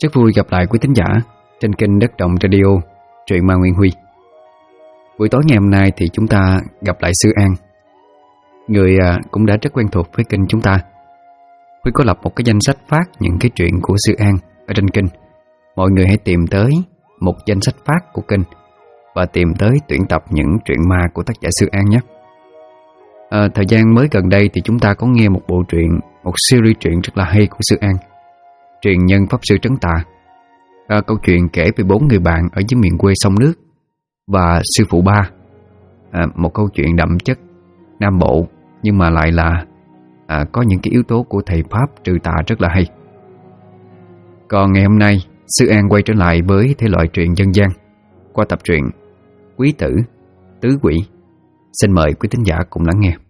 Rất vui gặp lại quý thính giả trên kênh Đất Động Radio, truyện ma Nguyên Huy. Buổi tối ngày hôm nay thì chúng ta gặp lại Sư An, người cũng đã rất quen thuộc với kênh chúng ta. Huy có lập một cái danh sách phát những cái truyện của Sư An ở trên kênh. Mọi người hãy tìm tới một danh sách phát của kênh và tìm tới tuyển tập những truyện ma của tác giả Sư An nhé. Thời gian mới gần đây thì chúng ta có nghe một bộ truyện, một series truyện rất là hay của Sư An, Truyền nhân Pháp Sư Trấn Tà. Câu chuyện kể về 4 người bạn ở dưới miền quê sông nước và sư phụ Ba. Một câu chuyện đậm chất Nam Bộ, nhưng mà lại là có những cái yếu tố của thầy Pháp trừ tà rất là hay. Còn ngày hôm nay, Sư An quay trở lại với thể loại truyện dân gian qua tập truyện Quý Tử, Tứ Quỷ. Xin mời quý thính giả cùng lắng nghe.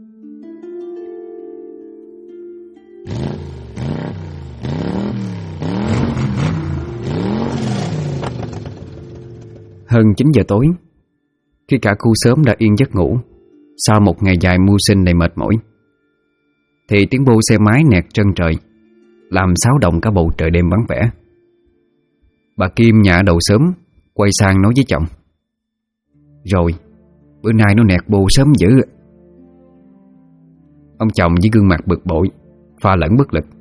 Hơn 9 giờ tối, khi cả khu xóm đã yên giấc ngủ sau một ngày dài mưu sinh đầy mệt mỏi, thì tiếng bô xe máy nẹt trân trời làm xáo động cả bầu trời đêm vắng vẻ. Bà Kim nhà ở đầu xóm quay sang nói với chồng: "Rồi, bữa nay nó nẹt bô sớm dữ." Ông chồng với gương mặt bực bội, pha lẫn bất lực: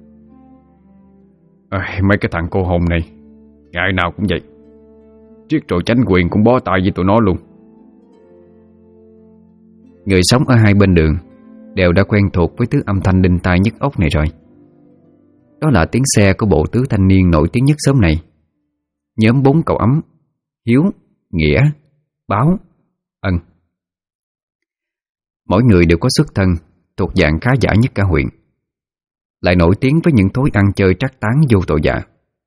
"Mấy cái thằng cô hồn này ngày nào cũng vậy, triết rồi chánh quyền cũng bó tay với tụi nó luôn." Người sống ở hai bên đường đều đã quen thuộc với thứ âm thanh đinh tai nhức óc này rồi. Đó là tiếng xe của bộ tứ thanh niên nổi tiếng nhất xóm này, nhóm 4 cậu ấm: Hiếu, Nghĩa, Báo, Ân. Mỗi người đều có xuất thân thuộc dạng khá giả nhất cả huyện, lại nổi tiếng với những thói ăn chơi trác táng vô tội vạ.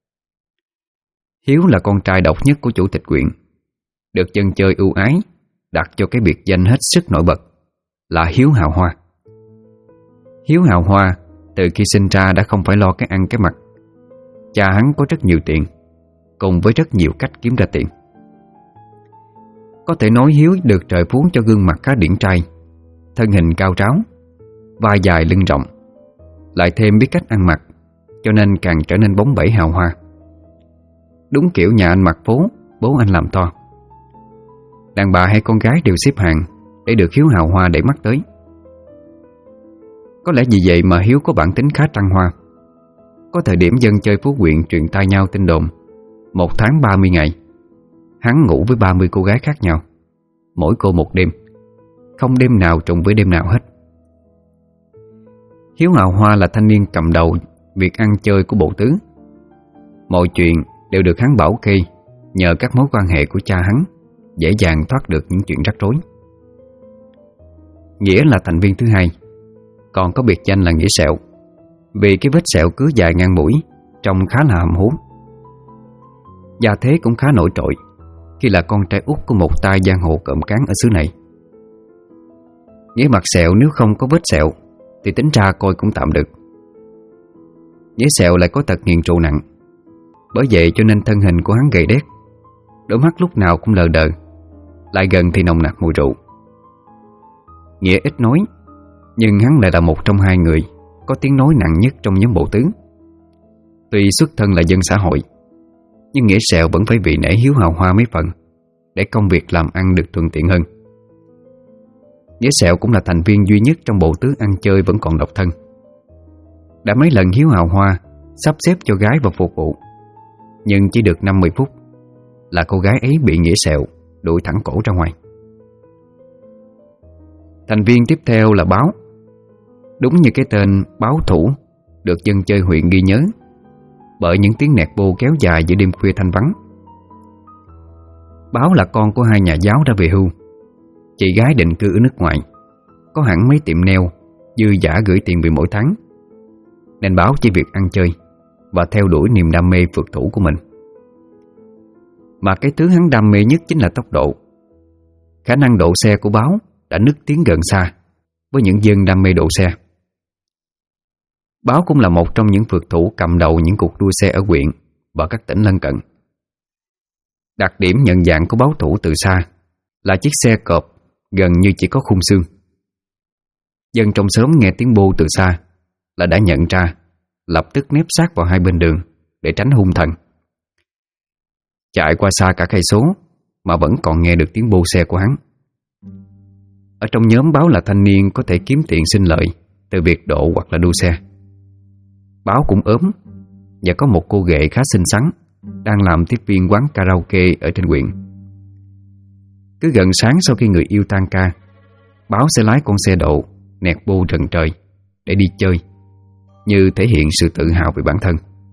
Hiếu là con trai độc nhất của chủ tịch huyện, được dân chơi ưu ái đặt cho cái biệt danh hết sức nổi bật là Hiếu Hào Hoa. Hiếu Hào Hoa từ khi sinh ra đã không phải lo cái ăn cái mặc. Cha hắn có rất nhiều tiền, cùng với rất nhiều cách kiếm ra tiền. Có thể nói Hiếu được trời phú cho gương mặt khá điển trai, thân hình cao ráo, vai dài lưng rộng, lại thêm biết cách ăn mặc, cho nên càng trở nên bóng bẩy hào hoa. Đúng kiểu nhà anh mặc phố, bố anh làm to. Đàn bà hay con gái đều xếp hàng để được Hiếu hào hoa để mắt tới. Có lẽ vì vậy mà Hiếu có bản tính khá trăng hoa. Có thời điểm dân chơi phố huyện truyền tai nhau tin đồn 1 tháng 30 ngày hắn ngủ với 30 cô gái khác nhau, mỗi cô một đêm, không đêm nào trùng với đêm nào hết. Hiếu hào hoa là thanh niên cầm đầu việc ăn chơi của bộ tứ. Mọi chuyện đều được hắn bảo kê nhờ các mối quan hệ của cha hắn, dễ dàng thoát được những chuyện rắc rối. Nghĩa là thành viên thứ hai, còn có biệt danh là Nghĩa Sẹo, vì cái vết sẹo cứ dài ngang mũi, trông khá là hầm hố. Gia thế cũng khá nổi trội khi là con trai út của một tay giang hồ cộm cán ở xứ này. Nghĩa mặt sẹo nếu không có vết sẹo thì tính ra coi cũng tạm được. Nghĩa Sẹo lại có tật nghiện rượu nặng, bởi vậy cho nên thân hình của hắn gầy đét, đôi mắt lúc nào cũng lờ đờ, lại gần thì nồng nặc mùi rượu. Nghĩa ít nói, nhưng hắn lại là một trong hai người có tiếng nói nặng nhất trong nhóm bộ tứ. Tuy xuất thân là dân xã hội, nhưng Nghĩa Sẹo vẫn phải vì nể Hiếu hào hoa mấy phần để công việc làm ăn được thuận tiện hơn. Nghĩa Sẹo cũng là thành viên duy nhất trong bộ tứ ăn chơi vẫn còn độc thân. Đã mấy lần Hiếu hào hoa sắp xếp cho gái vào phục vụ, nhưng chỉ được 50 phút là cô gái ấy bị Nghĩa Sẹo đuổi thẳng cổ ra ngoài. Thành viên tiếp theo là Báo. Đúng như cái tên báo thủ được dân chơi huyện ghi nhớ bởi những tiếng nẹt bô kéo dài giữa đêm khuya thanh vắng. Báo là con của hai nhà giáo đã về hưu, chị gái định cư ở nước ngoài, có hẳn mấy tiệm nail dư dả gửi tiền về mỗi tháng, nên Báo chỉ việc ăn chơi và theo đuổi niềm đam mê phượt thủ của mình. Mà cái thứ hắn đam mê nhất chính là tốc độ. Khả năng độ xe của Báo đã nức tiếng gần xa với những dân đam mê độ xe. Báo cũng là một trong những phượt thủ cầm đầu những cuộc đua xe ở huyện và các tỉnh lân cận. Đặc điểm nhận dạng của Báo thủ từ xa là chiếc xe cộp gần như chỉ có khung xương. Dân trong xóm nghe tiếng bô từ xa là đã nhận ra, lập tức nép sát vào hai bên đường để tránh hung thần. Chạy qua xa cả cây số mà vẫn còn nghe được tiếng bô xe của hắn. Ở trong nhóm báo là thanh niên có thể kiếm tiền sinh lợi từ việc độ hoặc là đua xe. Báo cũng ốm và có một cô ghệ khá xinh xắn đang làm tiếp viên quán karaoke ở trên huyện. Cứ gần sáng sau khi người yêu tan ca, Báo sẽ lái con xe độ nẹt bô trần trời để đi chơi, như thể hiện sự tự hào về bản thân.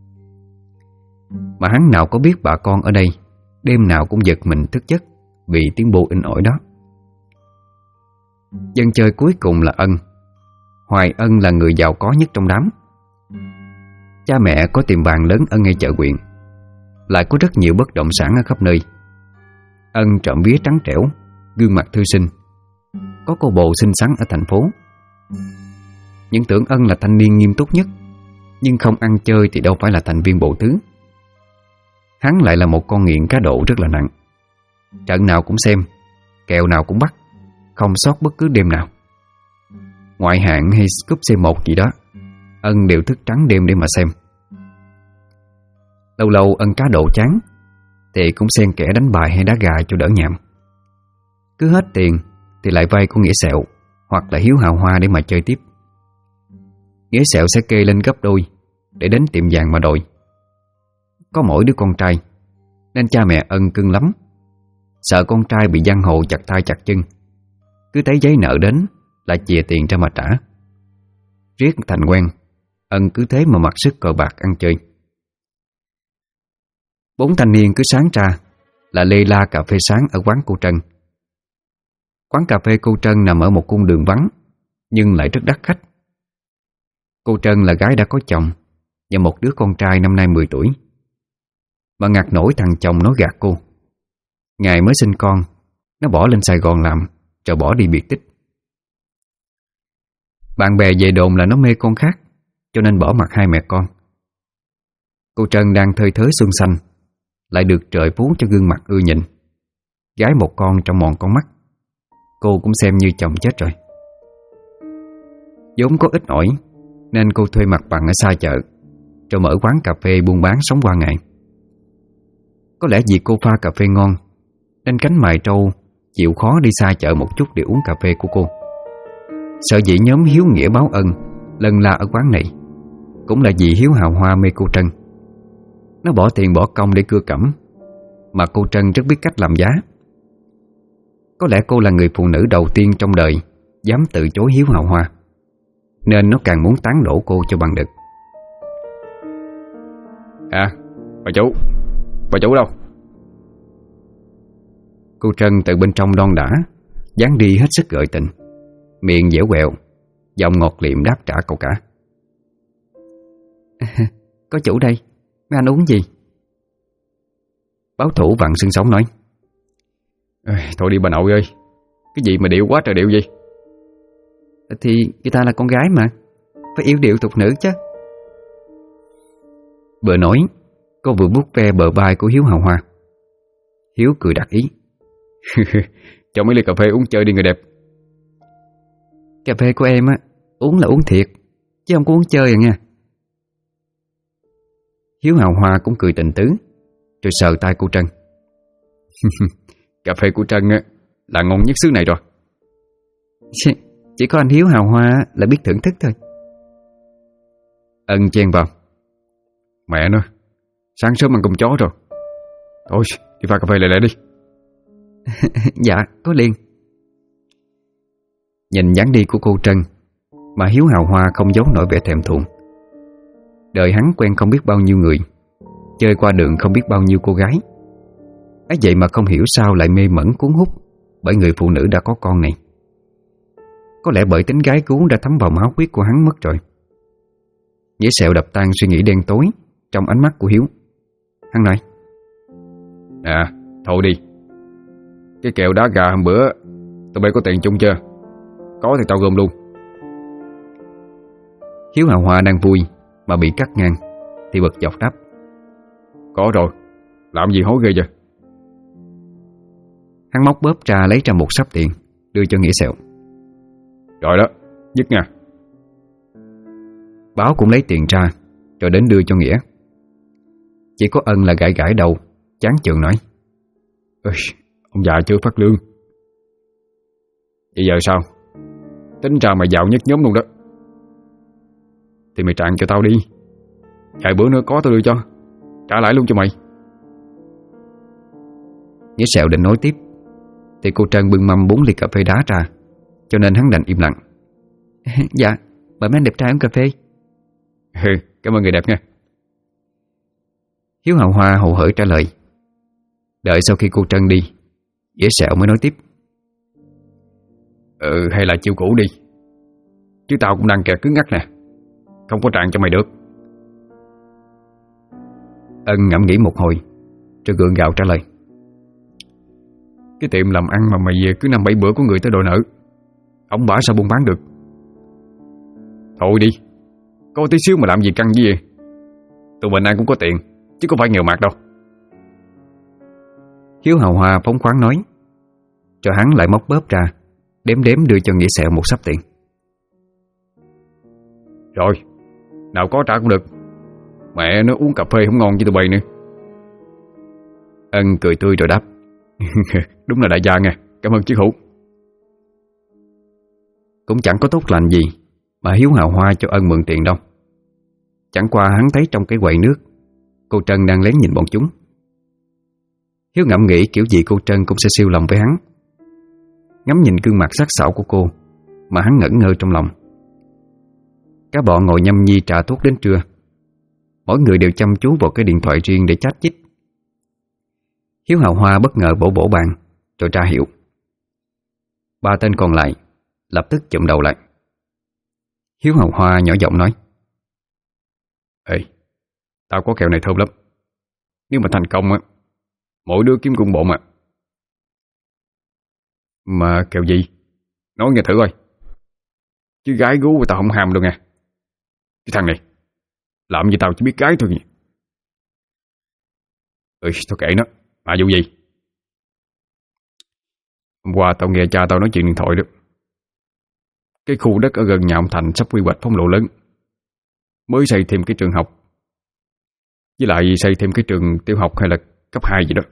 Mà hắn nào có biết bà con ở đây đêm nào cũng giật mình thức giấc vì tiếng bô inh ỏi đó. Dân chơi cuối cùng là Ân. Hoài Ân là người giàu có nhất trong đám. Cha mẹ có tiệm vàng lớn ở ngay chợ huyện, lại có rất nhiều bất động sản ở khắp nơi. Ân trộm vía trắng trẻo, gương mặt thư sinh, có cô bồ xinh xắn ở thành phố. Những tưởng Ân là thanh niên nghiêm túc nhất, nhưng không ăn chơi thì đâu phải là thành viên bộ tứ. Hắn lại là một con nghiện cá độ rất là nặng. Trận nào cũng xem, kèo nào cũng bắt, không sót bất cứ đêm nào. Ngoại hạng hay cúp C1 gì đó, Ân đều thức trắng đêm để mà xem. Lâu lâu Ân cá độ chán thì cũng xen kẽ đánh bài hay đá gà cho đỡ nhàm. Cứ hết tiền thì lại vay của Nghĩa Sẹo hoặc là Hiếu Hào Hoa để mà chơi tiếp. Nghĩa Sẹo sẽ kê lên gấp đôi để đến tiệm vàng mà đòi. Có mỗi đứa con trai nên cha mẹ Ân cưng lắm, sợ con trai bị giang hồ chặt tay chặt chân. Cứ thấy giấy nợ đến là chìa tiền ra mà trả. Riết thành quen, Ân cứ thế mà mặc sức cờ bạc ăn chơi. 4 thanh niên cứ sáng ra là lê la cà phê sáng ở quán cô Trân. Quán cà phê cô Trân nằm ở một cung đường vắng nhưng lại rất đắt khách. Cô Trân là gái đã có chồng và một đứa con trai năm nay 10 tuổi. Mà ngặt nổi thằng chồng nó gạt cô. Ngày mới sinh con, nó bỏ lên Sài Gòn làm rồi bỏ đi biệt tích. Bạn bè về đồn là nó mê con khác, cho nên bỏ mặc hai mẹ con. Cô Trân đang thơi thới xuân xanh, lại được trời phú cho gương mặt ưa nhìn. Gái một con trong mòn con mắt, cô cũng xem như chồng chết rồi. vốn có ít ỏi nên cô thuê mặt bằng ở xa chợ, rồi mở quán cà phê buôn bán sống qua ngày. Có lẽ vì cô pha cà phê ngon nên cánh mày trâu chịu khó đi xa chợ một chút để uống cà phê của cô. Sợ dĩ nhóm Hiếu Nghĩa báo ân lần la ở quán này cũng là vì Hiếu Hào Hoa mê cô Trân. Nó bỏ tiền bỏ công để cưa cẩm, mà cô Trân rất biết cách làm giá. Có lẽ cô là người phụ nữ đầu tiên trong đời dám từ chối Hiếu Hào Hoa, nên nó càng muốn tán đổ cô cho bằng được. À, bà chủ đâu? Cô Trân từ bên trong đon đả, dáng đi hết sức gợi tình, miệng dẻo quẹo, giọng ngọt liệm đáp trả cậu cả. Có chủ đây, mấy anh uống gì? Báo thủ vặn xương sống nói. Thôi đi bà nội ơi, cái gì mà điệu quá trời điệu gì? Thì người ta là con gái mà, phải yêu điệu tục nữ chứ. Vừa nói, cô vừa vuốt ve bờ vai của Hiếu Hào Hoa. Hiếu cười đặc ý. Cho mấy ly cà phê uống chơi đi người đẹp. Cà phê của em á, uống là uống thiệt, chứ không có uống chơi à nha. Hiếu Hào Hoa cũng cười tình tứ, rồi sờ tay cô Trân. Cà phê của Trân á là ngon nhất xứ này rồi. Chỉ có anh Hiếu Hào Hoa là biết thưởng thức thôi. Ân chen vào. Mẹ nó, sáng sớm ăn cơm chó rồi. Thôi, đi pha cà phê lại đi. Dạ, có liền. Nhìn dáng đi của cô Trân mà Hiếu Hào Hoa không giấu nổi vẻ thèm thuồng. Đời hắn quen không biết bao nhiêu người, chơi qua đường không biết bao nhiêu cô gái. Ấy vậy mà không hiểu sao lại mê mẩn cuốn hút bởi người phụ nữ đã có con này. Có lẽ bởi tính gái gú đã thấm vào máu huyết của hắn mất rồi. Nghĩa Sẹo đập tan suy nghĩ đen tối trong ánh mắt của Hiếu. Hắn nói. À, thôi đi. Cái kèo đá gà hôm bữa tụi bay có tiền chung chưa? Có thì tao gom luôn. Hiếu Hào Hoa đang vui mà bị cắt ngang thì bật dọc đáp. Có rồi, làm gì hối ghê vậy? Hắn móc bóp ra lấy ra một sắp tiền đưa cho Nghĩa Sẹo. Rồi đó, dứt nha. Báo cũng lấy tiền ra rồi đến đưa cho Nghĩa. Chỉ có Ân là gãi gãi đầu, chán chường nói: Ôi, ông già chưa phát lương. Vậy giờ sao? Tính ra mày giàu nhất nhóm luôn đó. Thì mày trạng cho tao đi, vài bữa nữa có tao đưa cho, trả lại luôn cho mày. Nghĩa Sẹo định nói tiếp thì cô Trân bưng mâm 4 ly cà phê đá ra, cho nên hắn đành im lặng. Dạ, mời mấy anh đẹp trai uống cà phê. Cảm ơn người đẹp nha. Hiếu Hào Hoa hậu hởi trả lời. Đợi sau khi cô Trân đi, Nghĩa Sẹo mới nói tiếp. Hay là chiêu cũ đi, chứ tao cũng đang kẹt cứng ngắc nè, không có trạng cho mày được. Ân ngẫm nghĩ một hồi rồi gượng gạo trả lời. Cái tiệm làm ăn mà mày về cứ 5-7 bữa có người tới đòi nợ, ông bả sao buôn bán được? Thôi đi, có tí xíu mà làm gì căng gì vậy? Tụi mình ai cũng có tiền, chứ không phải nghèo mạt đâu. Hiếu Hào Hoa phóng khoáng nói, rồi hắn lại móc bóp ra, đếm đưa cho Nghĩa Sẹo một xấp tiền. Rồi, nào có trả cũng được. Mẹ nó uống cà phê không ngon với tụi bay nữa. Ân cười tươi rồi đáp. Đúng là đại gia nha, cảm ơn chiếc hữu. Cũng chẳng có tốt lành gì mà Hiếu Hào Hoa cho Ân mượn tiền đâu. Chẳng qua hắn thấy trong cái quầy nước cô Trân đang lén nhìn bọn chúng. Hiếu ngẫm nghĩ kiểu gì cô Trân cũng sẽ siêu lòng với hắn. Ngắm nhìn gương mặt sắc sảo của cô mà hắn ngẩn ngơ trong lòng. Cả bọn ngồi nhâm nhi trà thuốc đến trưa. Mỗi người đều chăm chú vào cái điện thoại riêng để chat chít. Hiếu Hào Hoa bất ngờ bổ bàn rồi ra hiệu. Ba tên còn lại lập tức chụm đầu lại. Hiếu Hào Hoa nhỏ giọng nói. Ê, tao có kèo này thơm lắm. Nếu mà thành công á, mỗi đứa kiếm cùng bộ mà. Mà kèo gì? Nói nghe thử coi. Chứ gái gú tao không ham đâu nha. Cái thằng này làm gì tao chỉ biết gái thôi nhỉ. Thôi kệ nó. Mà vụ gì? Hôm qua tao nghe cha tao nói chuyện điện thoại đó. Cái khu đất ở gần nhà ông Thành sắp quy hoạch phong lộ lớn, mới xây thêm cái trường học, với lại xây thêm cái trường tiểu học hay là cấp 2 gì đó.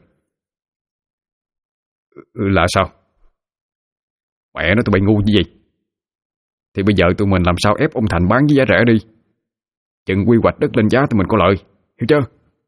Là sao? Mẹ nó tụi bay ngu như vậy. Thì bây giờ tụi mình làm sao ép ông Thành bán với giá rẻ đi, chừng quy hoạch đất lên giá tụi mình có lợi, hiểu chưa?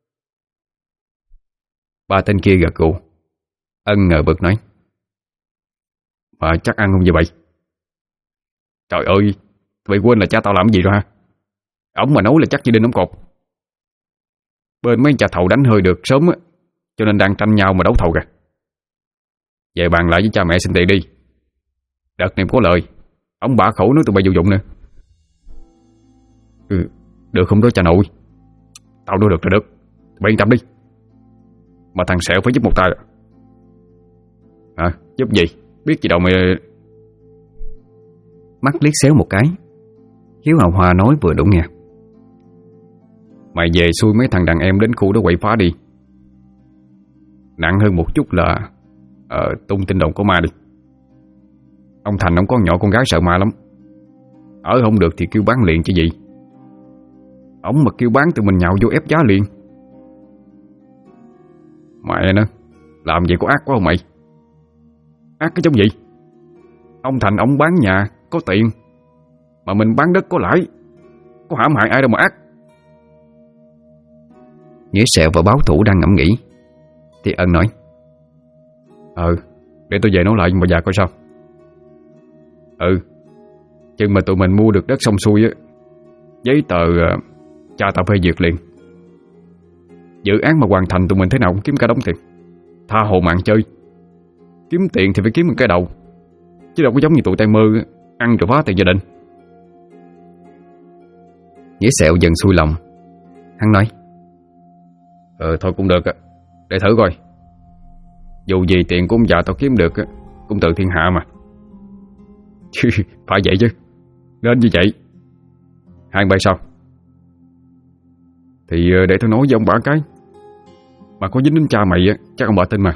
Ba tên kia gật gù. Ân ngờ vực nói. Mà chắc ăn không vậy vậy? Trời ơi, tụi bay quên là cha tao làm cái gì rồi ha? Ông mà nấu là chắc như đinh đóng cột. Bên mấy cha thầu đánh hơi được sớm á, cho nên đang tranh nhau mà đấu thầu kìa. Về bàn lại với cha mẹ xin tiền đi. Đợt này có lợi, ông bả khẩu nói tụi bay vô dụng nè. Được không đó cha nội? Tao nói được là được, tụi bay yên tâm đi. Mà thằng Sẹo phải giúp một tay. Hả? Giúp gì? Biết gì đâu mày. Mắt liếc xéo một cái, Hiếu Hào Hoa nói vừa đủ nghe. Mày về xui mấy thằng đàn em đến khu đó quậy phá đi. Nặng hơn một chút là tung tin đồn có ma đi. Ông Thành ông có nhỏ con gái sợ ma lắm. Ở không được thì kêu bán liền chứ gì. Ông mà kêu bán tụi mình nhào vô ép giá liền. Mẹ nó, làm vậy có ác quá không mày? Ác cái giống gì? Ông Thành ông bán nhà có tiền, mà mình bán đất có lãi, có hãm hại ai đâu mà ác. Nghĩa Sẹo và báo thủ đang ngẫm nghĩ thì Ân nói. Để tôi về nói lại với bà già coi sao. Chừng mà tụi mình mua được đất xong xuôi á, giấy tờ cha tao phê duyệt liền. Dự án mà hoàn thành tụi mình thế nào cũng kiếm cả đống tiền. Tha hồ mạng chơi. Kiếm tiền thì phải kiếm một cái đầu, chứ đâu có giống như tụi tay mơ ăn rồi phá tiền gia đình. Nghĩa Sẹo dần xuôi lòng. Hắn nói. Thôi cũng được, để thử coi. Dù gì tiền của ông già tao kiếm được cũng từ thiên hạ mà. Chứ phải vậy chứ. Nên như vậy. Hai bay sao? Thì để tao nói với ông bả cái. Mà có dính đến cha mày á, chắc ông bà tin mà.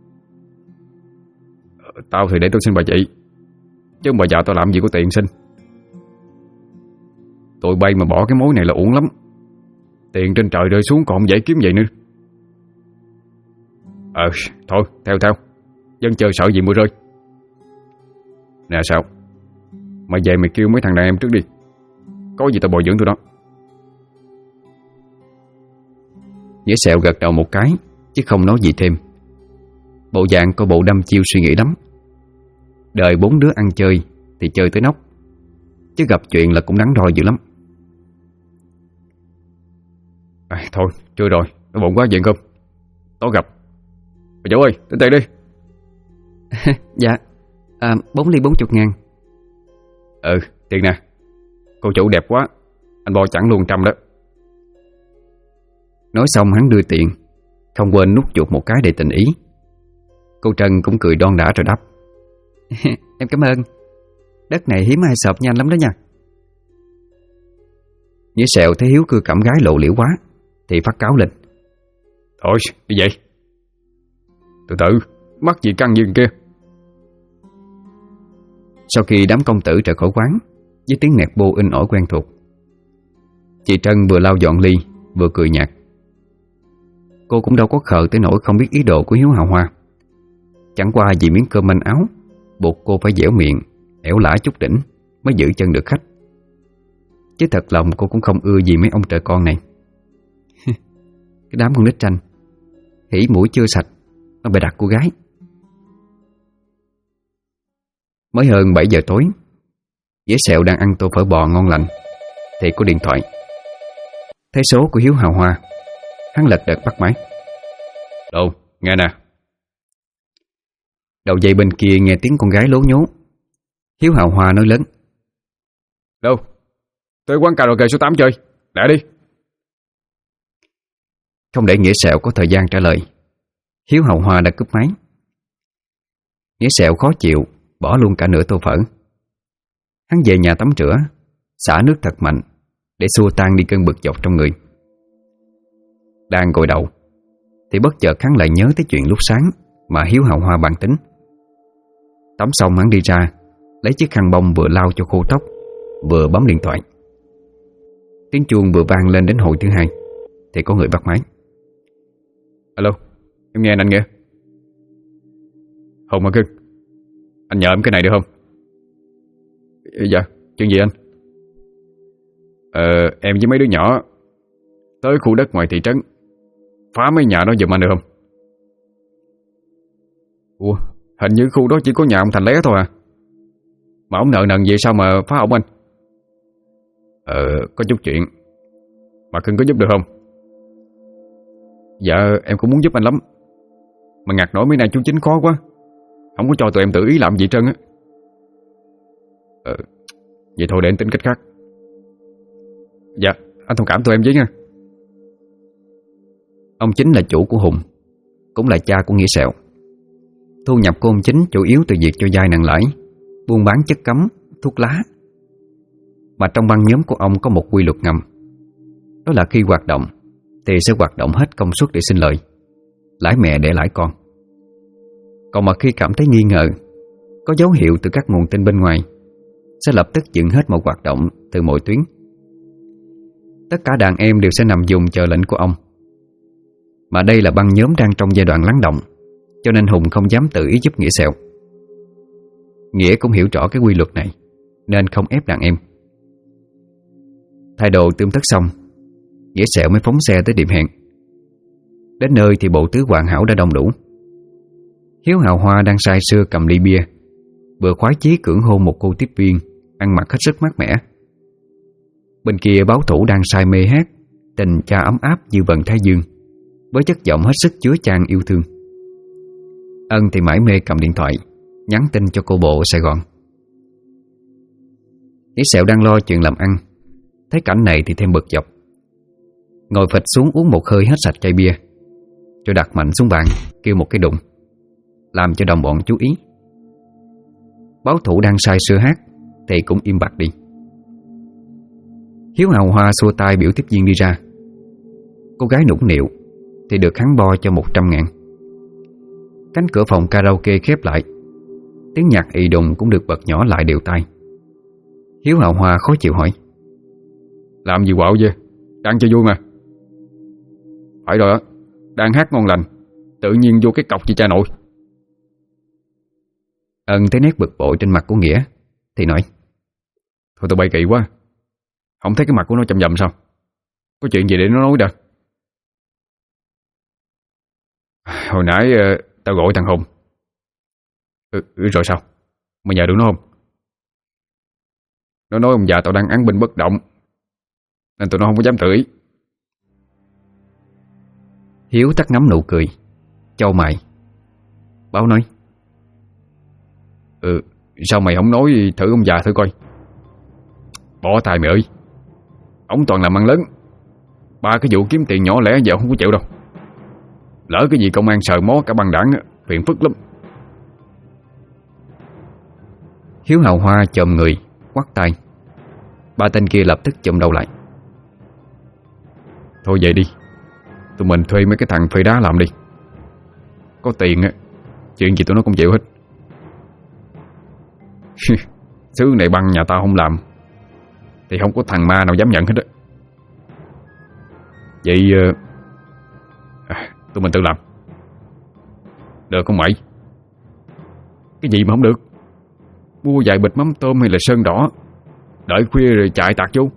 Tao thì để tôi xin bà chị, chứ ông bà già tao làm gì có tiền xin. Tụi bay mà bỏ cái mối này là uổng lắm. Tiền trên trời rơi xuống còn không dễ kiếm vậy nữa. Thôi theo dân chơi sợ gì mưa rơi. Nè sao, mày về mày kêu mấy thằng đàn em trước đi, có gì tao bồi dưỡng tụi nó. Nghĩa Sẹo gật đầu một cái chứ không nói gì thêm. Bộ dạng có bộ đăm chiêu suy nghĩ lắm. Đời 4 đứa ăn chơi thì chơi tới nóc, chứ gặp chuyện là cũng đắn đo dữ lắm. Thôi chưa rồi, nó bụng quá, về cơm tối gặp. Bà Vũ ơi, tính tiền đi. Dạ 4 ly 40 ngàn. Tiền nè. Cô chủ đẹp quá, anh bo chẳng luôn 100 đó. Nói xong hắn đưa tiền, không quên nút chuột một cái để tình ý. Cô Trân cũng cười đon đả rồi đáp. Em cảm ơn. Đất này hiếm ai sợp nhanh lắm đó nha. Nghĩa Sẹo thấy Hiếu cưa cẩm gái lộ liễu quá thì phát cáo lên. Thôi đi vậy. Từ từ, mắc gì căng như kia. Sau khi đám công tử trở khỏi quán với tiếng nẹt bô in ỏi quen thuộc, chị Trân vừa lau dọn ly vừa cười nhạt. Cô cũng đâu có khờ tới nỗi không biết ý đồ của Hiếu Hào Hoa. Chẳng qua vì miếng cơm manh áo buộc cô phải dẻo miệng, ẻo lả chút đỉnh mới giữ chân được khách. Chứ thật lòng cô cũng không ưa gì mấy ông trời con này. Cái đám con nít tranh, hỉ mũi chưa sạch nó bày đặt cô gái. Mới hơn 7 giờ tối, Nghĩa Sẹo đang ăn tô phở bò ngon lành thì có điện thoại. Thấy số của Hiếu Hào Hoa, hắn lật đật bắt máy. Đâu, nghe nè. Đầu dây bên kia nghe tiếng con gái lố nhố. Hiếu Hào Hoa nói lớn. Đâu, tới quán karaoke số 8 chơi, lẹ đi. Không để Nghĩa Sẹo có thời gian trả lời, Hiếu Hào Hoa đã cúp máy. Nghĩa Sẹo khó chịu, bỏ luôn cả nửa tô phở. Hắn về nhà tắm rửa, xả nước thật mạnh để xua tan đi cơn bực dọc trong người. Đang gội đầu thì bất chợt hắn lại nhớ tới chuyện lúc sáng mà Hiếu Hào Hoa bàn tính. Tắm xong hắn đi ra, lấy chiếc khăn bông vừa lau cho khô tóc, vừa bấm điện thoại. Tiếng chuông vừa vang lên đến hồi thứ hai thì có người bắt máy. Alo, em nghe anh nghe. Hùng mà cưng, anh nhờ em cái này được không? Dạ, chuyện gì anh? Em với mấy đứa nhỏ tới khu đất ngoài thị trấn phá mấy nhà đó giùm anh được không? Ủa, hình như khu đó chỉ có nhà ông Thành Lé thôi à? Mà ông nợ nần vậy sao mà phá ổng anh? Có chút chuyện mà cưng có giúp được không? Dạ em cũng muốn giúp anh lắm, mà ngặt nổi mấy nay chú Chính khó quá, không có cho tụi em tự ý làm gì trơn á. Vậy thôi để anh tính cách khác. Dạ anh thông cảm tụi em với nha. Ông Chính là chủ của Hùng, cũng là cha của Nghĩa Sẹo. Thu nhập của ông Chính chủ yếu từ việc cho vay nặng lãi, buôn bán chất cấm, thuốc lá. Mà trong băng nhóm của ông có một quy luật ngầm. Đó là khi hoạt động thì sẽ hoạt động hết công suất để sinh lợi, lãi mẹ để lãi con. Còn mà khi cảm thấy nghi ngờ, có dấu hiệu từ các nguồn tin bên ngoài, sẽ lập tức dừng hết mọi hoạt động từ mọi tuyến. Tất cả đàn em đều sẽ nằm dùng chờ lệnh của ông. Mà đây là băng nhóm đang trong giai đoạn lắng động, cho nên Hùng không dám tự ý giúp Nghĩa Sẹo. Nghĩa cũng hiểu rõ cái quy luật này nên không ép đàn em. Thay đồ tươm tất xong, Nghĩa Sẹo mới phóng xe tới điểm hẹn. Đến nơi thì bộ tứ hoàn hảo đã đông đủ. Hiếu Hào Hoa đang say sưa cầm ly bia, vừa khoái chí cưỡng hôn một cô tiếp viên ăn mặc hết sức mát mẻ. Bên kia báo thủ đang say mê hát tình cha ấm áp như vầng thái dương, với chất giọng hết sức chứa chan yêu thương. Ân thì mải mê cầm điện thoại nhắn tin cho cô bộ ở Sài Gòn. Nghĩa Sẹo đang lo chuyện làm ăn, thấy cảnh này thì thêm bực dọc. Ngồi phịch xuống uống một hơi hết sạch chai bia, rồi đặt mạnh xuống bàn kêu một cái đụng, làm cho đồng bọn chú ý. Báo thủ đang say sưa hát thì cũng im bặt đi. Hiếu Hào Hoa xua tay biểu tiếp viên đi ra. Cô gái nũng nịu thì được hắn bo cho 100.000. Cánh cửa phòng karaoke khép lại, tiếng nhạc ì đùng cũng được bật nhỏ lại đều tai. Hiếu Hào Hoa khó chịu hỏi: Làm gì quạo vậy? Đang cho vui mà. Phải rồi á, đang hát ngon lành, tự nhiên vô cái cọc với cha nội. Ân thấy nét bực bội trên mặt của Nghĩa thì nói: Thôi tụi bay kỳ quá, không thấy cái mặt của nó chầm chầm sao? Có chuyện gì để nó nói đâu. Hồi nãy tao gọi thằng Hùng. Rồi sao? Mày nhờ được nó không? Nó nói ông già tao đang án binh bất động, nên tụi nó không có dám tự ý. Hiếu tắt ngắm nụ cười, chau mày. Báo nói: Sao mày không nói thử ông già thử coi? Bỏ tài mày ơi, ông toàn làm ăn lớn. Ba cái vụ kiếm tiền nhỏ lẻ giờ không có chịu đâu. Lỡ cái gì công an sờ mó cả băng đảng, phiền phức lắm. Hiếu hào hoa chồm người quắt tay. Ba tên kia lập tức chụm đầu lại. Thôi vậy đi, tụi mình thuê mấy cái thằng phơi đá làm đi. Có tiền á, chuyện gì tụi nó cũng chịu hết. Xứ này băng nhà tao không làm thì không có thằng ma nào dám nhận hết á. Vậy tụi mình tự làm được không mày? Cái gì mà không được? Mua vài bịch mắm tôm hay là sơn đỏ, đợi khuya rồi chạy tạt vô.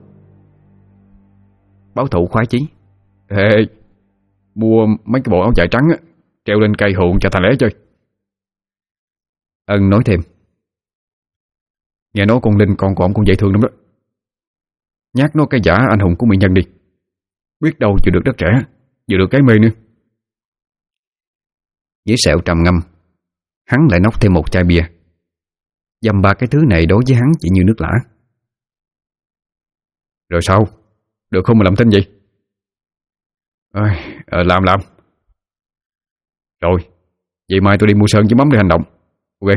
Báo thủ khoái chí: Ê, mua mấy cái bộ áo dài trắng á, treo lên cây hụn cho thằng lé chơi. Ân nói thêm: Nghe nói con Linh con cũng dễ thương lắm đó. Nhát nó cái giả anh hùng của mỹ nhân đi, biết đâu vừa được đất trẻ, vừa được cái mê nữa. Nghĩa Sẹo trầm ngâm. Hắn lại nốc thêm một chai bia. Dăm ba cái thứ này đối với hắn chỉ như nước lã. Rồi sao? Được không mà làm tin gì? Làm. Rồi, vậy mai tôi đi mua sơn với mắm để hành động. Ok.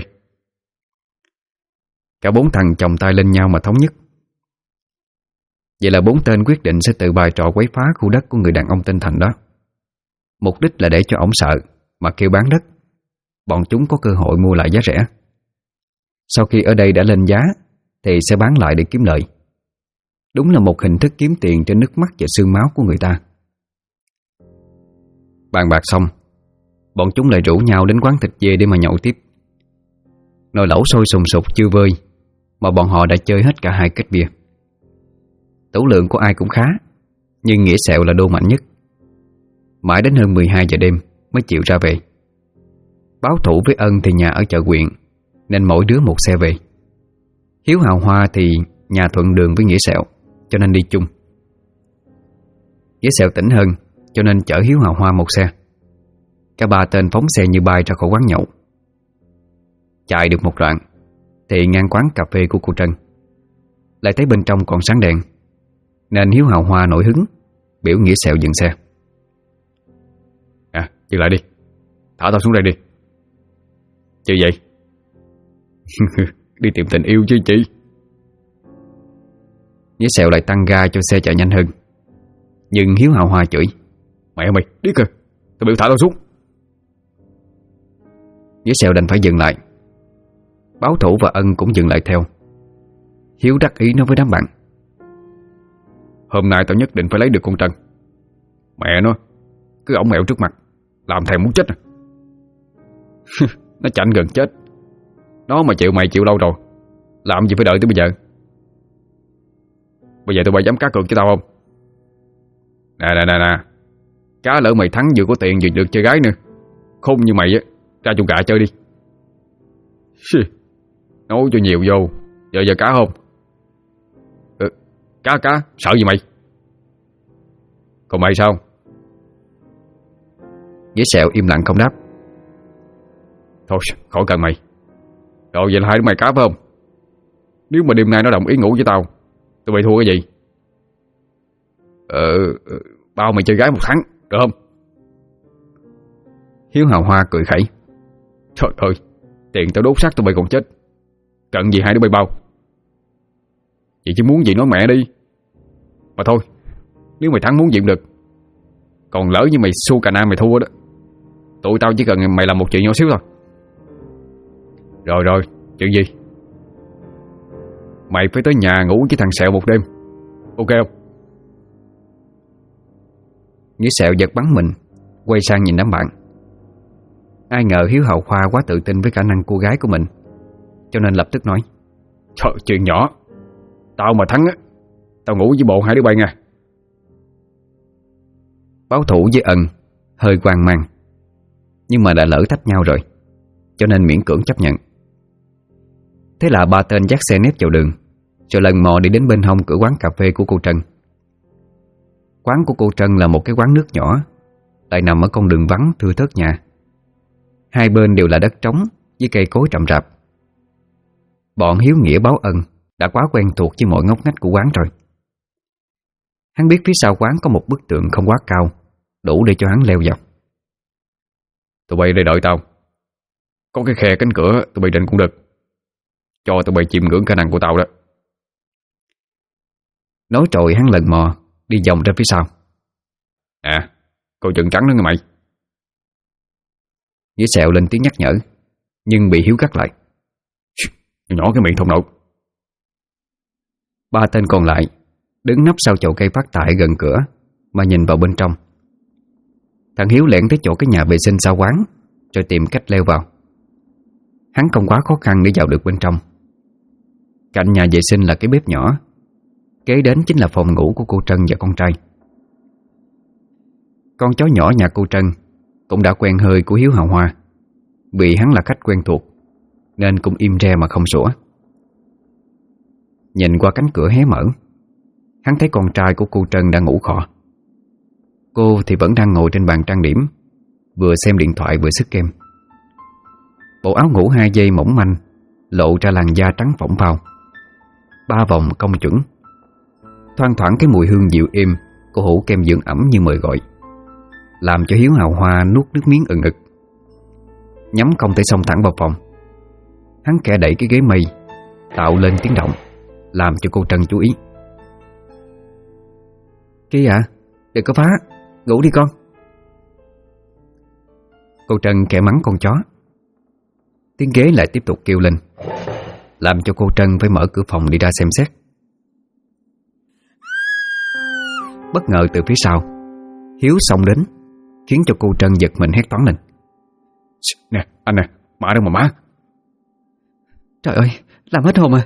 Cả bốn thằng chồng tay lên nhau mà thống nhất. Vậy là bốn tên quyết định sẽ tự bài trò quấy phá khu đất của người đàn ông tên Thành đó. Mục đích là để cho ổng sợ mà kêu bán đất, bọn chúng có cơ hội mua lại giá rẻ. Sau khi ở đây đã lên giá thì sẽ bán lại để kiếm lợi. Đúng là một hình thức kiếm tiền trên nước mắt và xương máu của người ta. Bàn bạc xong, bọn chúng lại rủ nhau đến quán thịt dê để mà nhậu tiếp. Nồi lẩu sôi sùng sục chưa vơi mà bọn họ đã chơi hết cả 2 két bia. Tửu lượng của ai cũng khá, nhưng Nghĩa Sẹo là đô mạnh nhất. Mãi đến hơn 12 giờ đêm mới chịu ra về. Báo thủ với Ân thì nhà ở chợ huyện, nên mỗi đứa một xe về. Hiếu hào hoa thì nhà thuận đường với Nghĩa Sẹo, cho nên đi chung. Nghĩa Sẹo tỉnh hơn, cho nên chở Hiếu hào hoa một xe. Cả ba tên phóng xe như bay ra khỏi quán nhậu. Chạy được một đoạn thì ngang quán cà phê của cô Trân. Lại thấy bên trong còn sáng đèn, nên Hiếu hào hoa nổi hứng, biểu Nghĩa Sẹo dừng xe. Dừng lại đi, thả tao xuống đây đi. Chứ vậy? Đi tìm tình yêu chứ chị. Nghĩa Sẹo lại tăng ga cho xe chạy nhanh hơn. Nhưng Hiếu hào hoa chửi: Mẹ mày, điếc kìa, tao biểu thả tao xuống. Nghĩa Sẹo đành phải dừng lại. Báo thủ và Ân cũng dừng lại theo. Hiếu đắc ý nói với đám bạn: Hôm nay tao nhất định phải lấy được con Trân. Mẹ nó, cứ ổng ẹo trước mặt làm thèm muốn chết. Nó chảnh gần chết. Nó mà chịu mày chịu lâu rồi, làm gì phải đợi tới bây giờ? Bây giờ tụi bay dám cá cược cho tao không? Nè, cá lỡ mày thắng vừa có tiền vừa được chơi gái nữa. Khôn như mày á, ra chuồng gà chơi đi. Nói cho nhiều vô. Giờ cá không? Cá, sợ gì mày? Còn mày sao? Nghĩa Sẹo im lặng không đáp. Thôi khỏi cần mày. Rồi vậy là hai đứa mày cá phải không? Nếu mà đêm nay nó đồng ý ngủ với tao, tụi bay thua cái gì? Bao mày chơi gái 1 tháng, được không? Hiếu hào hoa cười khẩy: Trời ơi, tiền tao đốt xác tụi bay còn chết, cần gì hai đứa bay bao? Vậy chứ muốn gì nói mẹ đi. Mà thôi, nếu mày thắng muốn gì cũng được. Còn lỡ như mày xu cà nam mày thua đó, tụi tao chỉ cần mày làm một chuyện nhỏ xíu thôi. Rồi, chuyện gì? Mày phải tới nhà ngủ với thằng Sẹo một đêm, ok không? Nghĩa Sẹo giật bắn mình, quay sang nhìn đám bạn. Ai ngờ Hiếu Hậu Khoa quá tự tin với khả năng cô gái của mình, cho nên lập tức nói: Trời, chuyện nhỏ. Tao mà thắng á, tao ngủ với bộ hai đứa bay nha. Báo thủ với Ân hơi hoang mang, nhưng mà đã lỡ tách nhau rồi, cho nên miễn cưỡng chấp nhận. Thế là ba tên dắt xe nép vào đường, rồi lần mò đi đến bên hông cửa quán cà phê của cô Trân. Quán của cô Trân là một cái quán nước nhỏ, lại nằm ở con đường vắng thưa thớt nhà. Hai bên đều là đất trống với cây cối rậm rạp. Bọn Hiếu Nghĩa báo Ân đã quá quen thuộc với mọi ngóc ngách của quán rồi. Hắn biết phía sau quán có một bức tượng không quá cao, đủ để cho hắn leo vào. Tụi bay đây đợi tao. Có cái khe cánh cửa tụi bay định cũng được. Cho tụi bay chiêm ngưỡng khả năng của tao đó. Nói rồi hắn lần mò đi vòng ra phía sau. Coi chừng trắng đó nghe mày. Nghĩa Sẹo lên tiếng nhắc nhở, nhưng bị Hiếu cắt lại. Nhỏ cái miệng thông nộ. Ba tên còn lại đứng nấp sau chậu cây phát tại gần cửa mà nhìn vào bên trong. Thằng Hiếu lẻn tới chỗ cái nhà vệ sinh sau quán, rồi tìm cách leo vào. Hắn không quá khó khăn để vào được bên trong. Cạnh nhà vệ sinh là cái bếp nhỏ, kế đến chính là phòng ngủ của cô Trân và con trai. Con chó nhỏ nhà cô Trân cũng đã quen hơi của Hiếu Hào Hoa, vì hắn là khách quen thuộc nên cũng im re mà không sủa. Nhìn qua cánh cửa hé mở, hắn thấy con trai của cô Trân đang ngủ khò. Cô thì vẫn đang ngồi trên bàn trang điểm, vừa xem điện thoại vừa xức kem. Bộ áo ngủ 2 dây mỏng manh lộ ra làn da trắng phỏng phao, 3 vòng cong chuẩn. Thoang thoảng cái mùi hương dịu êm của hũ kem dưỡng ẩm như mời gọi, làm cho Hiếu Hào Hoa nuốt nước miếng ừng ực. Nhắm không thể xông thẳng vào phòng. Hắn kẻ đẩy cái ghế mây, tạo lên tiếng động, làm cho cô Trân chú ý. Kia à, đừng có phá, ngủ đi con. Cô Trân kẻ mắng con chó. Tiếng ghế lại tiếp tục kêu lên, làm cho cô Trân phải mở cửa phòng đi ra xem xét. Bất ngờ từ phía sau, Hiếu xông đến, khiến cho cô Trân giật mình hét toáng lên. Nè, anh nè, má đâu mà má. Trời ơi, làm hết hồn à.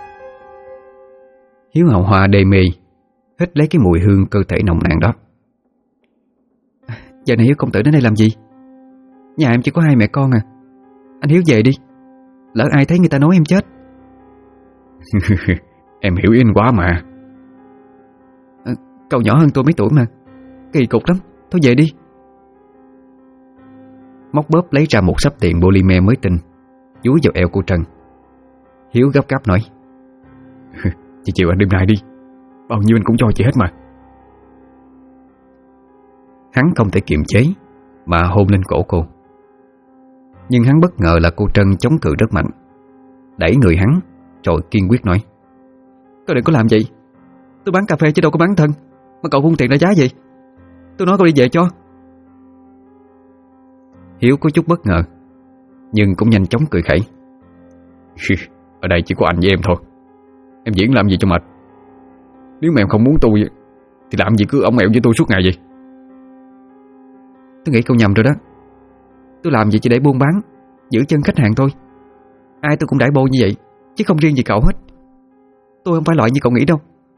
Hiếu Hào Hoa đê mê, hít lấy cái mùi hương cơ thể nồng nàn đó. Giờ này Hiếu công tử đến đây làm gì? Nhà em chỉ có 2 mẹ con à. Anh Hiếu về đi, lỡ ai thấy người ta nói em chết. Em hiểu ý anh quá mà. Cậu nhỏ hơn tôi mấy tuổi mà, kỳ cục lắm, thôi về đi. Móc bóp lấy ra một xấp tiền polymer mới tinh, dúi vào eo cô Trân. Hiếu gấp gáp nói. Chị chịu anh đêm nay đi, bao nhiêu anh cũng cho chị hết mà. Hắn không thể kiềm chế mà hôn lên cổ cô. Nhưng hắn bất ngờ là cô Trân chống cự rất mạnh, đẩy người hắn rồi kiên quyết nói. Cậu đừng có làm vậy. Tôi bán cà phê chứ đâu có bán thân, mà cậu buông tiền ra giá gì. Tôi nói cậu đi về cho. Hiếu có chút bất ngờ, nhưng cũng nhanh chóng cười khẩy. Ở đây chỉ có anh với em thôi, em diễn làm gì cho mệt. Nếu mà em không muốn tôi thì làm gì cứ ổng ẹo với tôi suốt ngày vậy. Tôi nghĩ cậu nhầm rồi đó. Tôi làm gì chỉ để buôn bán, giữ chân khách hàng thôi. Ai tôi cũng đãi bô như vậy, chứ không riêng gì cậu hết. Tôi không phải loại như cậu nghĩ đâu.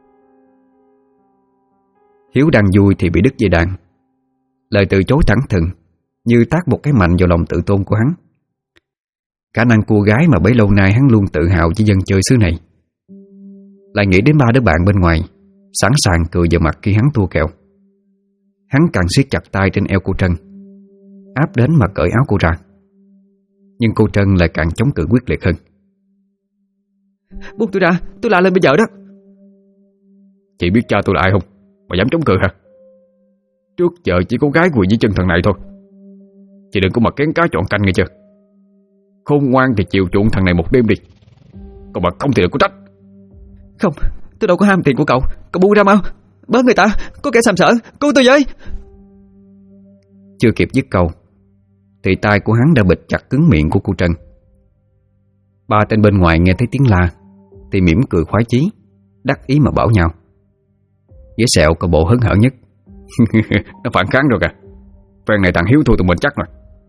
Hiếu đang vui thì bị đứt dây đàn. Lời từ chối thẳng thừng như tát một cái mạnh vào lòng tự tôn của hắn. Khả năng cô gái mà bấy lâu nay hắn luôn tự hào với dân chơi xứ này, lại nghĩ đến 3 đứa bạn bên ngoài sẵn sàng cười vào mặt khi hắn thua kèo. Hắn càng siết chặt tay trên eo cô Trân, áp đến mà cởi áo cô ra. Nhưng cô Trân lại càng chống cự quyết liệt hơn. Buông tôi ra, tôi la lên bây giờ đó. Chị biết cha tôi là ai không mà dám chống cự hả? Trước giờ chỉ có gái quỳ dưới chân thằng này thôi. Chị đừng có mà kén cá chọn canh nghe chưa. Khôn ngoan thì chiều chuộng thằng này một đêm đi, còn mà không thì đừng có trách. Không, tôi đâu có ham tiền của cậu. Cậu buông ra mau, bớ người ta, có kẻ sàm sỡ, cứu tôi với. Chưa kịp dứt câu thì tay của hắn đã bịt chặt cứng miệng của cô Trân. 3 tên bên ngoài nghe thấy tiếng la thì mỉm cười khoái chí, đắc ý mà bảo nhau. Nghĩa Sẹo có bộ hớn hở nhất, Nó phản kháng rồi kìa. Phen này thằng Hiếu thua tụi mình chắc rồi.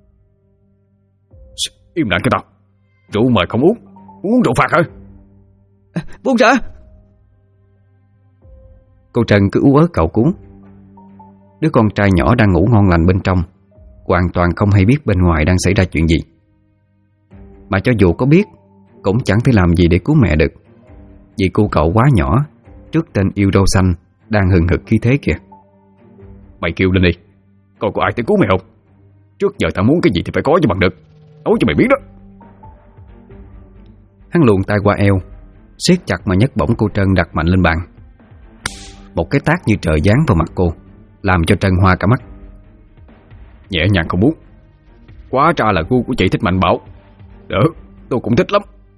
Im lặng cái tao. Rượu mời không uống. Uống rượu phạt hả? Buông ra. Cô Trân cứ ú ớ cậu cuốn. Đứa con trai nhỏ đang ngủ ngon lành bên trong, hoàn toàn không hay biết bên ngoài đang xảy ra chuyện gì. Mà cho dù có biết cũng chẳng thể làm gì để cứu mẹ được, vì cô cậu quá nhỏ trước tên yêu râu xanh đang hừng hực khí thế kìa. Mày kêu lên đi, coi có ai tới cứu mày không. Trước giờ tao muốn cái gì thì phải có cho bằng được. Nói cho mày biết đó. Hắn luồn tay qua eo, siết chặt mà nhấc bổng cô Trân đặt mạnh lên bàn. Một cái tát như trời giáng vào mặt cô, làm cho Trân hoa cả mắt. Nhẹ nhàng không muốn. Quá ra là gu của chị thích mạnh bạo. Được, tôi cũng thích lắm.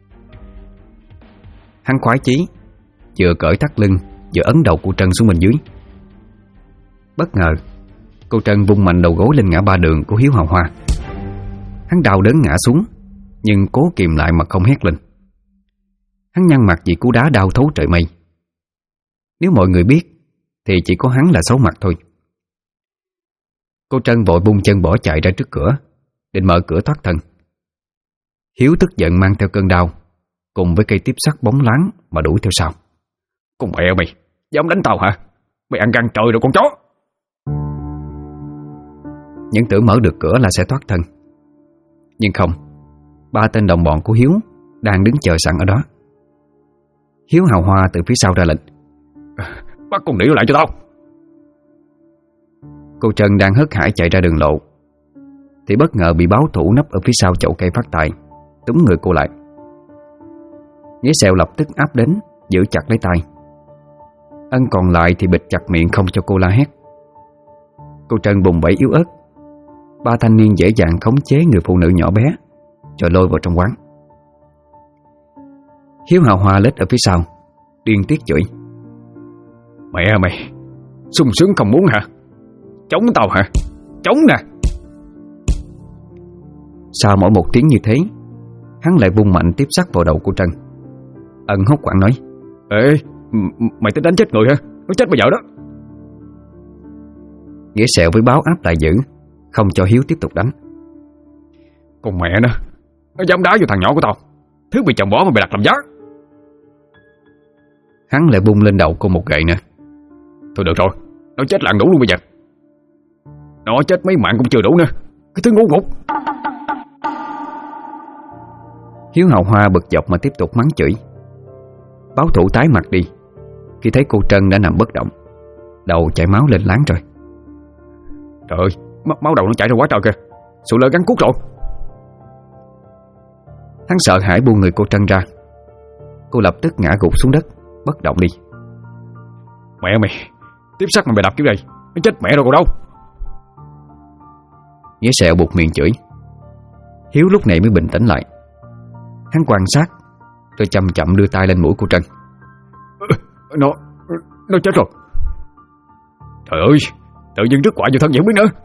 Hắn khoái chí, vừa cởi thắt lưng vừa ấn đầu cô Trân xuống bên dưới. Bất ngờ, cô Trân vung mạnh đầu gối lên ngã ba đường của Hiếu Hào Hoa. Hắn đau đớn ngã xuống, nhưng cố kìm lại mà không hét lên. Hắn nhăn mặt vì cú đá đau thấu trời mây. Nếu mọi người biết thì chỉ có hắn là xấu mặt thôi. Cô Trân vội bung chân bỏ chạy ra trước cửa, định mở cửa thoát thân. Hiếu tức giận mang theo cơn đau cùng với cây tiếp sắt bóng láng mà đuổi theo sau. Con mẹ mày, dám đánh tao hả? Mày ăn gan trời rồi con chó. Những tưởng mở được cửa là sẽ thoát thân, nhưng không. Ba tên đồng bọn của Hiếu đang đứng chờ sẵn ở đó. Hiếu Hào Hoa từ phía sau ra lệnh: bắt con nỉ lại cho tao. Cô Trân đang hớt hải chạy ra đường lộ thì bất ngờ bị báo thủ nấp ở phía sau chậu cây phát tài túm người cô lại. Nghĩa Sẹo lập tức áp đến, giữ chặt lấy tay. Ân còn lại thì bịt chặt miệng không cho cô la hét. Cô Trân bùng bẩy yếu ớt. Ba thanh niên dễ dàng khống chế người phụ nữ nhỏ bé rồi lôi vào trong quán. Hiếu Hào Hoa lết ở phía sau, điên tiết chửi: mẹ mày, sung sướng không muốn hả? Chống tao hả? Chống nè. Sau mỗi một tiếng như thế, hắn lại vung mạnh tiếp sắt vào đầu cô Trân. Ân hốt quảng nói: ê, mày tính đánh chết người hả? Nó chết bây giờ đó. Nghĩa Sẹo với báo áp lại giữ, không cho Hiếu tiếp tục đánh. Con mẹ nó dám đá vô thằng nhỏ của tao. Thứ bị chồng bỏ mà mày đặt làm giá. Hắn lại bung lên đầu cô một gậy nữa. Thôi được rồi, nó chết là ăn đủ luôn bây giờ. Nó chết mấy mạng cũng chưa đủ nữa. Cái thứ ngu ngục. Hiếu Hào Hoa bực dọc mà tiếp tục mắng chửi. Báo thủ tái mặt đi khi thấy cô Trân đã nằm bất động, đầu chảy máu lên láng rồi. Trời ơi, máu đầu nó chảy ra quá trời kìa. Sụi lơ gắn cuốc rồi. Hắn sợ hãi buông người cô Trân ra. Cô lập tức ngã gục xuống đất, bất động đi. Mẹ mày, tiếp sắt mà mày đập kiểu này, nó chết mẹ rồi còn đâu. Nghĩa Sẹo buộc miệng chửi. Hiếu lúc này mới bình tĩnh lại. Hắn quan sát rồi chậm chậm đưa tay lên mũi cô Trân. Nó chết rồi. Trời ơi, tự nhiên rứt quả vô thân vậy không biết nữa.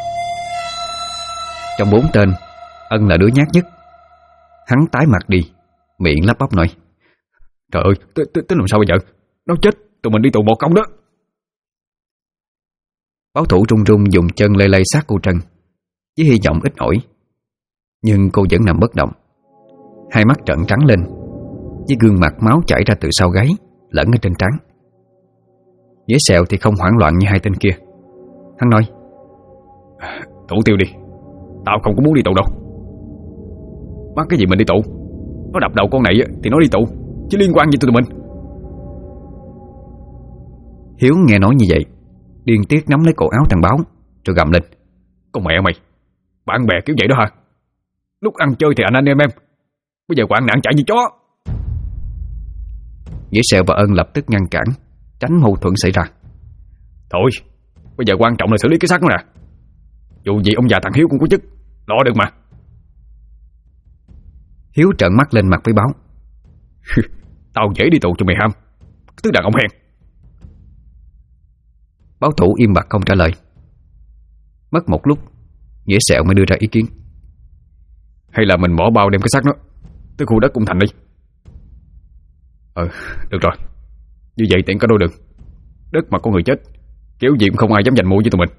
Trong 4 tên, Ân là đứa nhát nhất. Hắn tái mặt đi, miệng lắp bắp nói: trời ơi, tính làm sao bây giờ? Nó chết, tụi mình đi tù một công đó. Báo thủ run run dùng chân lay lay sát cô Trân với hy vọng ít ỏi. Nhưng cô vẫn nằm bất động, hai mắt trợn trắng lên, với gương mặt máu chảy ra từ sau gáy lẫn ở trên trán. Nghĩa Sẹo thì không hoảng loạn như hai tên kia. Hắn nói: thủ tiêu đi, tao không có muốn đi tù đâu. Bắt cái gì mình đi tù? Nó đập đầu con này thì nó đi tù, chứ liên quan gì tụi mình. Hiếu nghe nói như vậy, điên tiết nắm lấy cổ áo thằng Báo rồi gầm lên: con mẹ mày, bạn bè kiểu vậy đó hả? Lúc ăn chơi thì anh em, bây giờ quạng nạn chạy như chó. Nghĩa Sẹo và Ân lập tức ngăn cản, tránh mâu thuẫn xảy ra. Thôi, bây giờ quan trọng là xử lý cái xác nó nè. Dù gì ông già thằng Hiếu cũng có chức, lo được mà. Hiếu trợn mắt lên mặt với Báo: tao dễ đi tù cho mày ham, thứ đàn ông hèn. Báo thủ im bặt không trả lời. Mất một lúc, Nghĩa Sẹo mới đưa ra ý kiến: hay là mình bỏ bao đem cái xác nó tới khu đất cũng thành đi. Được rồi, như vậy tiện cả đôi đường. Đất mà có người chết Kiểu gì cũng không ai dám giành mua với tụi mình.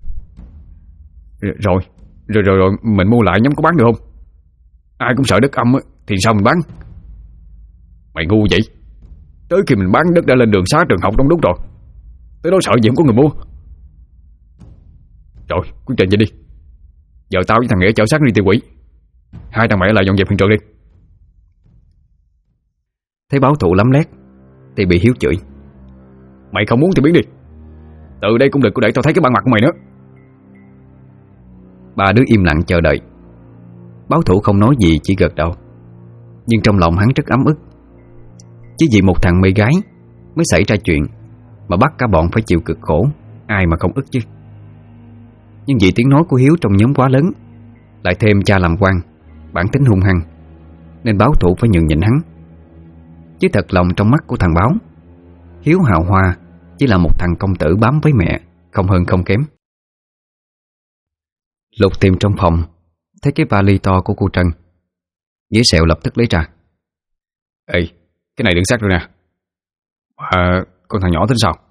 Rồi mình mua lại nhóm có bán được không? Ai cũng sợ đất âm á, thì sao mình bán? Mày ngu vậy. Tới khi mình bán đất đã lên đường xá trường học đông đúc rồi, tới đó sợ gì không có người mua. Rồi quyết định vậy đi. Giờ tao với thằng Nghĩa chở xác đi tiêu hủy. Hai thằng mẹ lại dọn dẹp hiện trường đi. Thấy báo thù lắm lét thì bị Hiếu chửi. Mày không muốn thì biến đi. Từ đây cũng đừng có để tao thấy cái bản mặt của mày nữa. Ba đứa im lặng chờ đợi. Báo thủ không nói gì, chỉ gật đầu. Nhưng trong lòng hắn rất ấm ức. Chỉ vì một thằng mê gái mới xảy ra chuyện mà bắt cả bọn phải chịu cực khổ, ai mà không ức chứ. Nhưng vì tiếng nói của Hiếu trong nhóm quá lớn, lại thêm cha làm quan, bản tính hung hăng, nên báo thủ phải nhường nhịn hắn. Chứ thật lòng trong mắt của thằng Báo, Hiếu hào hoa chỉ là một thằng công tử bám với mẹ, không hơn không kém. Lục tìm trong phòng, thấy cái vali to của cô Trân. Nghĩa Sẹo lập tức lấy ra. Ê, cái này đựng xác rồi nè. Con thằng nhỏ tính sao?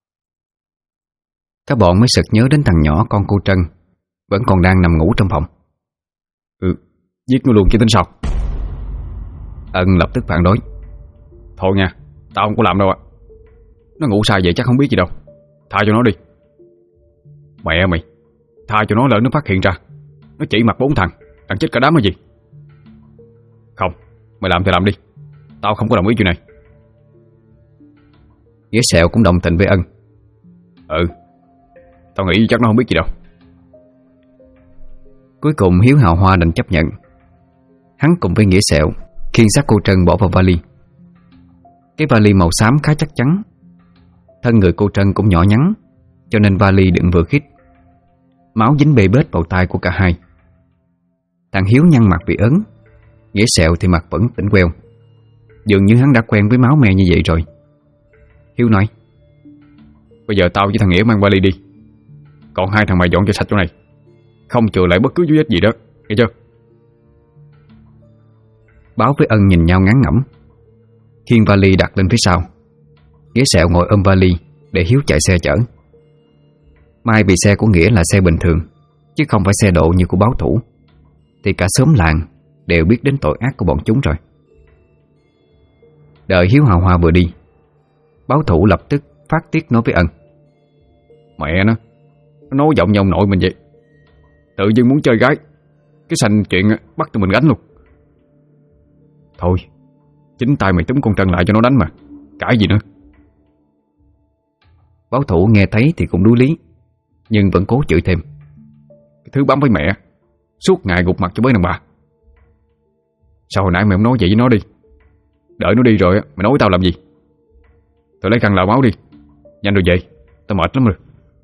Các bọn mới sực nhớ đến thằng nhỏ con cô Trân vẫn còn đang nằm ngủ trong phòng. Giết nó luôn chứ tính sao? Ân lập tức phản đối. Thôi nha, tao không có làm đâu ạ. Nó ngủ sai vậy chắc không biết gì đâu. Tha cho nó đi. Mẹ mày, tha cho nó lỡ nó phát hiện ra nó chỉ mặt 4 thằng chết cả đám là gì. Không, mày làm thì làm đi. Tao không có đồng ý chuyện này. Nghĩa Sẹo cũng đồng tình với Ân. Tao nghĩ chắc nó không biết gì đâu. Cuối cùng Hiếu hào hoa đành chấp nhận. Hắn cùng với Nghĩa Sẹo khiêng xác cô Trân bỏ vào vali. Cái vali màu xám khá chắc chắn. Thân người cô Trân cũng nhỏ nhắn, cho nên vali đựng vừa khít. Máu dính bê bết vào tay của cả hai. Thằng Hiếu nhăn mặt vì ớn, Nghĩa Sẹo thì mặt vẫn tỉnh queo. Dường như hắn đã quen với máu me như vậy rồi. Hiếu nói: Bây giờ tao với thằng Nghĩa mang vali đi, còn hai thằng mày dọn cho sạch chỗ này, không chừa lại bất cứ dấu vết gì đó, nghe chưa? Báo với Ân nhìn nhau ngán ngẩm, khiêng vali đặt lên phía sau. Nghĩa Sẹo ngồi ôm vali để Hiếu chạy xe chở. May vì xe của Nghĩa là xe bình thường, chứ không phải xe độ như của báo thủ, thì cả xóm làng đều biết đến tội ác của bọn chúng rồi. Đợi Hiếu hào hoa vừa đi, báo thủ lập tức phát tiết nói với Ân: Mẹ nó nói giọng như ông nội mình vậy. Tự dưng muốn chơi gái, cái sành chuyện bắt tụi mình gánh luôn. Thôi, chính tay mày túm con Trân lại cho nó đánh mà, cãi gì nữa. Báo thủ nghe thấy thì cũng đuối lý, nhưng vẫn cố chửi thêm: Cái thứ bám với mẹ, suốt ngày gục mặt cho bới thằng bà. Sao hồi nãy mày không nói vậy với nó đi? Đợi nó đi rồi mày nói với tao làm gì? Thôi lấy khăn lau máu đi, nhanh rồi về, tao mệt lắm rồi.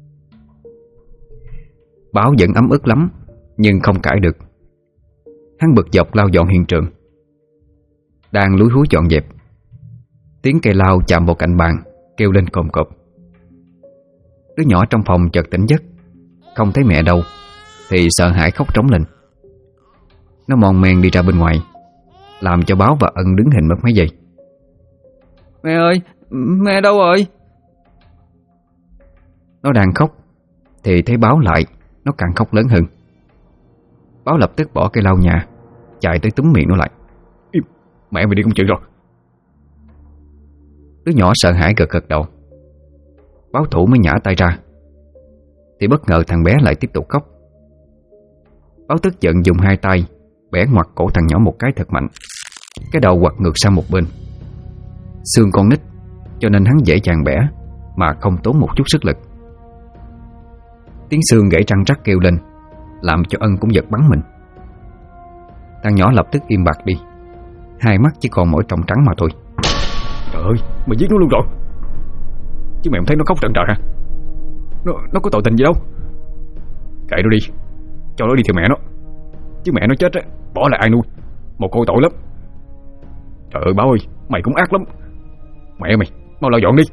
Báo vẫn ấm ức lắm, nhưng không cãi được. Hắn bực dọc lau dọn hiện trường. Đang lúi húi dọn dẹp, tiếng cây lau chạm vào cạnh bàn kêu lên cộm cộp. Đứa nhỏ trong phòng chợt tỉnh giấc, không thấy mẹ đâu thì sợ hãi khóc trống lên. Nó mon men đi ra bên ngoài, làm cho Báo và Ân đứng hình mất mấy giây. Mẹ ơi, mẹ đâu rồi? Nó đang khóc thì thấy Báo lại, nó càng khóc lớn hơn. Báo lập tức bỏ cây lau nhà, chạy tới túm miệng nó lại. Mẹ mày đi công chuyện rồi. Đứa nhỏ sợ hãi gật gật đầu. Báo thủ mới nhả tay ra, thì bất ngờ thằng bé lại tiếp tục khóc. Báo tức giận dùng hai tay bẻ ngoặt cổ thằng nhỏ một cái thật mạnh. Cái đầu quặt ngược sang một bên. Xương con nít, cho nên hắn dễ dàng bẻ mà không tốn một chút sức lực. Tiếng xương gãy răng rắc kêu lên, làm cho Ân cũng giật bắn mình. Thằng nhỏ lập tức im bặt đi, hai mắt chỉ còn mỗi tròng trắng mà thôi. Trời ơi, mày giết nó luôn rồi. Chứ mày không thấy nó khóc trận trời hả? Nó có tội tình gì đâu. Kệ nó đi, cho nó đi theo mẹ nó. Chứ mẹ nó chết á, bỏ lại ai nuôi. Một cô tội lắm. Trời ơi Báo ơi, mày cũng ác lắm. Mẹ mày, mau lau dọn đi.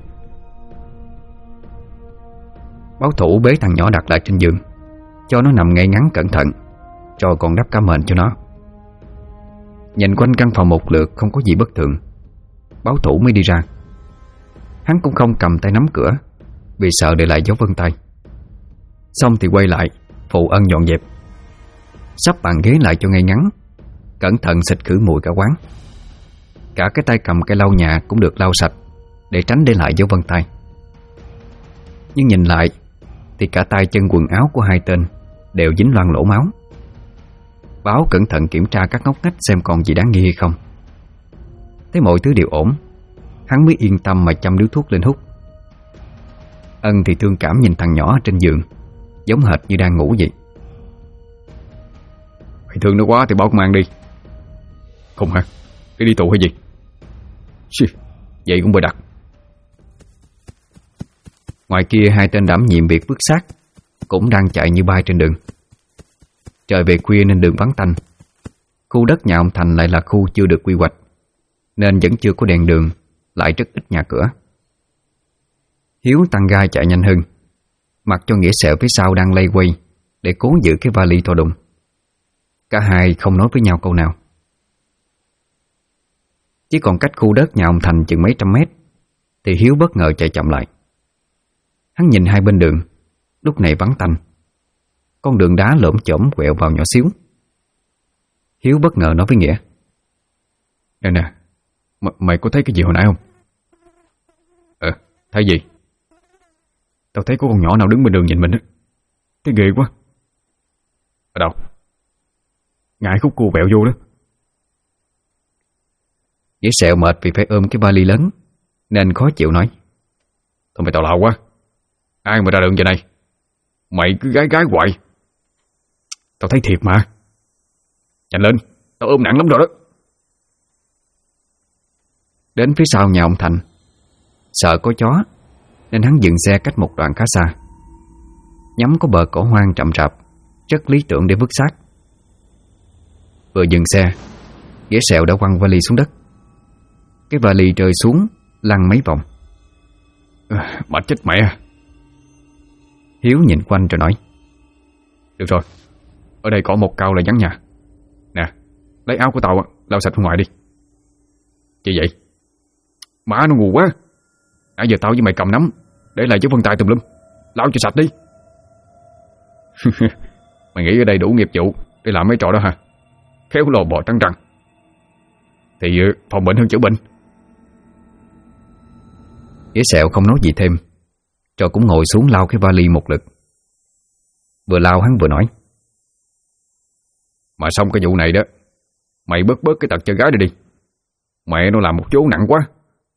Báo thủ bế thằng nhỏ đặt lại trên giường, cho nó nằm ngay ngắn cẩn thận, rồi còn đắp cả mền cho nó. Nhìn quanh căn phòng một lượt không có gì bất thường, báo thủ mới đi ra. Hắn cũng không cầm tay nắm cửa, vì sợ để lại dấu vân tay. Xong thì quay lại phụ Ân dọn dẹp, sắp bàn ghế lại cho ngay ngắn, cẩn thận xịt khử mùi cả quán. Cả cái tay cầm cây lau nhà cũng được lau sạch để tránh để lại dấu vân tay. Nhưng nhìn lại thì cả tay chân quần áo của hai tên đều dính loang lỗ máu. Báo cẩn thận kiểm tra các ngóc ngách xem còn gì đáng nghi hay không. Thấy mọi thứ đều ổn, hắn mới yên tâm mà châm điếu thuốc lên hút. Ân thì thương cảm nhìn thằng nhỏ trên giường, giống hệt như đang ngủ vậy. Mày thương nó quá thì báo công an đi. Không hả? Đi tù hay gì? Vậy cũng bày đặt. Ngoài kia hai tên đảm nhiệm việc vứt xác cũng đang chạy như bay trên đường. Trời về khuya nên đường vắng tanh. Khu đất nhà ông Thành lại là khu chưa được quy hoạch, nên vẫn chưa có đèn đường, lại rất ít nhà cửa. Hiếu tăng ga chạy nhanh hơn, mặc cho Nghĩa Sẹo phía sau đang lay quay để cố giữ cái vali to đùng. Cả hai không nói với nhau câu nào. Chỉ còn cách khu đất nhà ông Thành chừng mấy trăm mét thì Hiếu bất ngờ chạy chậm lại. Hắn nhìn hai bên đường, lúc này vắng tanh, con đường đá lởm chởm quẹo vào nhỏ xíu. Hiếu bất ngờ nói với Nghĩa: Nè, mày có thấy cái gì hồi nãy không? Thấy gì? Tao thấy có con nhỏ nào đứng bên đường nhìn mình á. Cái ghê quá. Ở đâu? Ngại khúc cua bẹo vô đó. Nghĩa Sẹo mệt vì phải ôm cái vali lớn nên khó chịu nói: Thôi mày tào lao quá. Ai mà ra đường giờ này? Mày cứ gái hoài. Tao thấy thiệt mà. Nhanh lên, tao ôm nặng lắm rồi đó. Đến phía sau nhà ông Thành, sợ có chó nên hắn dừng xe cách một đoạn khá xa, nhắm có bờ cỏ hoang rậm rạp, rất lý tưởng để vứt xác. Vừa dừng xe, Nghĩa Sẹo đã quăng vali xuống đất. Cái vali rơi xuống lăn mấy vòng. Mà chết mẹ. Hiếu nhìn quanh rồi nói: Được rồi, ở đây có một cao là vắng nhà. Nè, lấy áo của tao lau sạch ngoài đi. Chị vậy? Má nó ngu quá. Nãy giờ tao với mày cầm nắm để lại dấu vân tay tùm lum. Lau cho sạch đi. Mày nghĩ ở đây đủ nghiệp vụ để làm mấy trò đó hả? Khéo lò bò trắng trăng. Thì phòng bệnh hơn chữa bệnh. Nghĩa Sẹo không nói gì thêm, rồi cũng ngồi xuống lau cái vali một lượt. Vừa lau hắn vừa nói: Mà xong cái vụ này đó, mày bớt cái tật chơi gái đi. Mẹ nó làm một chỗ nặng quá.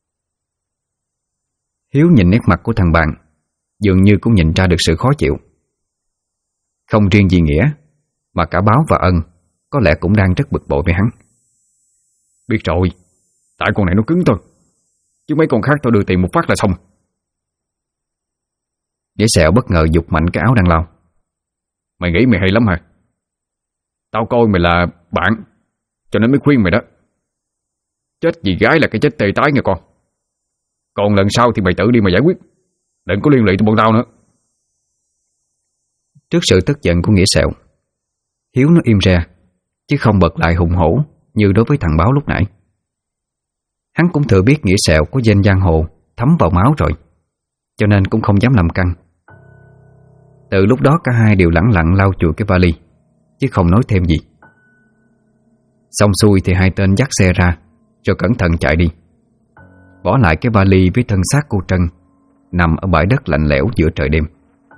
Hiếu nhìn nét mặt của thằng bạn, dường như cũng nhìn ra được sự khó chịu. Không riêng gì Nghĩa, mà cả Báo và Ân có lẽ cũng đang rất bực bội với hắn. Biết rồi, tại con này nó cứng thôi, chứ mấy con khác tao đưa tiền một phát là xong. Nghĩa Sẹo bất ngờ giục mạnh cái áo đang lau. Mày nghĩ mày hay lắm hả? Tao coi mày là bạn, cho nên mới khuyên mày đó. Chết vì gái là cái chết tê tái nha con. Còn lần sau thì mày tự đi mà giải quyết, đừng có liên lụy tới bọn tao nữa. Trước sự tức giận của Nghĩa Sẹo, Hiếu nó im re, chứ không bật lại hùng hổ như đối với thằng Báo lúc nãy. Hắn cũng thừa biết Nghĩa Sẹo có danh giang hồ thấm vào máu rồi, cho nên cũng không dám làm căng. Từ lúc đó cả hai đều lẳng lặng lau chùi cái vali, chứ không nói thêm gì. Xong xuôi thì hai tên dắt xe ra, rồi cẩn thận chạy đi, bỏ lại cái vali với thân xác cô Trân nằm ở bãi đất lạnh lẽo giữa trời đêm.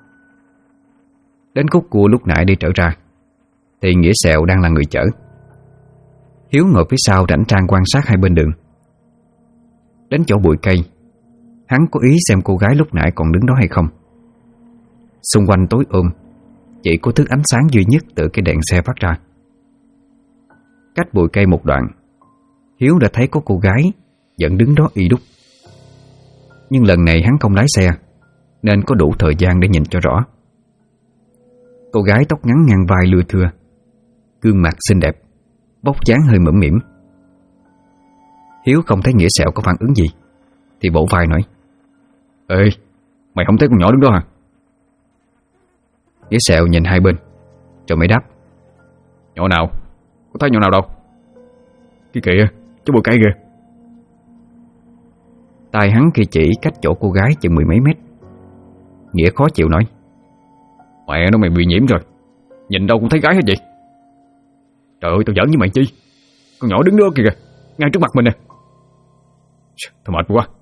Đến khúc cua lúc nãy đi trở ra thì Nghĩa Sẹo đang là người chở. Hiếu ngồi phía sau rảnh rang quan sát hai bên đường. Đến chỗ bụi cây, hắn có ý xem cô gái lúc nãy còn đứng đó hay không. Xung quanh tối chỉ có thứ ánh sáng duy nhất từ cái đèn xe phát ra. Cách bụi cây một đoạn, Hiếu đã thấy có cô gái vẫn đứng đó y đúc. Nhưng lần này hắn không lái xe, nên có đủ thời gian để nhìn cho rõ. Cô gái tóc ngắn ngang vai lưa thưa, gương mặt xinh đẹp, vóc dáng hơi mõm mĩm. Hiếu không thấy Nghĩa Sẹo có phản ứng gì thì vỗ vai nói: Ê, mày không thấy con nhỏ đứng đó hả? Nghĩa Sẹo nhìn hai bên rồi mới đáp: Nhỏ nào? Có thấy nhỏ nào đâu. Cái kìa, cái bụi cây kìa. Tay hắn kia chỉ cách chỗ cô gái chừng mười mấy mét. Nghĩa khó chịu nói: Mẹ nó, mày bị nhiễm rồi, nhìn đâu cũng thấy gái hết vậy. Trời ơi, tao giỡn với mày chi? Con nhỏ đứng đó kìa, ngay trước mặt mình nè. Thôi mệt quá.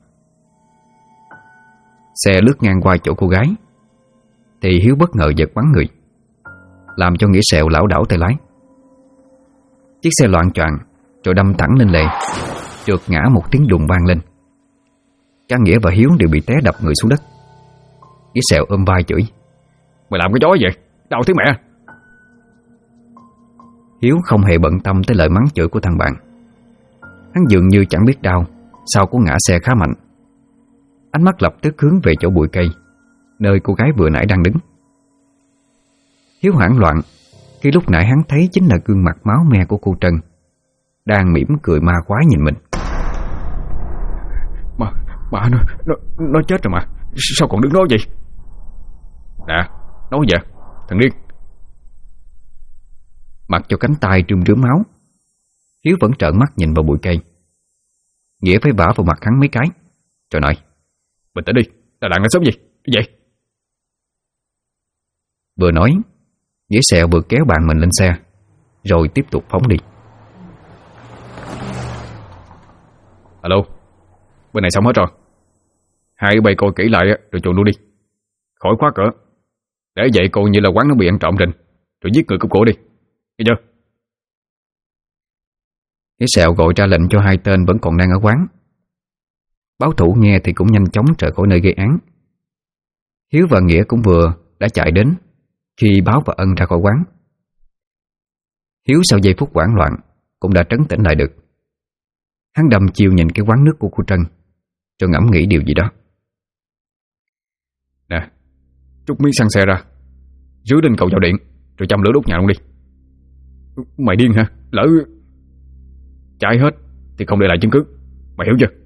Xe lướt ngang qua chỗ cô gái thì Hiếu bất ngờ giật bắn người, làm cho Nghĩa Sẹo lảo đảo tay lái. Chiếc xe loạng choạng rồi đâm thẳng lên lề, trượt ngã một tiếng đùng vang lên. Cả Nghĩa và Hiếu đều bị té đập người xuống đất. Nghĩa Sẹo ôm vai chửi: Mày làm cái chó vậy? Đau thế mẹ. Hiếu không hề bận tâm tới lời mắng chửi của thằng bạn. Hắn dường như chẳng biết đau sau cú ngã xe khá mạnh. Ánh mắt lập tức hướng về chỗ bụi cây, nơi cô gái vừa nãy đang đứng. Hiếu hoảng loạn khi lúc nãy hắn thấy chính là gương mặt máu me của cô Trân, đang mỉm cười ma quái nhìn mình. Mà nó chết rồi mà, sao còn đứng đó vậy? Nè, nói vậy thằng điên. Mặc cho cánh tay rơm rớm máu, Hiếu vẫn trợn mắt nhìn vào bụi cây. Nghĩa phải vả vào mặt hắn mấy cái rồi nói: Bình tĩnh đi, là đàn nó sớm gì vậy? Vừa nói, Nghĩa Sẹo vừa kéo bạn mình lên xe, rồi tiếp tục phóng đi. Alo, bên này xong hết rồi. Hai bay coi kỹ lại rồi chuồn luôn đi, khỏi khóa cửa. Để vậy coi như là quán nó bị ăn trộm rình, rồi giết người cướp của đi, nghe chưa? Nghĩa Sẹo gọi ra lệnh cho hai tên vẫn còn đang ở quán. Báo thủ nghe thì cũng nhanh chóng rời khỏi nơi gây án. Hiếu và Nghĩa cũng vừa đã chạy đến khi báo và Ân ra khỏi quán. Hiếu sau giây phút hoảng loạn cũng đã trấn tĩnh lại được. Hắn đăm chiêu nhìn cái quán nước của cô Trân, rồi ngẫm nghĩ điều gì đó. Nè, trút miếng xăng xe ra, rưới lên cầu dao điện, rồi châm lửa đốt nhà luôn đi. Mày điên hả? Lỡ cháy hết thì không để lại chứng cứ, mày hiểu chưa?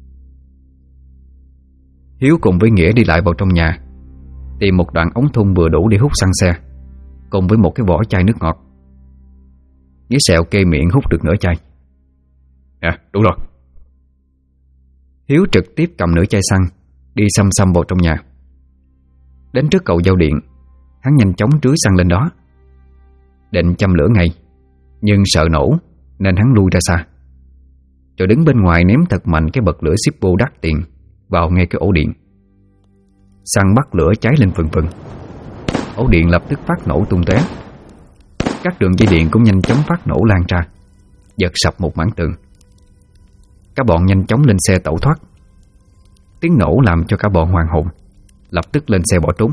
Hiếu cùng với Nghĩa đi lại vào trong nhà, tìm một đoạn ống thun vừa đủ để hút xăng xe, cùng với một cái vỏ chai nước ngọt. Nghĩa Sẹo kê miệng hút được nửa chai. Nè, đủ rồi. Hiếu trực tiếp cầm nửa chai xăng, đi xăm xăm vào trong nhà. Đến trước cầu giao điện, hắn nhanh chóng rưới xăng lên đó, định châm lửa ngay, nhưng sợ nổ nên hắn lui ra xa, rồi đứng bên ngoài ném thật mạnh cái bật lửa Zippo đắt tiền vào ngay cái ổ điện. Xăng bắt lửa cháy lên phừng phừng. Ổ điện lập tức phát nổ tung tóe. Các đường dây điện cũng nhanh chóng phát nổ lan ra, giật sập một mảng tường. Các bọn nhanh chóng lên xe tẩu thoát. Tiếng nổ làm cho cả bọn hoàng hồn, lập tức lên xe bỏ trốn.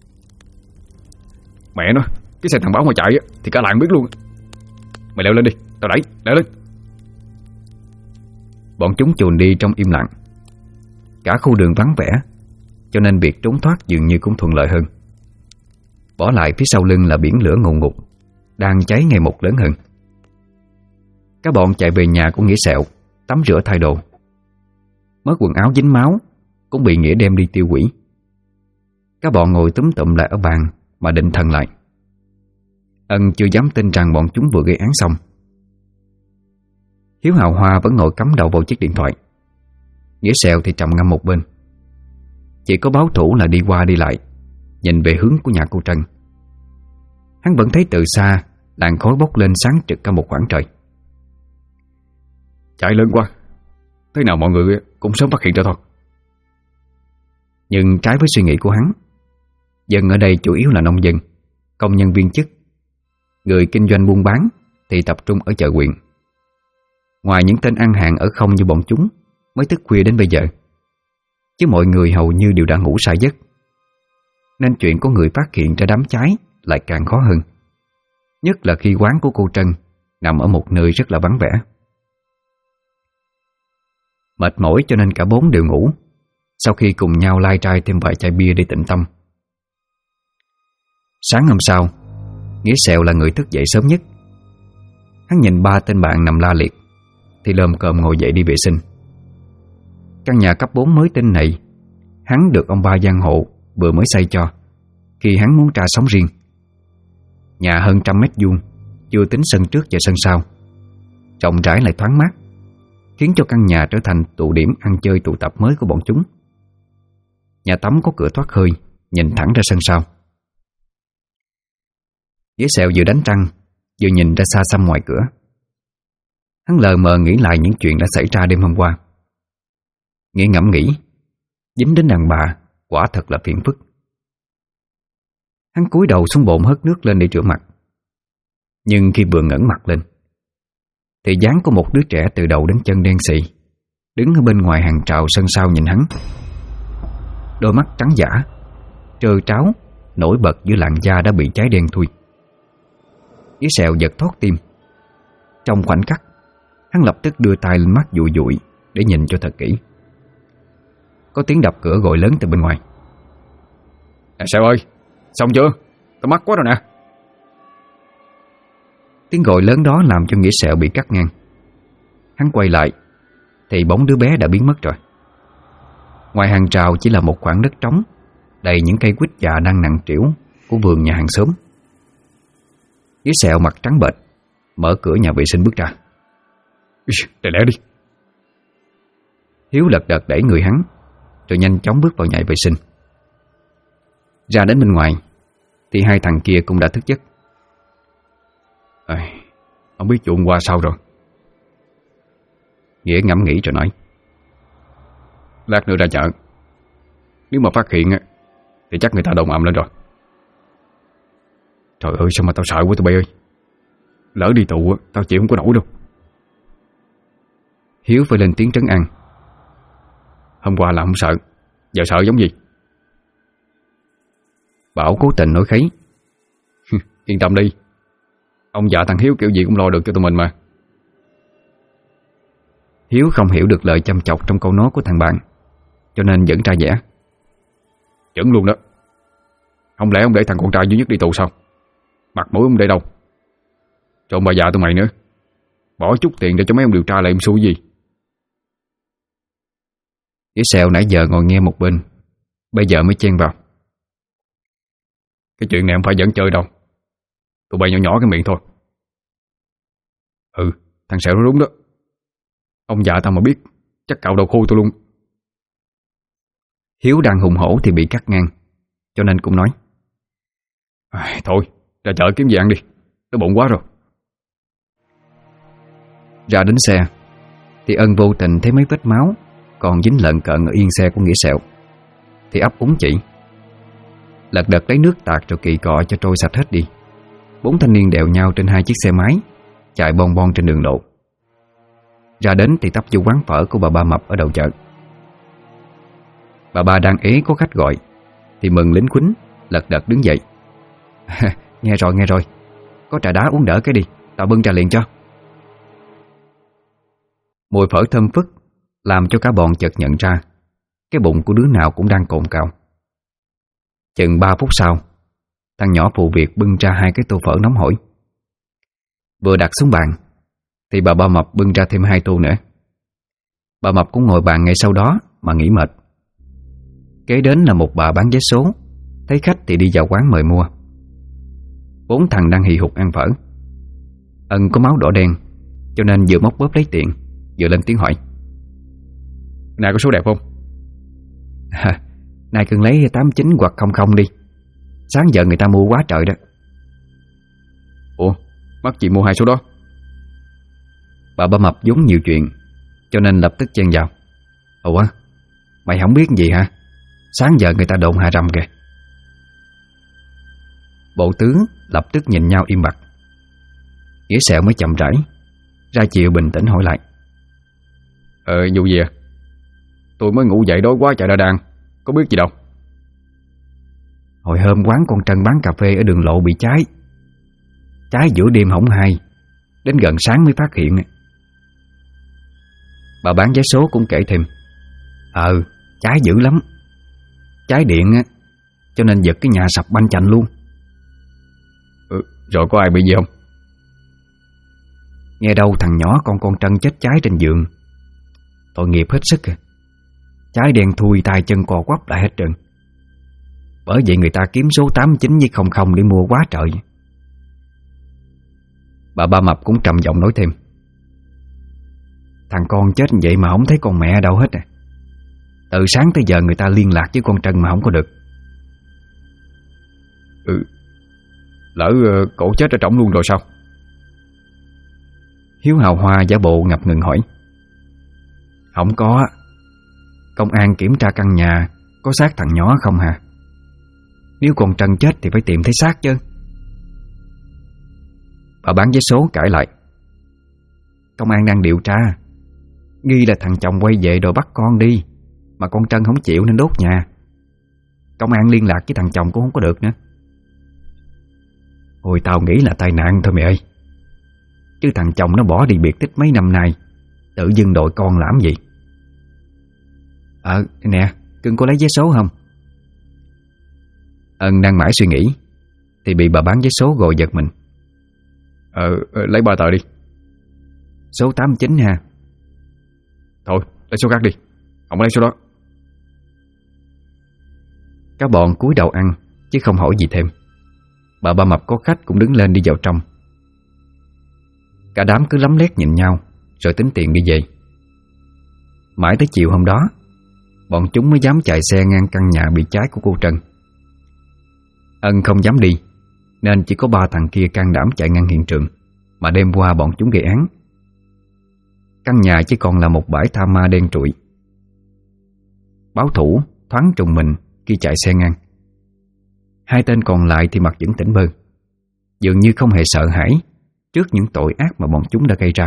Mẹ nó, cái xe thằng Báo mà chạy thì cả làng biết luôn. Mày leo lên đi, tao đẩy, leo lên. Bọn chúng chuồn đi trong im lặng. Cả khu đường vắng vẻ, cho nên việc trốn thoát dường như cũng thuận lợi hơn. Bỏ lại phía sau lưng là biển lửa ngùn ngụt đang cháy ngày một lớn hơn. Các bọn chạy về nhà của Nghĩa Sẹo, tắm rửa thay đồ. Mớ quần áo dính máu cũng bị Nghĩa đem đi tiêu hủy. Các bọn ngồi túm tụm lại ở bàn mà định thần lại. Ân chưa dám tin rằng bọn chúng vừa gây án xong. Hiếu Hào Hoa vẫn ngồi cắm đầu vào chiếc điện thoại. Nghĩa Sẹo thì trầm ngâm một bên. Chỉ có báo thủ là đi qua đi lại, nhìn về hướng của nhà cô Trân. Hắn vẫn thấy từ xa làn khói bốc lên sáng trực cả một khoảng trời. Chạy lớn quá, thế nào mọi người cũng sớm phát hiện ra thôi. Nhưng trái với suy nghĩ của hắn, dân ở đây chủ yếu là nông dân, công nhân viên chức. Người kinh doanh buôn bán thì tập trung ở chợ huyện. Ngoài những tên ăn hàng ở không như bọn chúng mới thức khuya đến bây giờ, chứ mọi người hầu như đều đã ngủ say giấc. Nên chuyện có người phát hiện ra đám cháy lại càng khó hơn, nhất là khi quán của cô Trân nằm ở một nơi rất là vắng vẻ. Mệt mỏi cho nên cả bốn đều ngủ, sau khi cùng nhau lai trai thêm vài chai bia để tĩnh tâm. Sáng hôm sau, Nghĩa Sẹo là người thức dậy sớm nhất. Hắn nhìn ba tên bạn nằm la liệt thì lồm cồm ngồi dậy đi vệ sinh. Căn nhà cấp 4 mới tinh này hắn được ông ba giang hộ vừa mới xây cho khi hắn muốn ra sống riêng. Nhà hơn 100 mét vuông, chưa tính sân trước và sân sau, rộng rãi lại thoáng mát, khiến cho căn nhà trở thành tụ điểm ăn chơi tụ tập mới của bọn chúng. Nhà tắm có cửa thoát hơi nhìn thẳng ra sân sau. Ghế Sẹo vừa đánh răng vừa nhìn ra xa xăm ngoài cửa. Hắn lờ mờ nghĩ lại những chuyện đã xảy ra đêm hôm qua. Nghĩ ngẫm nghĩ, dính đến đàn bà quả thật là phiền phức. Hắn cúi đầu xuống bồn hớt nước lên để rửa mặt. Nhưng khi vừa ngẩng mặt lên thì dáng của một đứa trẻ từ đầu đến chân đen xì đứng ở bên ngoài hàng rào sân sau nhìn hắn. Đôi mắt trắng dã, trơ tráo, nổi bật dưới làn da đã bị cháy đen thui. Ghế Sẹo giật thót tim. Trong khoảnh khắc, hắn lập tức đưa tay lên mắt dụi dụi để nhìn cho thật kỹ. Có tiếng đập cửa gọi lớn từ bên ngoài. Sẹo ơi, xong chưa? Tao mắc quá rồi nè. Tiếng gọi lớn đó làm cho Nghĩa Sẹo bị cắt ngang. Hắn quay lại thì bóng đứa bé đã biến mất rồi. Ngoài hàng rào chỉ là một khoảng đất trống đầy những cây quýt già đang nặng trĩu của vườn nhà hàng xóm. Nghĩa Sẹo mặt trắng bệch mở cửa nhà vệ sinh bước ra. Để lẽ đi. Hiếu lật đật đẩy người hắn rồi nhanh chóng bước vào nhà vệ sinh. Ra đến bên ngoài thì hai thằng kia cũng đã thức giấc. Không biết chuyện qua sao rồi. Nghĩa ngẫm nghĩ rồi nói. Lát nữa ra chợ, nếu mà phát hiện thì chắc người ta đồn ầm lên rồi. Trời ơi, sao mà tao sợ quá tụi bay ơi. Lỡ đi tù tao chịu không có nổi đâu. Hiếu phải lên tiếng trấn an. Hôm qua là không sợ, giờ sợ giống gì? Bảo cố tình nói khấy. Yên tâm đi, ông già thằng Hiếu kiểu gì cũng lo được cho tụi mình mà. Hiếu không hiểu được lời chăm chọc trong câu nói của thằng bạn, cho nên vẫn ra vẻ. Chuẩn luôn đó. Không lẽ ông để thằng con trai duy nhất đi tù sao? Mặt mũi ông để đâu? Rồi ông bà già tụi mày nữa, bỏ chút tiền để cho mấy ông điều tra lại em xui gì. Ghế Sẹo nãy giờ ngồi nghe một bên, bây giờ mới chen vào. Cái chuyện này không phải giỡn chơi đâu. Tụi bay nhỏ nhỏ cái miệng thôi. Thằng Sẹo nói đúng đó. Ông già tao mà biết chắc cạo đầu khô tôi luôn. Hiếu đang hùng hổ thì bị cắt ngang, cho nên cũng nói. Thôi, ra chợ kiếm gì ăn đi, nó bụng quá rồi. Ra đến xe thì Ân vô tình thấy mấy vết máu còn dính lợn cợn ở yên xe của Nghĩa Sẹo, thì ấp úng chỉ. Lật đật lấy nước tạt rồi kỳ cọ cho trôi sạch hết đi. 4 thanh niên đèo nhau trên 2 chiếc xe máy chạy bon bon trên đường lộ. Ra đến thì tấp vô quán phở của bà Ba Mập ở đầu chợ. Bà Ba đang ế có khách gọi thì mừng lính quýnh lật đật đứng dậy. Nghe rồi, có trà đá uống đỡ cái đi, tao bưng trà liền cho. Mùi phở thơm phức làm cho cả bọn chợt nhận ra cái bụng của đứa nào cũng đang cồn cào. Chừng 3 phút sau, thằng nhỏ phụ việc bưng ra 2 cái tô phở nóng hổi. Vừa đặt xuống bàn thì bà Ba Mập bưng ra thêm 2 tô nữa. Bà Mập cũng ngồi bàn ngay sau đó mà nghỉ mệt. Kế đến là một bà bán vé số, thấy khách thì đi vào quán mời mua. 4 thằng đang hì hục ăn phở. Ân có máu đỏ đen, cho nên vừa móc bóp lấy tiền vừa lên tiếng hỏi. Này có số đẹp không? Này cần lấy 89 hoặc 00 đi. Sáng giờ người ta mua quá trời đó. Ủa, mắc chị mua 2 số đó? Bà Ba Mập vốn nhiều chuyện, cho nên lập tức chen vào. Ủa, mày không biết gì hả? Sáng giờ người ta đồn Hà Rầm kìa. Bộ tướng lập tức nhìn nhau im bặt. Nghĩa Sẹo mới chậm rãi ra chiều bình tĩnh hỏi lại. Vụ gì à? Tôi mới ngủ dậy đói quá chạy ra đàn, có biết gì đâu. Hồi hôm quán con Trân bán cà phê ở đường lộ bị cháy. Cháy giữa đêm hổng hay, đến gần sáng mới phát hiện. Bà bán vé số cũng kể thêm. Cháy dữ lắm. Cháy điện á, cho nên giật cái nhà sập banh chành luôn. Rồi có ai bị gì không? Nghe đâu thằng nhỏ con Trân chết cháy trên giường. Tội nghiệp hết sức à. Cháy đen thui, tay chân co quắp lại hết trơn. Bởi vậy người ta kiếm số 89 với 00 để mua quá trời. Bà Ba Mập cũng trầm giọng nói thêm. Thằng con chết vậy mà không thấy con mẹ đâu hết à. Từ sáng tới giờ người ta liên lạc với con Trân mà không có được. Lỡ cổ chết ở trỏng luôn rồi sao? Hiếu hào hoa giả bộ ngập ngừng hỏi. Không có. Công an kiểm tra căn nhà có xác thằng nhỏ không hả? Nếu còn Trân chết thì phải tìm thấy xác chứ. Bà bán vé số cãi lại. Công an đang điều tra, nghi là thằng chồng quay về rồi bắt con đi, mà con Trân không chịu nên đốt nhà. Công an liên lạc với thằng chồng cũng không có được nữa. Ôi tao nghĩ là tai nạn thôi mẹ ơi. Chứ thằng chồng nó bỏ đi biệt tích mấy năm nay, tự dưng đội con làm gì? Nè, cưng có lấy vé số không? Ân đang mãi suy nghĩ thì bị bà bán vé số gọi giật mình. Lấy 3 tờ đi. Số 89 ha. Thôi, lấy số khác đi, không lấy số đó. Các bọn cúi đầu ăn chứ không hỏi gì thêm. Bà Ba Mập có khách cũng đứng lên đi vào trong. Cả đám cứ lấm lét nhìn nhau rồi tính tiền đi về. Mãi tới chiều hôm đó, bọn chúng mới dám chạy xe ngang căn nhà bị cháy của cô Trân. Ân không dám đi nên chỉ có 3 thằng kia can đảm chạy ngang hiện trường mà đêm qua bọn chúng gây án. Căn nhà chỉ còn là một bãi tha ma đen trụi. Báo thủ thoáng trùng mình khi chạy xe ngang. 2 tên còn lại thì mặt vẫn tỉnh bơ, dường như không hề sợ hãi trước những tội ác mà bọn chúng đã gây ra.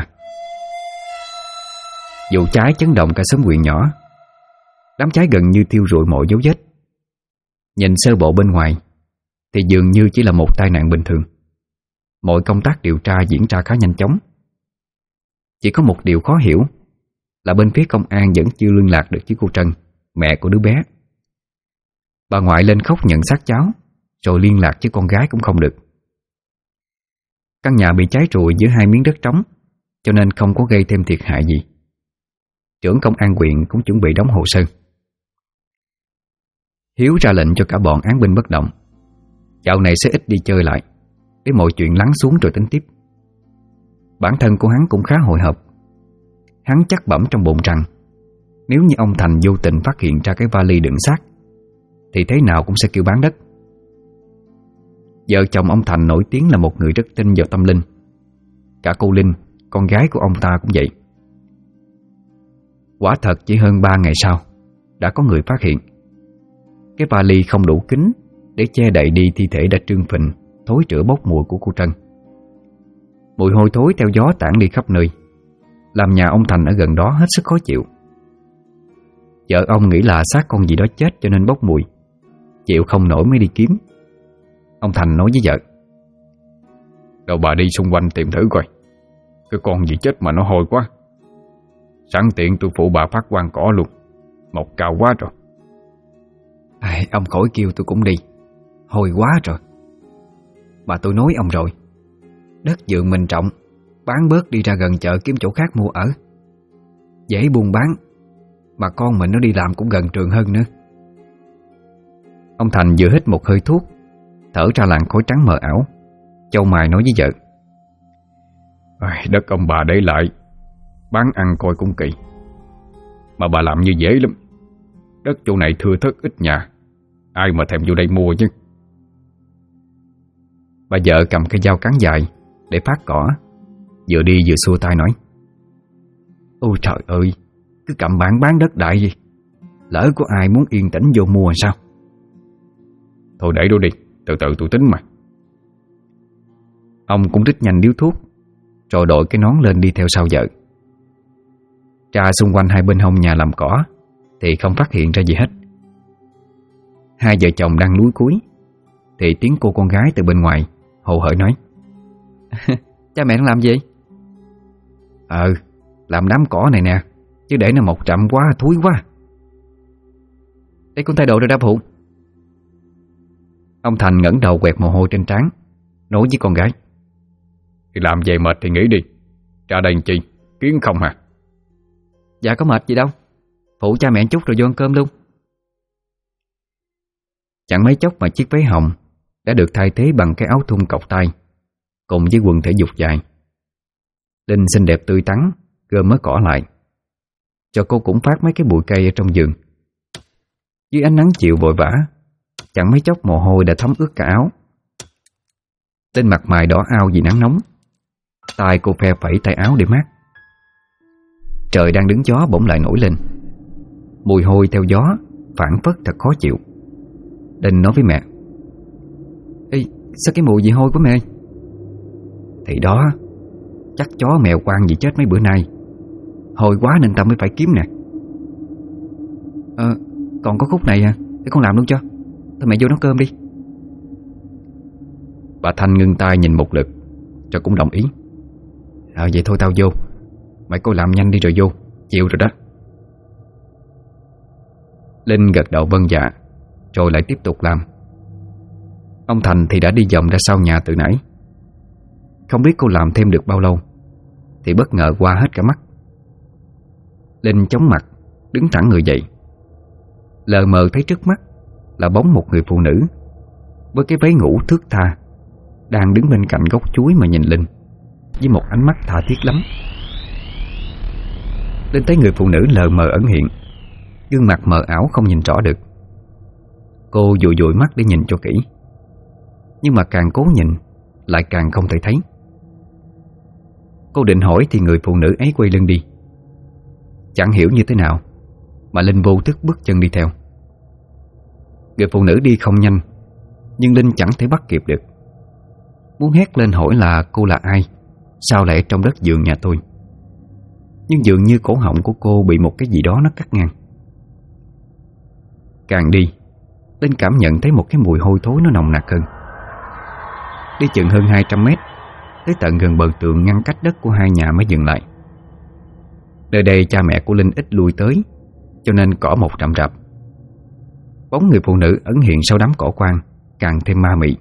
Vụ cháy chấn động cả xóm huyện nhỏ. Đám cháy gần như thiêu rụi mọi dấu vết. Nhìn sơ bộ bên ngoài thì dường như chỉ là một tai nạn bình thường. Mọi công tác điều tra diễn ra khá nhanh chóng. Chỉ có một điều khó hiểu là bên phía công an vẫn chưa liên lạc được với cô Trân, mẹ của đứa bé. Bà ngoại lên khóc nhận xác cháu, rồi liên lạc với con gái cũng không được. Căn nhà bị cháy rụi giữa 2 miếng đất trống, cho nên không có gây thêm thiệt hại gì. Trưởng công an huyện cũng chuẩn bị đóng hồ sơ. Hiếu ra lệnh cho cả bọn án binh bất động. Dạo này sẽ ít đi chơi lại, để mọi chuyện lắng xuống rồi tính tiếp. Bản thân của hắn cũng khá hồi hộp. Hắn chắc bẩm trong bụng rằng nếu như ông Thành vô tình phát hiện ra cái vali đựng xác thì thế nào cũng sẽ kêu bán đất. Vợ chồng ông Thành nổi tiếng là một người rất tin vào tâm linh. Cả cô Linh, con gái của ông ta cũng vậy. Quả thật chỉ hơn 3 ngày sau đã có người phát hiện cái vali không đủ kín để che đậy đi thi thể đã trương phình, thối rữa bốc mùi của cô Trân. Mùi hôi thối theo gió tản đi khắp nơi, làm nhà ông Thành ở gần đó hết sức khó chịu. Vợ ông nghĩ là xác con gì đó chết cho nên bốc mùi, chịu không nổi mới đi kiếm. Ông Thành nói với vợ: Đâu bà đi xung quanh tìm thử coi, cái con gì chết mà nó hôi quá. Sẵn tiện tôi phụ bà phát quang cỏ luôn, mọc cao quá rồi. Ông khỏi kêu tôi cũng đi, hôi quá rồi. Mà tôi nói ông rồi, đất vườn mình trọng, bán bớt đi ra gần chợ kiếm chỗ khác mua ở, dễ buôn bán, mà con mình nó đi làm cũng gần trường hơn nữa. Ông Thành vừa hít một hơi thuốc, thở ra làn khói trắng mờ ảo, chau mày nói với vợ: Đất ông bà để lại, bán ăn coi cũng kỳ. Mà bà làm như dễ lắm. Đất chỗ này thưa thớt ít nhà, ai mà thèm vô đây mua chứ. Bà vợ cầm cái dao cán dài để phát cỏ, vừa đi vừa xua tay nói: Ôi trời ơi, cứ cầm bản bán đất đại gì, lỡ có ai muốn yên tĩnh vô mua sao? Thôi để đó đi, từ từ tôi tính mà. Ông cũng rít nhanh điếu thuốc, rồi đội cái nón lên đi theo sau vợ. Tra xung quanh 2 bên hông nhà làm cỏ thì không phát hiện ra gì hết. 2 vợ chồng đang lúi cúi thì tiếng cô con gái từ bên ngoài hồ hởi nói: Cha mẹ đang làm gì? Làm đám cỏ này nè, chứ để nó mọc chậm quá thúi quá. Để con thay đồ ra đáp phụ. Ông Thành ngẩng đầu quẹt mồ hôi trên trán, nói với con gái: Thì làm về mệt thì nghỉ đi, ra đây làm chi, kiến không hả? Dạ có mệt gì đâu, phụ cha mẹ chút rồi vô ăn cơm luôn. Chẳng mấy chốc mà chiếc váy hồng đã được thay thế bằng cái áo thun cộc tay cùng với quần thể dục dài. Linh xinh đẹp tươi tắn gom mớ cỏ lại, cho cô cũng phát mấy cái bụi cây ở trong vườn. Dưới ánh nắng chiều vội vã, chẳng mấy chốc mồ hôi đã thấm ướt cả áo. Linh mặt mày đỏ ao vì nắng nóng. Tai cô phe phẩy tay áo để mát. Trời đang đứng gió bỗng lại nổi lên. Mùi hôi theo gió phảng phất thật khó chịu. Linh nói với mẹ: Ê, sao cái mùi gì hôi quá mẹ? Thì đó, chắc chó mèo quăng gì chết mấy bữa nay. Hôi quá nên tao mới phải kiếm nè. Còn có khúc này à, để con làm luôn cho. Thôi mẹ vô nấu cơm đi. Bà Thanh ngưng tay nhìn một lượt rồi cũng đồng ý. Vậy thôi tao vô. Mày cô làm nhanh đi rồi vô. Chịu rồi đó. Linh gật đầu vâng dạ, rồi lại tiếp tục làm. Ông Thành thì đã đi vòng ra sau nhà từ nãy. Không biết cô làm thêm được bao lâu thì bất ngờ qua hết cả mắt. Linh chóng mặt, đứng thẳng người dậy. Lờ mờ thấy trước mắt là bóng một người phụ nữ với cái váy ngủ thướt tha đang đứng bên cạnh gốc chuối mà nhìn Linh với một ánh mắt tha thiết lắm. Linh thấy người phụ nữ lờ mờ ẩn hiện, gương mặt mờ ảo không nhìn rõ được. Cô dụi dụi mắt để nhìn cho kỹ, nhưng mà càng cố nhìn lại càng không thể thấy. Cô định hỏi thì người phụ nữ ấy quay lưng đi. Chẳng hiểu như thế nào mà Linh vô thức bước chân đi theo. Người phụ nữ đi không nhanh, nhưng Linh chẳng thể bắt kịp được. Muốn hét lên hỏi là cô là ai, sao lại ở trong đất vườn nhà tôi. Nhưng dường như cổ họng của cô bị một cái gì đó nó cắt ngang. Càng đi, Linh cảm nhận thấy một cái mùi hôi thối nó nồng nặc hơn. Đi chừng hơn 200 mét, tới tận gần bờ tường ngăn cách đất của hai nhà mới dừng lại. Nơi đây cha mẹ của Linh ít lui tới, cho nên cỏ mọc rậm rạp. Bóng người phụ nữ ẩn hiện sau đám cỏ quang càng thêm ma mị.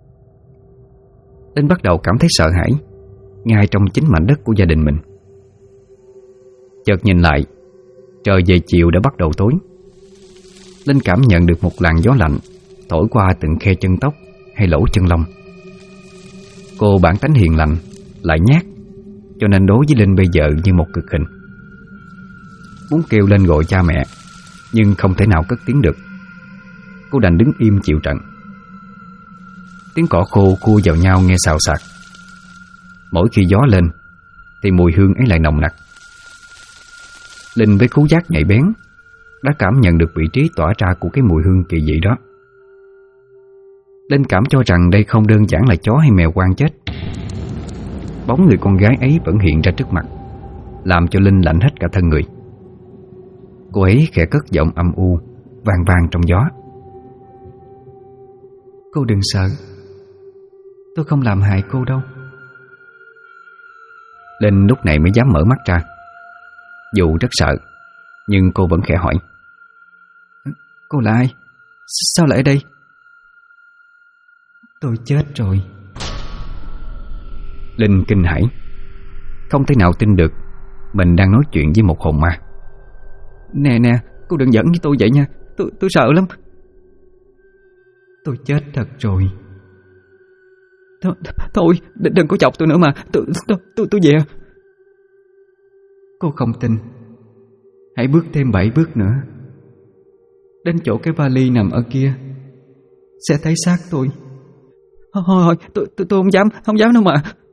Linh bắt đầu cảm thấy sợ hãi ngay trong chính mảnh đất của gia đình mình. Chợt nhìn lại, trời về chiều đã bắt đầu tối. Linh cảm nhận được một làn gió lạnh thổi qua từng khe chân tóc hay lỗ chân lông. Cô bản tánh hiền lành, lại nhát, cho nên đối với Linh bây giờ như một cực hình. Muốn kêu lên gọi cha mẹ, nhưng không thể nào cất tiếng được. Cô đành đứng im chịu trận. Tiếng cỏ khô cua vào nhau nghe xào xạc. Mỗi khi gió lên thì mùi hương ấy lại nồng nặc. Linh với khứu giác nhạy bén đã cảm nhận được vị trí tỏa ra của cái mùi hương kỳ dị đó. Linh cảm cho rằng đây không đơn giản là chó hay mèo quang chết. Bóng người con gái ấy vẫn hiện ra trước mặt, làm cho Linh lạnh hết cả thân người. Cô ấy khẽ cất giọng âm u vang vang trong gió: Cô đừng sợ, tôi không làm hại cô đâu. Linh lúc này mới dám mở mắt ra. Dù rất sợ, nhưng cô vẫn khẽ hỏi: Cô là ai? Sao lại ở đây? Tôi chết rồi. Linh kinh hãi, không thể nào tin được mình đang nói chuyện với một hồn ma. Nè, cô đừng giỡn với tôi vậy nha. Tôi sợ lắm. Tôi chết thật rồi. Thôi, đừng có chọc tôi nữa mà. Tôi về. Cô không tin, hãy bước thêm 7 bước nữa. Đến chỗ cái vali nằm ở kia sẽ thấy xác tôi. Thôi, tôi không dám đâu mà.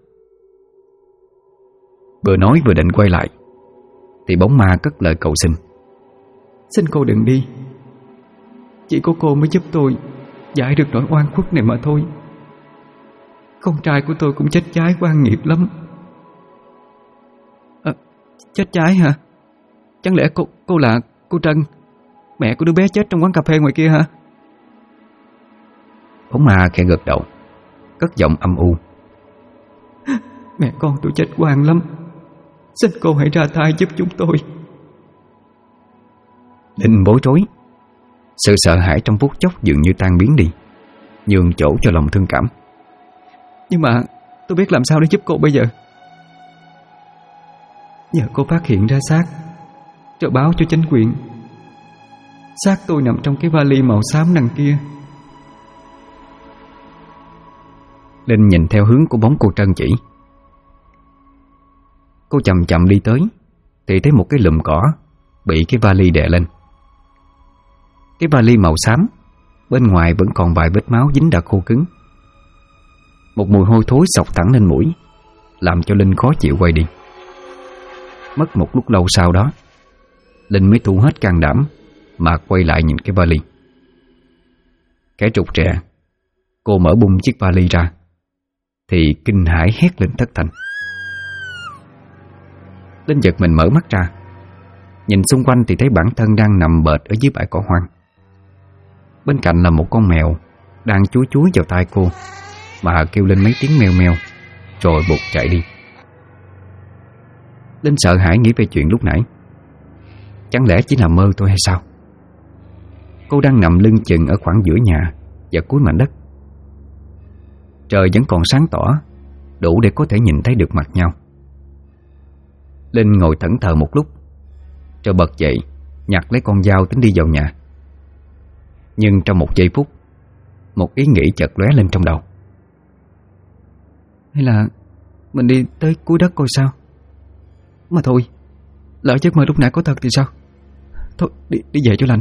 Vừa nói vừa định quay lại thì bóng ma cất lời cầu xin: Xin cô đừng đi. Chỉ có cô mới giúp tôi giải được nỗi oan khuất này mà thôi. Con trai của tôi cũng chết cháy oan nghiệt lắm. Chết cháy hả? Chẳng lẽ cô là cô Trân, mẹ của đứa bé chết trong quán cà phê ngoài kia hả? Bóng ma khẽ gật đầu, cất giọng âm u: Mẹ con tôi chết oan lắm. Xin cô hãy ra tay giúp chúng tôi. Linh bối rối. Sự sợ hãi trong phút chốc dường như tan biến đi, nhường chỗ cho lòng thương cảm. Nhưng mà tôi biết làm sao để giúp cô bây giờ. Nhờ cô phát hiện ra xác rồi báo cho chính quyền. Xác tôi nằm trong cái vali màu xám đằng kia. Linh nhìn theo hướng của bóng cô Trân chỉ. Cô chậm chậm đi tới thì thấy một cái lùm cỏ bị cái vali đè lên. Cái vali màu xám bên ngoài vẫn còn vài vết máu dính đã khô cứng. Một mùi hôi thối xộc thẳng lên mũi, làm cho Linh khó chịu quay đi. Mất một lúc lâu sau đó, Linh mới thu hết can đảm mà quay lại nhìn cái vali. Cái trục trẹ, cô mở bung chiếc vali ra thì kinh hãi hét lên thất thanh. Linh giật mình mở mắt ra, nhìn xung quanh thì thấy bản thân đang nằm bệt ở dưới bãi cỏ hoang. Bên cạnh là một con mèo đang chúi chúi vào tai cô mà kêu lên mấy tiếng meo meo, rồi buộc chạy đi. Linh sợ hãi nghĩ về chuyện lúc nãy. Chẳng lẽ chỉ là mơ thôi hay sao? Cô đang nằm lưng chừng ở khoảng giữa nhà và cuối mảnh đất. Trời vẫn còn sáng tỏ, đủ để có thể nhìn thấy được mặt nhau. Linh ngồi thẫn thờ một lúc, rồi bật dậy, nhặt lấy con dao tính đi vào nhà. Nhưng trong một giây phút, một ý nghĩ chợt lóe lên trong đầu. Hay là mình đi tới cuối đất coi sao? Mà thôi, lỡ giấc mơ lúc nãy có thật thì sao? Thôi, đi về cho lành.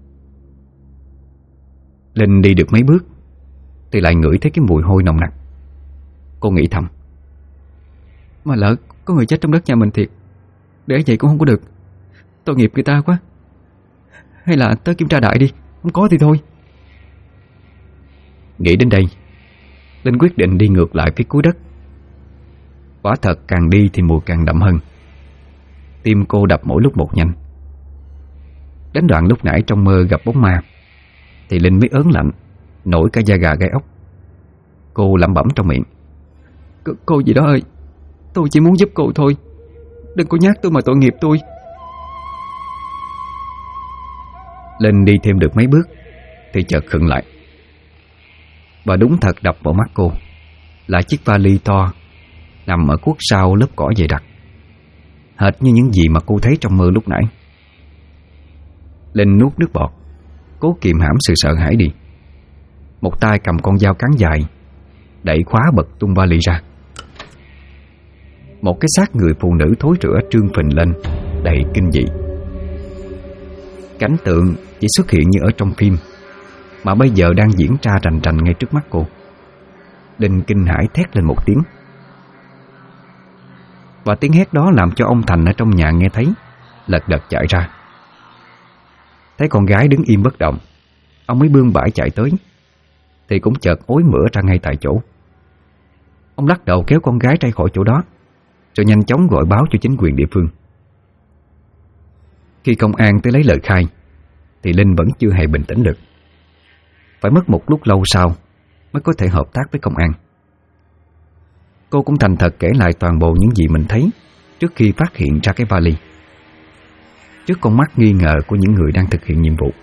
Linh đi được mấy bước thì lại ngửi thấy cái mùi hôi nồng nặc. Cô nghĩ thầm, mà lỡ có người chết trong đất nhà mình thiệt, để vậy cũng không có được, tội nghiệp người ta quá. Hay là tới kiểm tra đại đi, không có thì thôi. Nghĩ đến đây, Linh quyết định đi ngược lại phía cuối đất. Quả thật càng đi thì mùi càng đậm hơn. Tim cô đập mỗi lúc một nhanh. Đến đoạn lúc nãy trong mơ gặp bóng ma thì Linh mới ớn lạnh, nổi cả da gà gai ốc. Cô lẩm bẩm trong miệng, Cô gì đó ơi, tôi chỉ muốn giúp cô thôi, đừng có nhắc tôi mà tội nghiệp tôi. Linh đi thêm được mấy bước thì chợt khựng lại. Và đúng thật đập vào mắt cô là chiếc vali to nằm ở khuất sau lớp cỏ dày đặc, hệt như những gì mà cô thấy trong mơ lúc nãy. Linh nuốt nước bọt, cố kiềm hãm sự sợ hãi đi. Một tay cầm con dao cán dài, đẩy khóa bật tung vali ra. Một cái xác người phụ nữ thối rữa trương phình lên, đầy kinh dị. Cảnh tượng chỉ xuất hiện như ở trong phim, mà bây giờ đang diễn ra rành rành ngay trước mắt cô. Linh kinh hãi thét lên một tiếng. Và tiếng hét đó làm cho ông Thành ở trong nhà nghe thấy, lật đật chạy ra. Thấy con gái đứng im bất động, ông mới bươn bãi chạy tới, thì cũng chợt ối mửa ra ngay tại chỗ. Ông lắc đầu kéo con gái ra khỏi chỗ đó, rồi nhanh chóng gọi báo cho chính quyền địa phương. Khi công an tới lấy lời khai thì Linh vẫn chưa hề bình tĩnh được. Phải mất một lúc lâu sau mới có thể hợp tác với công an. Cô cũng thành thật kể lại toàn bộ những gì mình thấy trước khi phát hiện ra cái vali, trước con mắt nghi ngờ của những người đang thực hiện nhiệm vụ.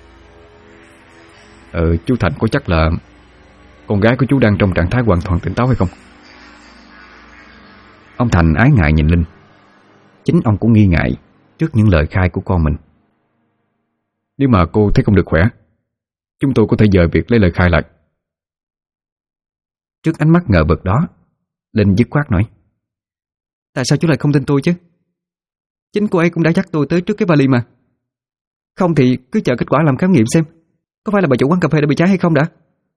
Chú Thành có chắc là con gái của chú đang trong trạng thái hoàn toàn tỉnh táo hay không? Ông Thành ái ngại nhìn Linh. Chính ông cũng nghi ngại trước những lời khai của con mình. Nếu mà cô thấy không được khỏe, chúng tôi có thể dời việc lấy lời khai lại. Trước ánh mắt ngờ vực đó, Linh dứt khoát nói, tại sao chú lại không tin tôi chứ? Chính cô ấy cũng đã dắt tôi tới trước cái vali mà. Không thì cứ chờ kết quả làm khám nghiệm xem có phải là bà chủ quán cà phê đã bị cháy hay không đã.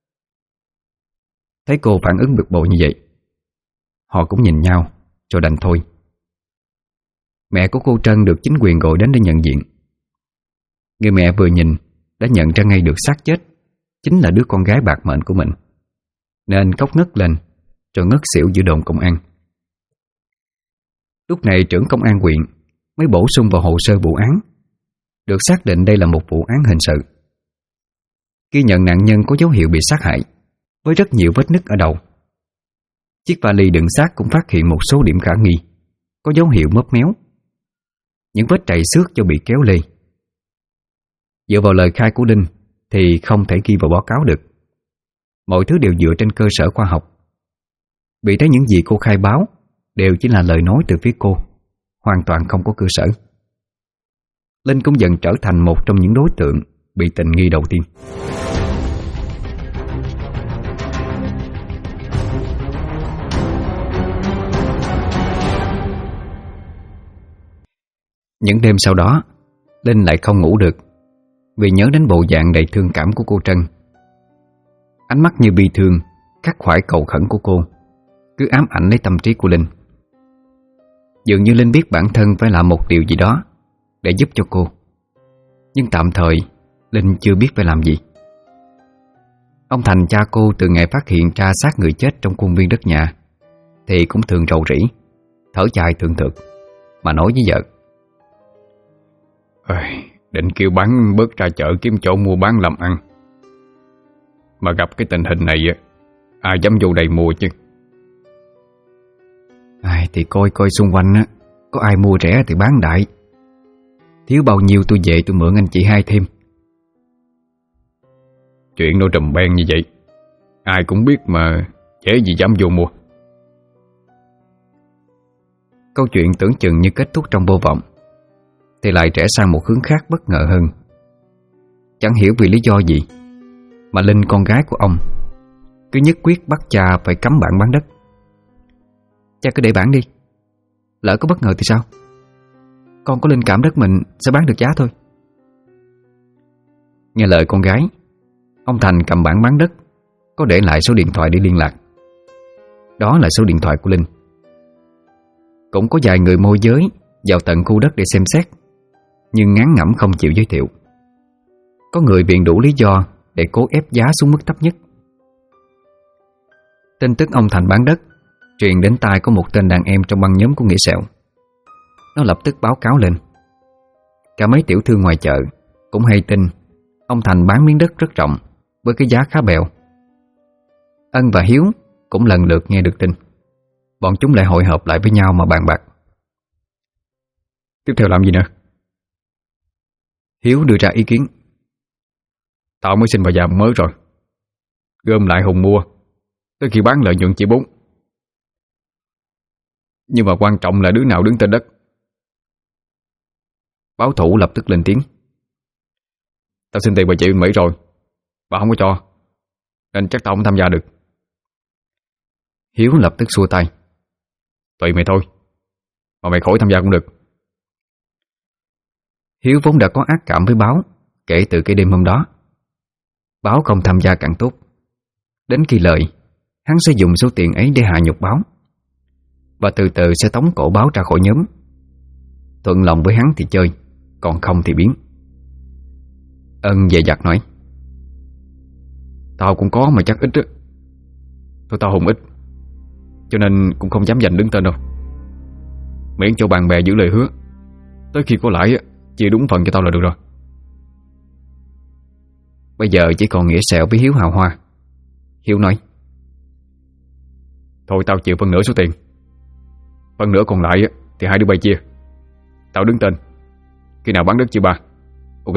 Thấy cô phản ứng bực bội như vậy, họ cũng nhìn nhau rồi đành thôi. Mẹ của cô Trân được chính quyền gọi đến để nhận diện. Người mẹ vừa nhìn đã nhận ra ngay được xác chết chính là đứa con gái bạc mệnh của mình, nên khóc nấc lên rồi ngất xỉu giữa đồn công an. Lúc này trưởng công an huyện mới bổ sung vào hồ sơ vụ án, được xác định đây là một vụ án hình sự. Ghi nhận nạn nhân có dấu hiệu bị sát hại với rất nhiều vết nứt ở đầu. Chiếc vali đựng xác cũng phát hiện một số điểm khả nghi, có dấu hiệu móp méo, những vết trầy xước do bị kéo lê. Dựa vào lời khai của Linh thì không thể ghi vào báo cáo được. Mọi thứ đều dựa trên cơ sở khoa học. Vì thế những gì cô khai báo đều chỉ là lời nói từ phía cô, hoàn toàn không có cơ sở. Linh cũng dần trở thành một trong những đối tượng bị tình nghi đầu tiên. Những đêm sau đó, Linh lại không ngủ được vì nhớ đến bộ dạng đầy thương cảm của cô Trân. Ánh mắt như bi thương khắc khoải cầu khẩn của cô cứ ám ảnh lấy tâm trí của Linh. Dường như Linh biết bản thân phải làm một điều gì đó để giúp cho cô, nhưng tạm thời Linh chưa biết phải làm gì. Ông Thành cha cô từ ngày phát hiện ra xác người chết trong khuôn viên đất nhà thì cũng thường rầu rĩ, thở dài thường thượt mà nói với vợ: định kêu bán bớt ra chợ kiếm chỗ mua bán làm ăn, mà gặp cái tình hình này ai dám vô đây mua chứ. Thì coi coi xung quanh á, có ai mua rẻ thì bán đại, thiếu bao nhiêu tôi về tôi mượn anh chị hai thêm. Chuyện nó trùm beng như vậy ai cũng biết mà, dễ gì dám vô mua. Câu chuyện tưởng chừng như kết thúc trong vô vọng thì lại rẽ sang một hướng khác bất ngờ hơn. Chẳng hiểu vì lý do gì mà Linh, con gái của ông, cứ nhất quyết bắt cha phải cấm bạn bán đất. Cha cứ để bản đi, lỡ có bất ngờ thì sao? Con có linh cảm đất mình sẽ bán được giá thôi. Nghe lời con gái, ông Thành cầm bản bán đất, có để lại số điện thoại để liên lạc. Đó là số điện thoại của Linh. Cũng có vài người môi giới vào tận khu đất để xem xét, nhưng ngán ngẩm không chịu giới thiệu. Có người biện đủ lý do để cố ép giá xuống mức thấp nhất. Tin tức ông Thành bán đất truyền đến tai của một tên đàn em trong băng nhóm của Nghĩa Sẹo. Nó lập tức báo cáo lên. Cả mấy tiểu thương ngoài chợ cũng hay tin ông Thành bán miếng đất rất rộng với cái giá khá bèo. Ân và Hiếu cũng lần lượt nghe được tin. Bọn chúng lại hội họp lại với nhau mà bàn bạc. Tiếp theo làm gì nữa? Hiếu đưa ra ý kiến: Tao mới xin bà già mới rồi, gom lại Hùng mua, tới khi bán lợi nhuận chỉ 4. Nhưng mà quan trọng là đứa nào đứng tên đất. Báo thủ lập tức lên tiếng: Tao xin tiền bà chị bên Mỹ rồi, bà không có cho, nên chắc tao không tham gia được. Hiếu lập tức xua tay: Tùy mày thôi, mà mày khỏi tham gia cũng được. Hiếu vốn đã có ác cảm với Báo kể từ cái đêm hôm đó. Báo không tham gia càng tốt. Đến khi lợi, hắn sẽ dùng số tiền ấy để hạ nhục Báo, và từ từ sẽ tống cổ Báo ra khỏi nhóm. Thuận lòng với hắn thì chơi, còn không thì biến. Ân dè dặt nói: Tao cũng có mà chắc ít á. Thôi tao Hùng ít, cho nên cũng không dám giành đứng tên đâu. Miễn cho bạn bè giữ lời hứa, tới khi có lãi chia đúng phần cho tao là được rồi. Bây giờ chỉ còn Nghĩa Sẹo với Hiếu hào hoa. Hiếu nói: Thôi tao chịu phân nửa số tiền, phần nửa còn lại thì hai đứa bay chia. Tao đứng tên, khi nào bán đất chia 3. Ok.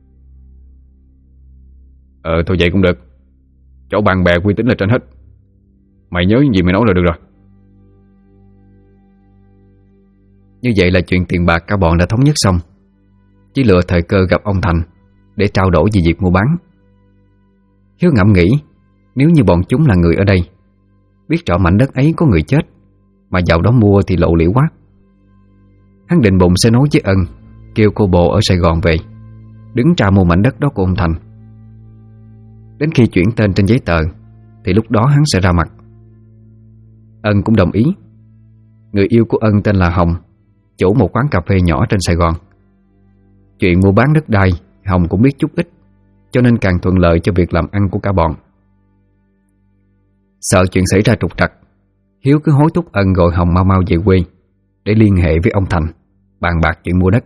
Thôi vậy cũng được. Chỗ bạn bè uy tín là trên hết. Mày nhớ những gì mày nói là được rồi. Như vậy là chuyện tiền bạc cả bọn đã thống nhất xong, chỉ lựa thời cơ gặp ông Thành để trao đổi về việc mua bán. Hiếu ngẫm nghĩ, nếu như bọn chúng là người ở đây, biết rõ mảnh đất ấy có người chết mà vào đó mua thì lộ liễu quá. Hắn định bụng sẽ nói với Ân, kêu cô bồ ở Sài Gòn về, đứng ra mua mảnh đất đó của ông Thành. Đến khi chuyển tên trên giấy tờ thì lúc đó hắn sẽ ra mặt. Ân cũng đồng ý. Người yêu của Ân tên là Hồng, chủ một quán cà phê nhỏ trên Sài Gòn. Chuyện mua bán đất đai Hồng cũng biết chút ít, cho nên càng thuận lợi cho việc làm ăn của cả bọn. Sợ chuyện xảy ra trục trặc, Hiếu cứ hối thúc Ân gọi Hồng mau mau về quê để liên hệ với ông Thành bàn bạc chuyện mua đất.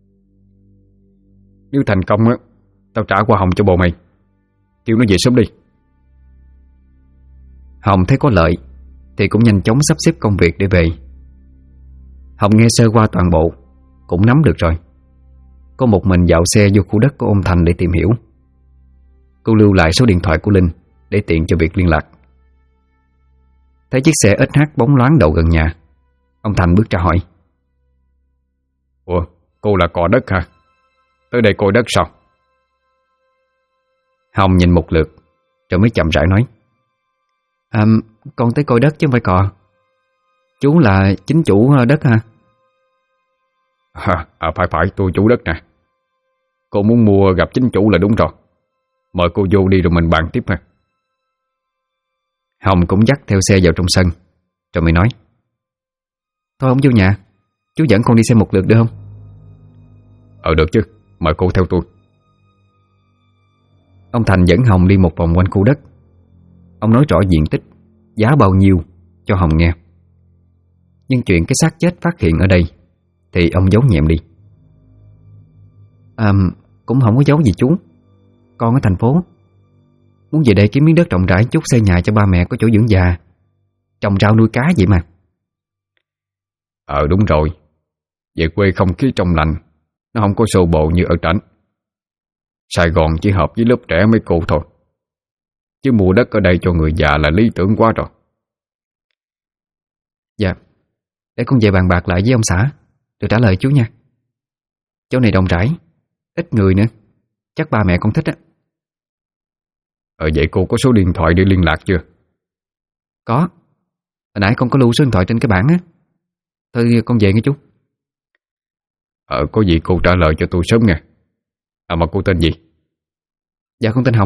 Nếu thành công tao trả qua Hồng cho bồ mày, kêu nó về sớm đi. Hồng thấy có lợi thì cũng nhanh chóng sắp xếp công việc để về. Hồng nghe sơ qua toàn bộ, cũng nắm được rồi. Có một mình dạo xe vô khu đất của ông Thành để tìm hiểu. Cô lưu lại số điện thoại của Linh để tiện cho việc liên lạc. Thấy chiếc xe SH bóng loáng đậu gần nhà, ông Thành bước ra hỏi: Ủa, cô là cò đất hả? Tới đây coi đất sao? Hồng nhìn một lượt rồi mới chậm rãi nói: Con tới coi đất chứ không phải cò. Chú là chính chủ đất hả? Phải, tôi chủ đất nè. Cô muốn mua gặp chính chủ là đúng rồi. Mời cô vô đi rồi mình bàn tiếp ha. Hồng cũng dắt theo xe vào trong sân, rồi mới nói: Thôi không vô nhà, chú dẫn con đi xem một lượt được không? Được chứ, mời cô theo tôi. Ông Thành dẫn Hồng đi một vòng quanh khu đất. Ông nói rõ diện tích, giá bao nhiêu cho Hồng nghe. Nhưng chuyện cái xác chết phát hiện ở đây thì ông giấu nhẹm đi. Cũng không có giấu gì chú. Con ở thành phố, muốn về đây kiếm miếng đất rộng rãi chút xây nhà cho ba mẹ có chỗ dưỡng già, trồng rau nuôi cá vậy mà. Đúng rồi. Về quê không khí trong lành, nó không có xô bồ như ở trển. Sài Gòn chỉ hợp với lớp trẻ mấy cô thôi, chứ mua đất ở đây cho người già là lý tưởng quá rồi. Dạ, để con về bàn bạc lại với ông xã rồi trả lời chú nha. Chỗ này rộng rãi, ít người nữa, chắc ba mẹ con thích á. Vậy cô có số điện thoại để liên lạc chưa? Có, hồi nãy con có lưu số điện thoại trên cái bảng á. Thôi con về nghe chú. Có gì cô trả lời cho tôi sớm nghe. Mà cô tên gì? Dạ con tên Hồng.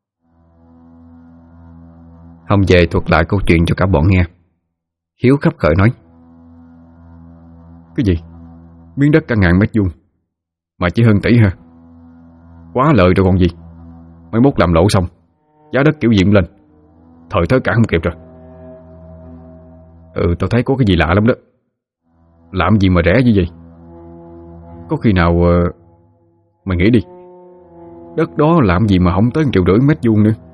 Hồng về thuật lại câu chuyện cho cả bọn nghe. Hiếu khấp khởi nói: Cái gì? Miếng đất cả 1000 mét vuông mà chỉ hơn tỷ ha? Quá lợi rồi còn gì. Mấy mốt làm lỗ xong, giá đất kiểu gì lên, thời thế cả không kịp rồi. Tao thấy có cái gì lạ lắm đó. Làm gì mà rẻ như vậy? Có khi nào mày nghĩ đi, đất đó làm gì mà không tới 1,5 triệu mét vuông nữa.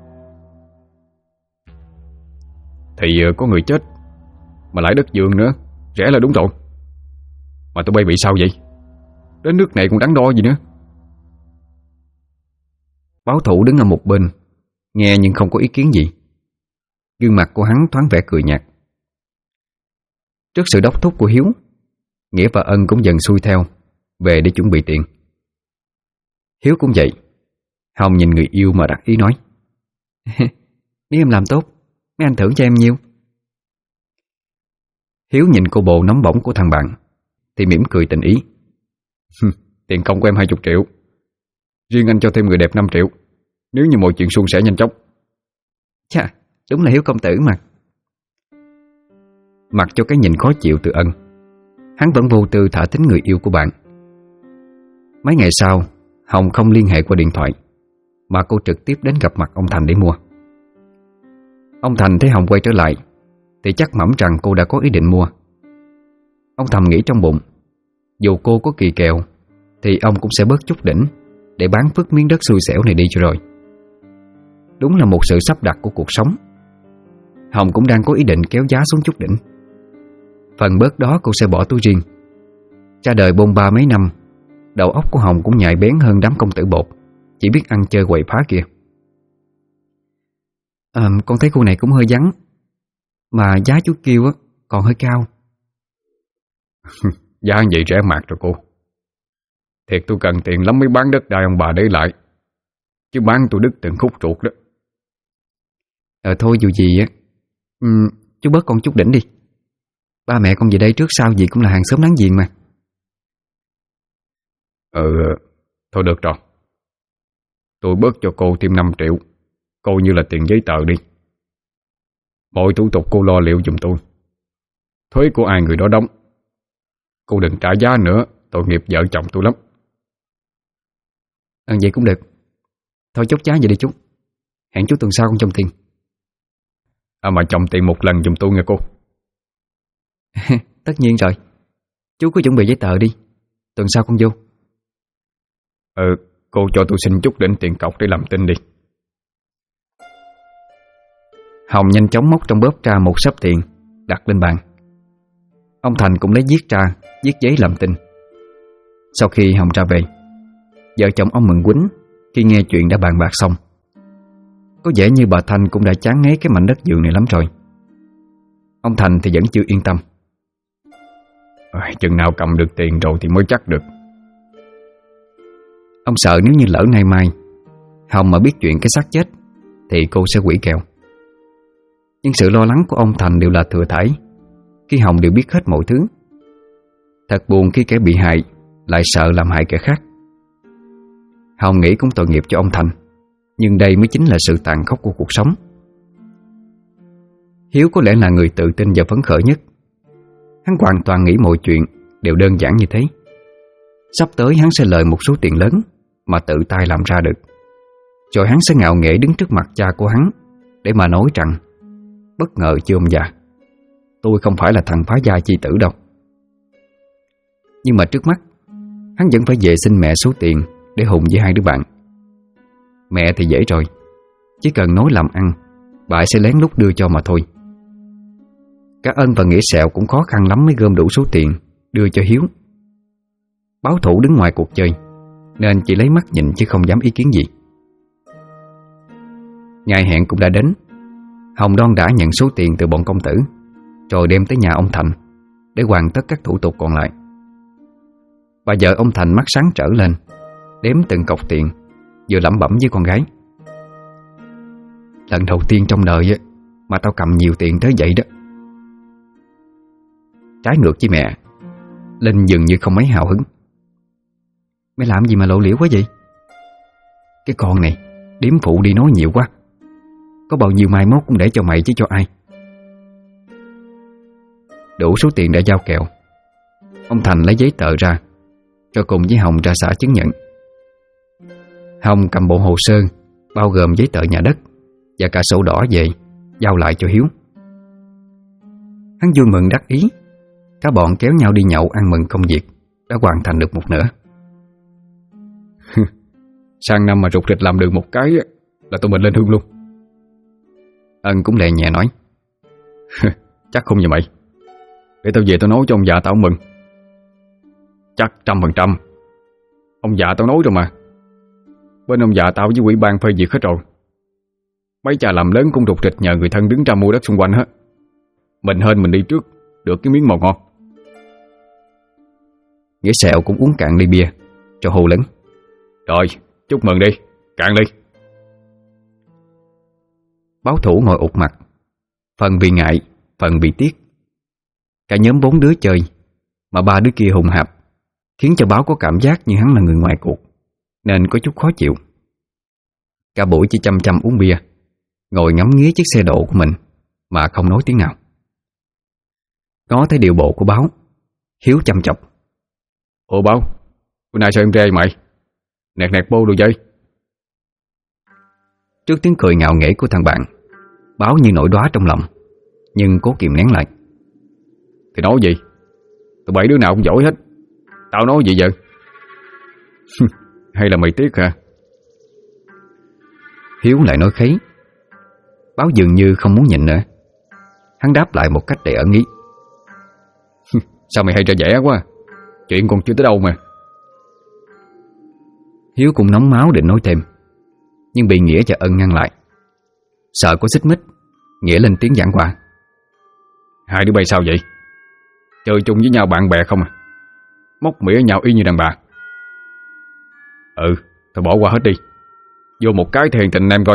Thì có người chết mà lại đất vườn nữa, rẻ là đúng rồi. Mà tụi bay bị sao vậy? Đến nước này cũng đắn đo gì nữa. Báo thủ đứng ở một bên nghe nhưng không có ý kiến gì. Gương mặt của hắn thoáng vẻ cười nhạt. Trước sự đốc thúc của Hiếu, Nghĩa và Ân cũng dần xuôi theo về để chuẩn bị tiền. Hiếu cũng vậy. Hồng nhìn người yêu mà đặt ý nói: Nếu em làm tốt, mấy anh thưởng cho em nhiêu? Hiếu nhìn cô bộ nóng bỏng của thằng bạn thì mỉm cười tình ý: Tiền công của em 20 triệu, riêng anh cho thêm người đẹp 5 triệu, nếu như mọi chuyện suôn sẻ nhanh chóng. Chà, đúng là Hiếu công tử mà. Mặc cho cái nhìn khó chịu từ Ân, hắn vẫn vô tư thả thính người yêu của bạn. Mấy ngày sau, Hồng không liên hệ qua điện thoại, mà cô trực tiếp đến gặp mặt ông Thành để mua. Ông Thành thấy Hồng quay trở lại thì chắc mẩm rằng cô đã có ý định mua. Ông thầm nghĩ trong bụng, dù cô có kỳ kèo thì ông cũng sẽ bớt chút đỉnh để bán phứt miếng đất xui xẻo này đi cho rồi. Đúng là một sự sắp đặt của cuộc sống. Hồng cũng đang có ý định kéo giá xuống chút đỉnh. Phần bớt đó cô sẽ bỏ túi riêng. Ra đời bôn ba mấy năm, đầu óc của Hồng cũng nhạy bén hơn đám công tử bột chỉ biết ăn chơi quậy phá kia. Con thấy khu này cũng hơi vắng, mà giá chú kêu á còn hơi cao. Giá vậy rẻ mạt rồi cô. Thiệt tôi cần tiền lắm mới bán đất đai ông bà để lại, chứ bán tôi đứt từng khúc ruột đó. Thôi dù gì á, chú bớt con chút đỉnh đi. Ba mẹ con về đây trước sau gì cũng là hàng xóm láng giềng mà. Thôi được rồi. Tôi bớt cho cô thêm 5 triệu, coi như là tiền giấy tờ đi. Mọi thủ tục cô lo liệu giùm tôi. Thuế của ai người đó đóng. Cô đừng trả giá nữa, tội nghiệp vợ chồng tôi lắm. Vậy cũng được. Thôi chốt giá vậy đi chú. Hẹn chú tuần sau con chồng tiền. Mà chồng tiền một lần giùm tôi nghe cô. Tất nhiên rồi. Chú cứ chuẩn bị giấy tờ đi, tuần sau con vô. Cô cho tôi xin chút đỉnh tiền cọc để làm tin đi. Hồng nhanh chóng móc trong bóp ra một xấp tiền đặt lên bàn. Ông Thành cũng lấy viết ra, viết giấy làm tin. Sau khi Hồng ra về, vợ chồng ông mừng quýnh khi nghe chuyện đã bàn bạc xong. Có vẻ như bà Thanh cũng đã chán ngấy cái mảnh đất vườn này lắm rồi. Ông Thành thì vẫn chưa yên tâm. Chừng nào cầm được tiền rồi thì mới chắc được. Ông sợ nếu như lỡ nay mai Hồng mà biết chuyện cái xác chết thì cô sẽ quỷ kèo. Nhưng sự lo lắng của ông Thành đều là thừa thãi khi Hồng đều biết hết mọi thứ. Thật buồn khi kẻ bị hại lại sợ làm hại kẻ khác. Hồng nghĩ cũng tội nghiệp cho ông Thành, nhưng đây mới chính là sự tàn khốc của cuộc sống. Hiếu có lẽ là người tự tin và phấn khởi nhất. Hắn hoàn toàn nghĩ mọi chuyện đều đơn giản như thế. Sắp tới hắn sẽ lời một số tiền lớn mà tự tay làm ra được. Rồi hắn sẽ ngạo nghễ đứng trước mặt cha của hắn để mà nói rằng: bất ngờ chưa ông già, tôi không phải là thằng phá gia chi tử đâu. Nhưng mà trước mắt hắn vẫn phải về xin mẹ số tiền để hùng với hai đứa bạn. Mẹ thì dễ rồi, chỉ cần nói làm ăn, bà sẽ lén lút đưa cho mà thôi. Cả Ân và Nghĩa Sẹo cũng khó khăn lắm mới gom đủ số tiền đưa cho Hiếu. Báo thủ đứng ngoài cuộc chơi nên chỉ lấy mắt nhìn chứ không dám ý kiến gì. Ngày hẹn cũng đã đến. Hồng Đoan đã nhận số tiền từ bọn công tử, rồi đem tới nhà ông Thành để hoàn tất các thủ tục còn lại. Bà vợ ông Thành mắt sáng trở lên, đếm từng cọc tiền, vừa lẩm bẩm với con gái: lần đầu tiên trong đời mà tao cầm nhiều tiền tới vậy đó. Trái ngược với mẹ, Linh dường như không mấy hào hứng. Mày làm gì mà lộ liễu quá vậy? Cái con này điếm phụ đi nói nhiều quá. Có bao nhiêu mai mốt cũng để cho mày chứ cho ai. Đủ số tiền đã giao kèo, ông Thành lấy giấy tờ ra, rồi cùng với Hồng ra xã chứng nhận. Hồng cầm bộ hồ sơ bao gồm giấy tờ nhà đất và cả sổ đỏ về, giao lại cho Hiếu. Hắn vui mừng đắc ý. Cả bọn kéo nhau đi nhậu ăn mừng công việc đã hoàn thành được một nửa. Sang năm mà rụt rịch làm được một cái là tụi mình lên hương luôn. Ân cũng lẹ nhẹ nói: chắc không vậy mày. Để tao về tao nói cho ông già tao mừng. Chắc 100%. Ông già tao nói rồi mà. Bên ông già tao với ủy ban phê duyệt hết rồi. Mấy cha làm lớn cũng rụt rịch nhờ người thân đứng ra mua đất xung quanh hết. Mình hên mình đi trước, được cái miếng màu ngon. Nghĩa Sẹo cũng uống cạn ly bia cho hô lớn: rồi, chúc mừng đi, cạn ly. Báo thủ ngồi ụt mặt, phần vì ngại, phần vì tiếc. Cả nhóm 4 đứa chơi mà 3 đứa kia hùng hạp, khiến cho Báo có cảm giác như hắn là người ngoài cuộc, nên có chút khó chịu. Cả buổi chỉ chăm chăm uống bia, ngồi ngắm nghía chiếc xe độ của mình mà không nói tiếng nào. Ngó thấy điệu bộ của Báo, Hiếu chăm chọc: ủa Báo, bữa nay sao em rê mày? Nẹt nẹt bô đồ chơi. Trước tiếng cười ngạo nghễ của thằng bạn, Báo như nổi đóa trong lòng, nhưng cố kìm nén lại. Thì nói gì? Tụi bảy đứa nào cũng giỏi hết. Tao nói gì vậy? Hay là mày tiếc hả? Hiếu lại nói khấy. Báo dường như không muốn nhịn nữa. Hắn đáp lại một cách đầy ẩn ý: sao mày hay ra vẻ quá? Chuyện còn chưa tới đâu mà. Hiếu cũng nóng máu định nói thêm, nhưng bị Nghĩa và Ân ngăn lại. Sợ có xích mích, Nghĩa lên tiếng giảng hòa: hai đứa bay sao vậy? Chơi chung với nhau bạn bè không à? Móc mỉa nhau y như đàn bà. Thôi bỏ qua hết đi. Vô một cái thì tình em coi.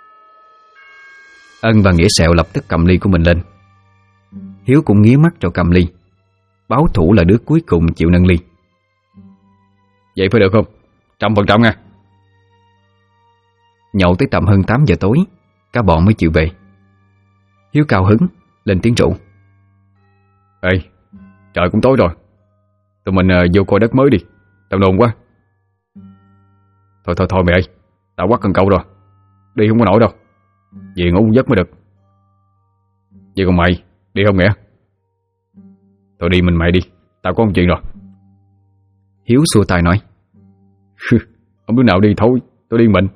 Ân và Nghĩa Sẹo lập tức cầm ly của mình lên. Hiếu cũng nghía mắt rồi cầm ly. Báo thủ là đứa cuối cùng chịu nâng ly. Vậy phải được không? 100% nha. Nhậu tới tầm hơn 8 giờ tối, cả bọn mới chịu về. Hiếu cao hứng lên tiếng rủ: ê, trời cũng tối rồi, tụi mình vô coi đất mới đi. Tao nôn quá. Thôi mày ơi, tao quắt cần câu rồi, đi không có nổi đâu. Về ngủ một giấc mới được. Vậy còn mày, đi không Nghĩa? Thôi đi mình mày đi, tao có một chuyện rồi. Hiếu xua tay nói: không đứa nào đi thôi, tôi đi mình.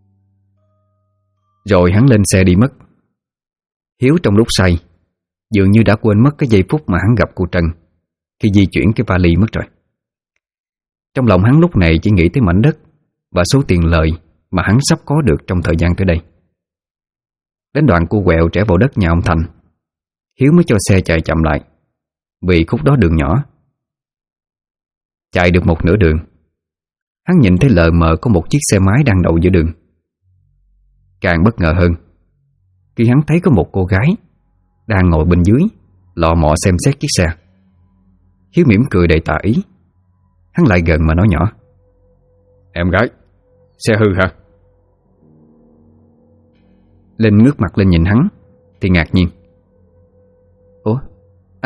Rồi hắn lên xe đi mất. Hiếu trong lúc say dường như đã quên mất cái giây phút mà hắn gặp cô Trân khi di chuyển cái vali mất rồi. Trong lòng hắn lúc này chỉ nghĩ tới mảnh đất và số tiền lời mà hắn sắp có được trong thời gian tới đây. Đến đoạn cô quẹo rẽ vào đất nhà ông Thành, Hiếu mới cho xe chạy chậm lại, vì khúc đó đường nhỏ. Chạy được một nửa đường, hắn nhìn thấy lờ mờ có một chiếc xe máy đang đậu giữa đường. Càng bất ngờ hơn khi hắn thấy có một cô gái đang ngồi bên dưới lọ mọ xem xét chiếc xe. Hiếu mỉm cười đầy tà ý. Hắn lại gần mà nói nhỏ: em gái, xe hư hả? Linh ngước mặt lên nhìn hắn thì ngạc nhiên.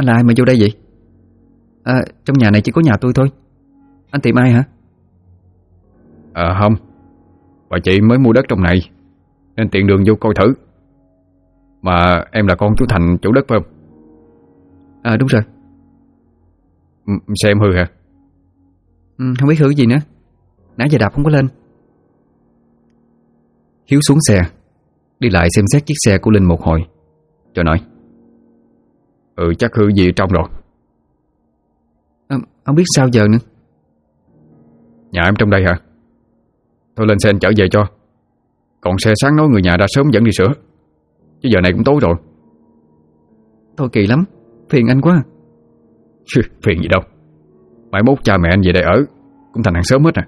Anh là ai mà vô đây vậy? Trong nhà này chỉ có nhà tôi thôi. Anh tìm ai hả? Không. Bà chị mới mua đất trong này nên tiện đường vô coi thử. Mà em là con chú Thành chủ đất phải không? Đúng rồi. Xe em hư hả? Không biết hư gì nữa. Nãy giờ đạp không có lên. Hiếu xuống xe, đi lại xem xét chiếc xe của Linh một hồi, rồi nói: Chắc hư gì ở trong rồi. Không biết sao giờ nữa. Nhà em trong đây hả? Thôi lên xe anh chở về cho. Còn xe sáng nói người nhà ra sớm dẫn đi sửa, chứ giờ này cũng tối rồi. Thôi kỳ lắm, phiền anh quá. Phiền gì đâu. Mai mốt cha mẹ anh về đây ở cũng thành hàng xóm hết à.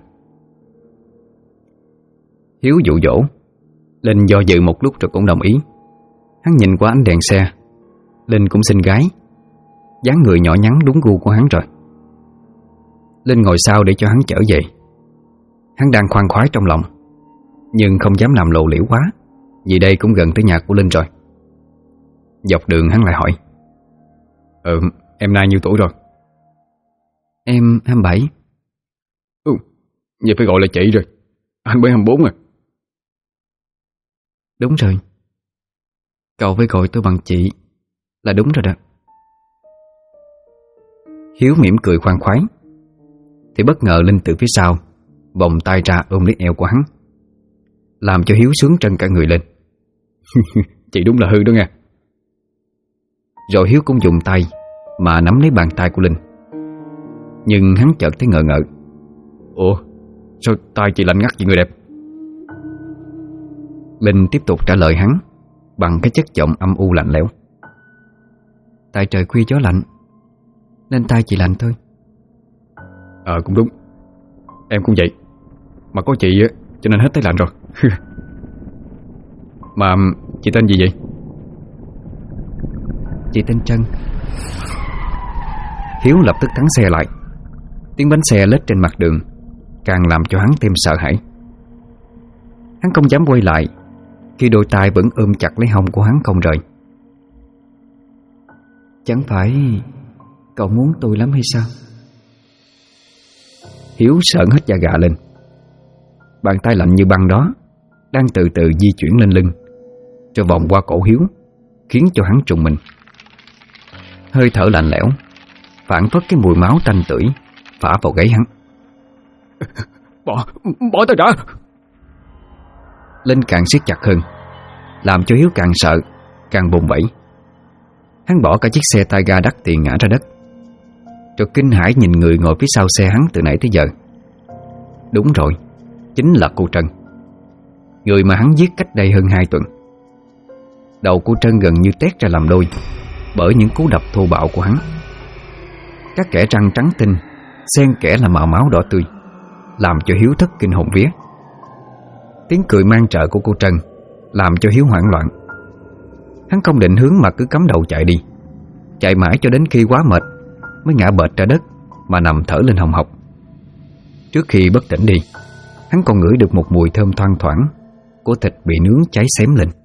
Hiếu dụ dỗ. Linh do dự một lúc rồi cũng đồng ý. Hắn nhìn qua ánh đèn xe. Linh cũng xinh gái, dáng người nhỏ nhắn đúng gu của hắn rồi. Linh ngồi sau để cho hắn chở về. Hắn đang khoan khoái trong lòng, nhưng không dám làm lộ liễu quá, vì đây cũng gần tới nhà của Linh rồi. Dọc đường hắn lại hỏi: Em nay nhiêu tuổi rồi? Em 27. Vậy phải gọi là chị rồi. Anh mới 24 à. Đúng rồi. Cậu với gọi tôi bằng chị là đúng rồi đó. Hiếu mỉm cười khoan khoái, thì bất ngờ Linh từ phía sau vòng tay ra ôm lấy eo của hắn, làm cho Hiếu sướng trân cả người lên. Chị đúng là hư đó nghe. Rồi Hiếu cũng dùng tay mà nắm lấy bàn tay của Linh. Nhưng hắn chợt thấy ngờ ngợ. Ủa, sao tay chị lạnh ngắt vậy người đẹp? Linh tiếp tục trả lời hắn bằng cái chất giọng âm u lạnh lẽo: Tại trời khuya gió lạnh nên tay chị lạnh thôi. Cũng đúng. Em cũng vậy. Mà có chị á cho nên hết thấy lạnh rồi. Mà chị tên gì vậy? Chị tên Trân. Hiếu lập tức thắng xe lại. Tiếng bánh xe lết trên mặt đường càng làm cho hắn thêm sợ hãi. Hắn không dám quay lại khi đôi tay vẫn ôm chặt lấy hông của hắn không rời. Chẳng phải cậu muốn tôi lắm hay sao? Hiếu sởn hết da gà lên. Bàn tay lạnh như băng đó đang từ từ di chuyển lên lưng, rồi vòng qua cổ Hiếu, khiến cho hắn trùng mình. Hơi thở lạnh lẽo phảng phất cái mùi máu tanh tưởi phả vào gáy hắn. Bỏ tôi ra! Linh càng siết chặt hơn, làm cho Hiếu càng sợ, càng bùng bẩy. Hắn bỏ cả chiếc xe tay ga đắt tiền ngã ra đất, rồi kinh hãi nhìn người ngồi phía sau xe hắn từ nãy tới giờ. Đúng rồi, chính là cô Trân, người mà hắn giết cách đây hơn 2 tuần. Đầu cô Trân gần như tét ra làm đôi bởi những cú đập thô bạo của hắn. Các kẽ răng trắng tinh xen kẽ là màu máu đỏ tươi, làm cho Hiếu thất kinh hồn vía. Tiếng cười mang trợ của cô Trân làm cho Hiếu hoảng loạn. Hắn không định hướng mà cứ cắm đầu chạy đi, chạy mãi cho đến khi quá mệt mới ngã bệt ra đất mà nằm thở lên hồng hộc. Trước khi bất tỉnh đi, hắn còn ngửi được một mùi thơm thoang thoảng của thịt bị nướng cháy xém lên.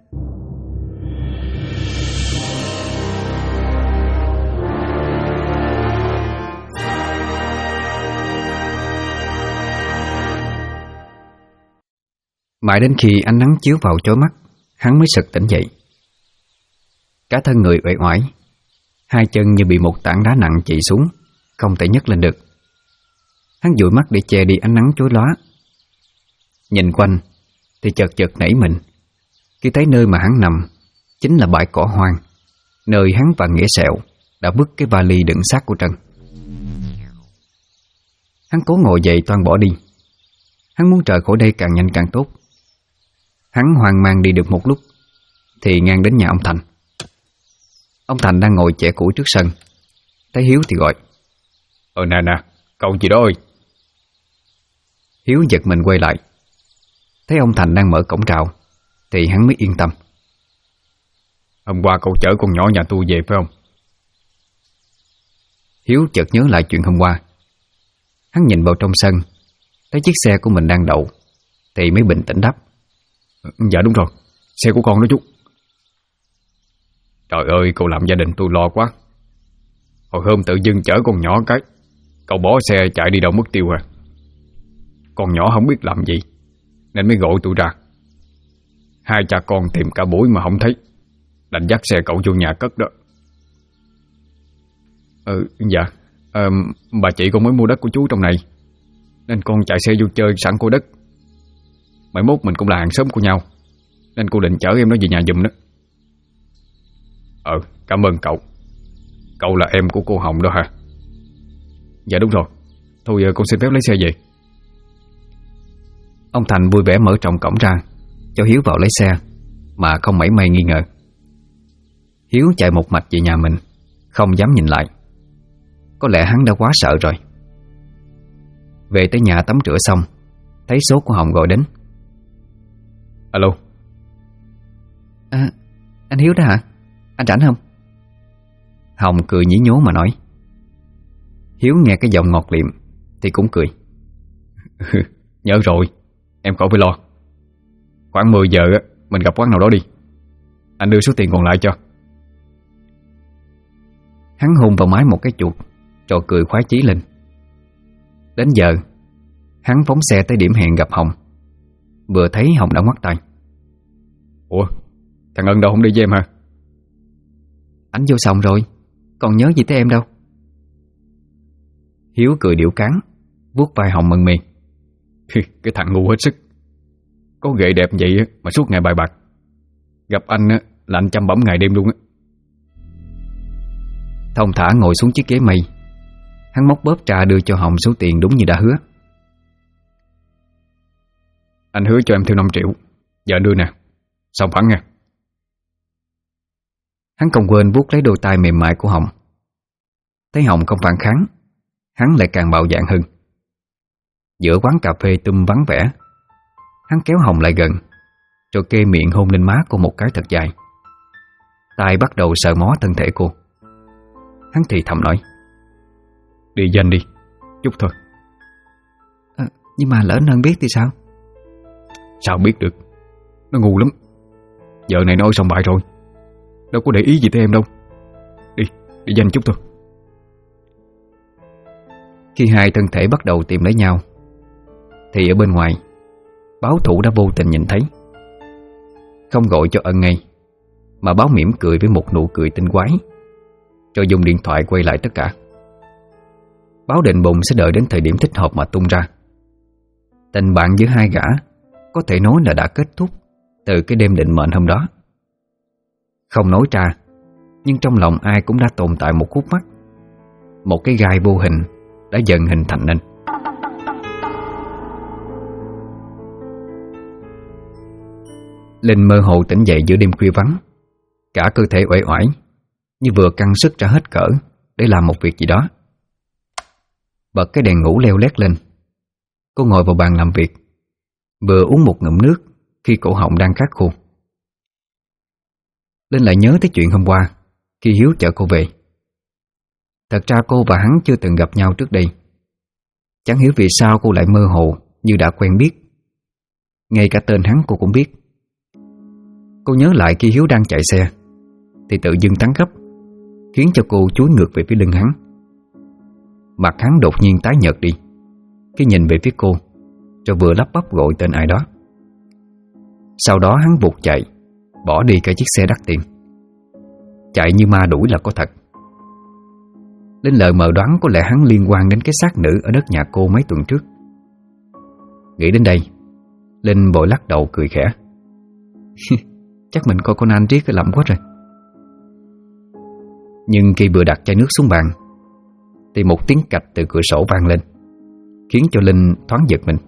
Mãi đến khi ánh nắng chiếu vào chói mắt, hắn mới sực tỉnh dậy. Cả thân người uể oải, hai chân như bị một tảng đá nặng chì xuống, không thể nhấc lên được. Hắn dụi mắt để che đi ánh nắng chói lóa. Nhìn quanh thì chợt nảy mình khi thấy nơi mà hắn nằm chính là bãi cỏ hoang, nơi hắn và Nghĩa Sẹo đã vứt cái vali đựng xác của Trân. Hắn cố ngồi dậy toan bỏ đi. Hắn muốn rời khỏi đây càng nhanh càng tốt. Hắn hoang mang đi được một lúc thì ngang đến nhà ông Thành. Ông Thành đang ngồi chẻ củi trước sân, thấy Hiếu thì gọi: Nè, cậu gì đó ơi. Hiếu giật mình quay lại, thấy ông Thành đang mở cổng rào thì hắn mới yên tâm. Hôm qua cậu chở con nhỏ nhà tôi về phải không? Hiếu chợt nhớ lại chuyện hôm qua. Hắn nhìn vào trong sân, thấy chiếc xe của mình đang đậu thì mới bình tĩnh đáp: Dạ đúng rồi, xe của con đó chú. Trời ơi, cậu làm gia đình tôi lo quá. Hồi hôm tự dưng chở con nhỏ cái, cậu bỏ xe chạy đi đâu mất tiêu à? Con nhỏ không biết làm gì nên mới gọi tụi ra. Hai cha con tìm cả buổi mà không thấy, đành dắt xe cậu vô nhà cất đó. Dạ, bà chị con mới mua đất của chú trong này, nên con chạy xe vô chơi sẵn cô đất. Mai mốt mình cũng là hàng xóm của nhau, nên cô định chở em nó về nhà giùm đó. Cảm ơn cậu. Cậu là em của cô Hồng đó hả? Dạ đúng rồi. Thôi con xin phép lấy xe về. Ông Thành vui vẻ mở trọng cổng ra cho Hiếu vào lấy xe, mà không mảy may nghi ngờ. Hiếu chạy một mạch về nhà mình, không dám nhìn lại. Có lẽ hắn đã quá sợ rồi. Về tới nhà tắm rửa xong, thấy số của Hồng gọi đến. Alo. Anh Hiếu đó hả? Anh rảnh không? Hồng cười nhí nhố mà nói. Hiếu nghe cái giọng ngọt liệm thì cũng cười. Nhớ rồi, em khỏi phải lo. Khoảng 10 giờ mình gặp quán nào đó đi, anh đưa số tiền còn lại cho. Hắn hôn vào mái một cái chuột rồi cười khoái chí lên. Đến giờ hắn phóng xe tới điểm hẹn gặp Hồng. Vừa thấy Hồng đã ngoắt tay. Ủa, thằng Ân đâu không đi với em hả? Anh vô xong rồi, còn nhớ gì tới em đâu. Hiếu cười điệu cáng, vuốt vai Hồng mân mê. Cái thằng ngu hết sức. Có ghệ đẹp vậy mà suốt ngày bài bạc. Gặp anh là anh chăm bẩm ngày đêm luôn á. Thông thả ngồi xuống chiếc ghế mây. Hắn móc bóp trà đưa cho Hồng số tiền đúng như đã hứa. Anh hứa cho em thêm 5 triệu, giờ đưa nè, xong phẳng nha. Hắn không quên vuốt lấy đôi tay mềm mại của Hồng. Thấy Hồng không phản kháng, hắn lại càng bạo dạn hơn. Giữa quán cà phê vắng vẻ, hắn kéo Hồng lại gần, rồi kê miệng hôn lên má cô một cái thật dài. Tay bắt đầu sờ mó thân thể cô. Hắn thì thầm nói. Đi danh đi, chút thôi. Nhưng mà lỡ Ân biết thì sao? Sao biết được, nó ngu lắm. Giờ này nó ở sòng bài rồi, đâu có để ý gì tới em đâu. Đi danh chút thôi. Khi hai thân thể bắt đầu tìm lấy nhau thì ở bên ngoài, báo thủ đã vô tình nhìn thấy. Không gọi cho Ân ngay, mà báo mỉm cười với một nụ cười tinh quái, rồi dùng điện thoại quay lại tất cả. Báo định bụng sẽ đợi đến thời điểm thích hợp mà tung ra. Tình bạn giữa hai gã có thể nói là đã kết thúc từ cái đêm định mệnh hôm đó. Không nói ra, nhưng trong lòng ai cũng đã tồn tại một khúc mắc, một cái gai vô hình đã dần hình thành nên. Linh mơ hồ tỉnh dậy giữa đêm khuya vắng, cả cơ thể uể oải, như vừa căng sức ra hết cỡ để làm một việc gì đó. Bật cái đèn ngủ leo lét lên. Cô ngồi vào bàn làm việc, vừa uống một ngụm nước khi cổ họng đang khát khô. Linh lại nhớ tới chuyện hôm qua khi Hiếu chở cô về. Thật ra cô và hắn chưa từng gặp nhau trước đây. Chẳng hiểu vì sao cô lại mơ hồ như đã quen biết. Ngay cả tên hắn cô cũng biết. Cô nhớ lại khi Hiếu đang chạy xe thì tự dưng tăng gấp, khiến cho cô chúi ngược về phía lưng hắn. Mặt hắn đột nhiên tái nhợt đi khi nhìn về phía cô, rồi vừa lắp bắp gọi tên ai đó. Sau đó hắn vụt chạy, bỏ đi cả chiếc xe đắt tiền. Chạy như ma đuổi là có thật. Linh lờ mờ đoán có lẽ hắn liên quan đến cái xác nữ ở đất nhà cô mấy tuần trước. Nghĩ đến đây, Linh vội lắc đầu cười khẽ. Chắc mình coi con Anh riết cái lậm quá rồi. Nhưng khi vừa đặt chai nước xuống bàn thì một tiếng cạch từ cửa sổ vang lên, khiến cho Linh thoáng giật mình.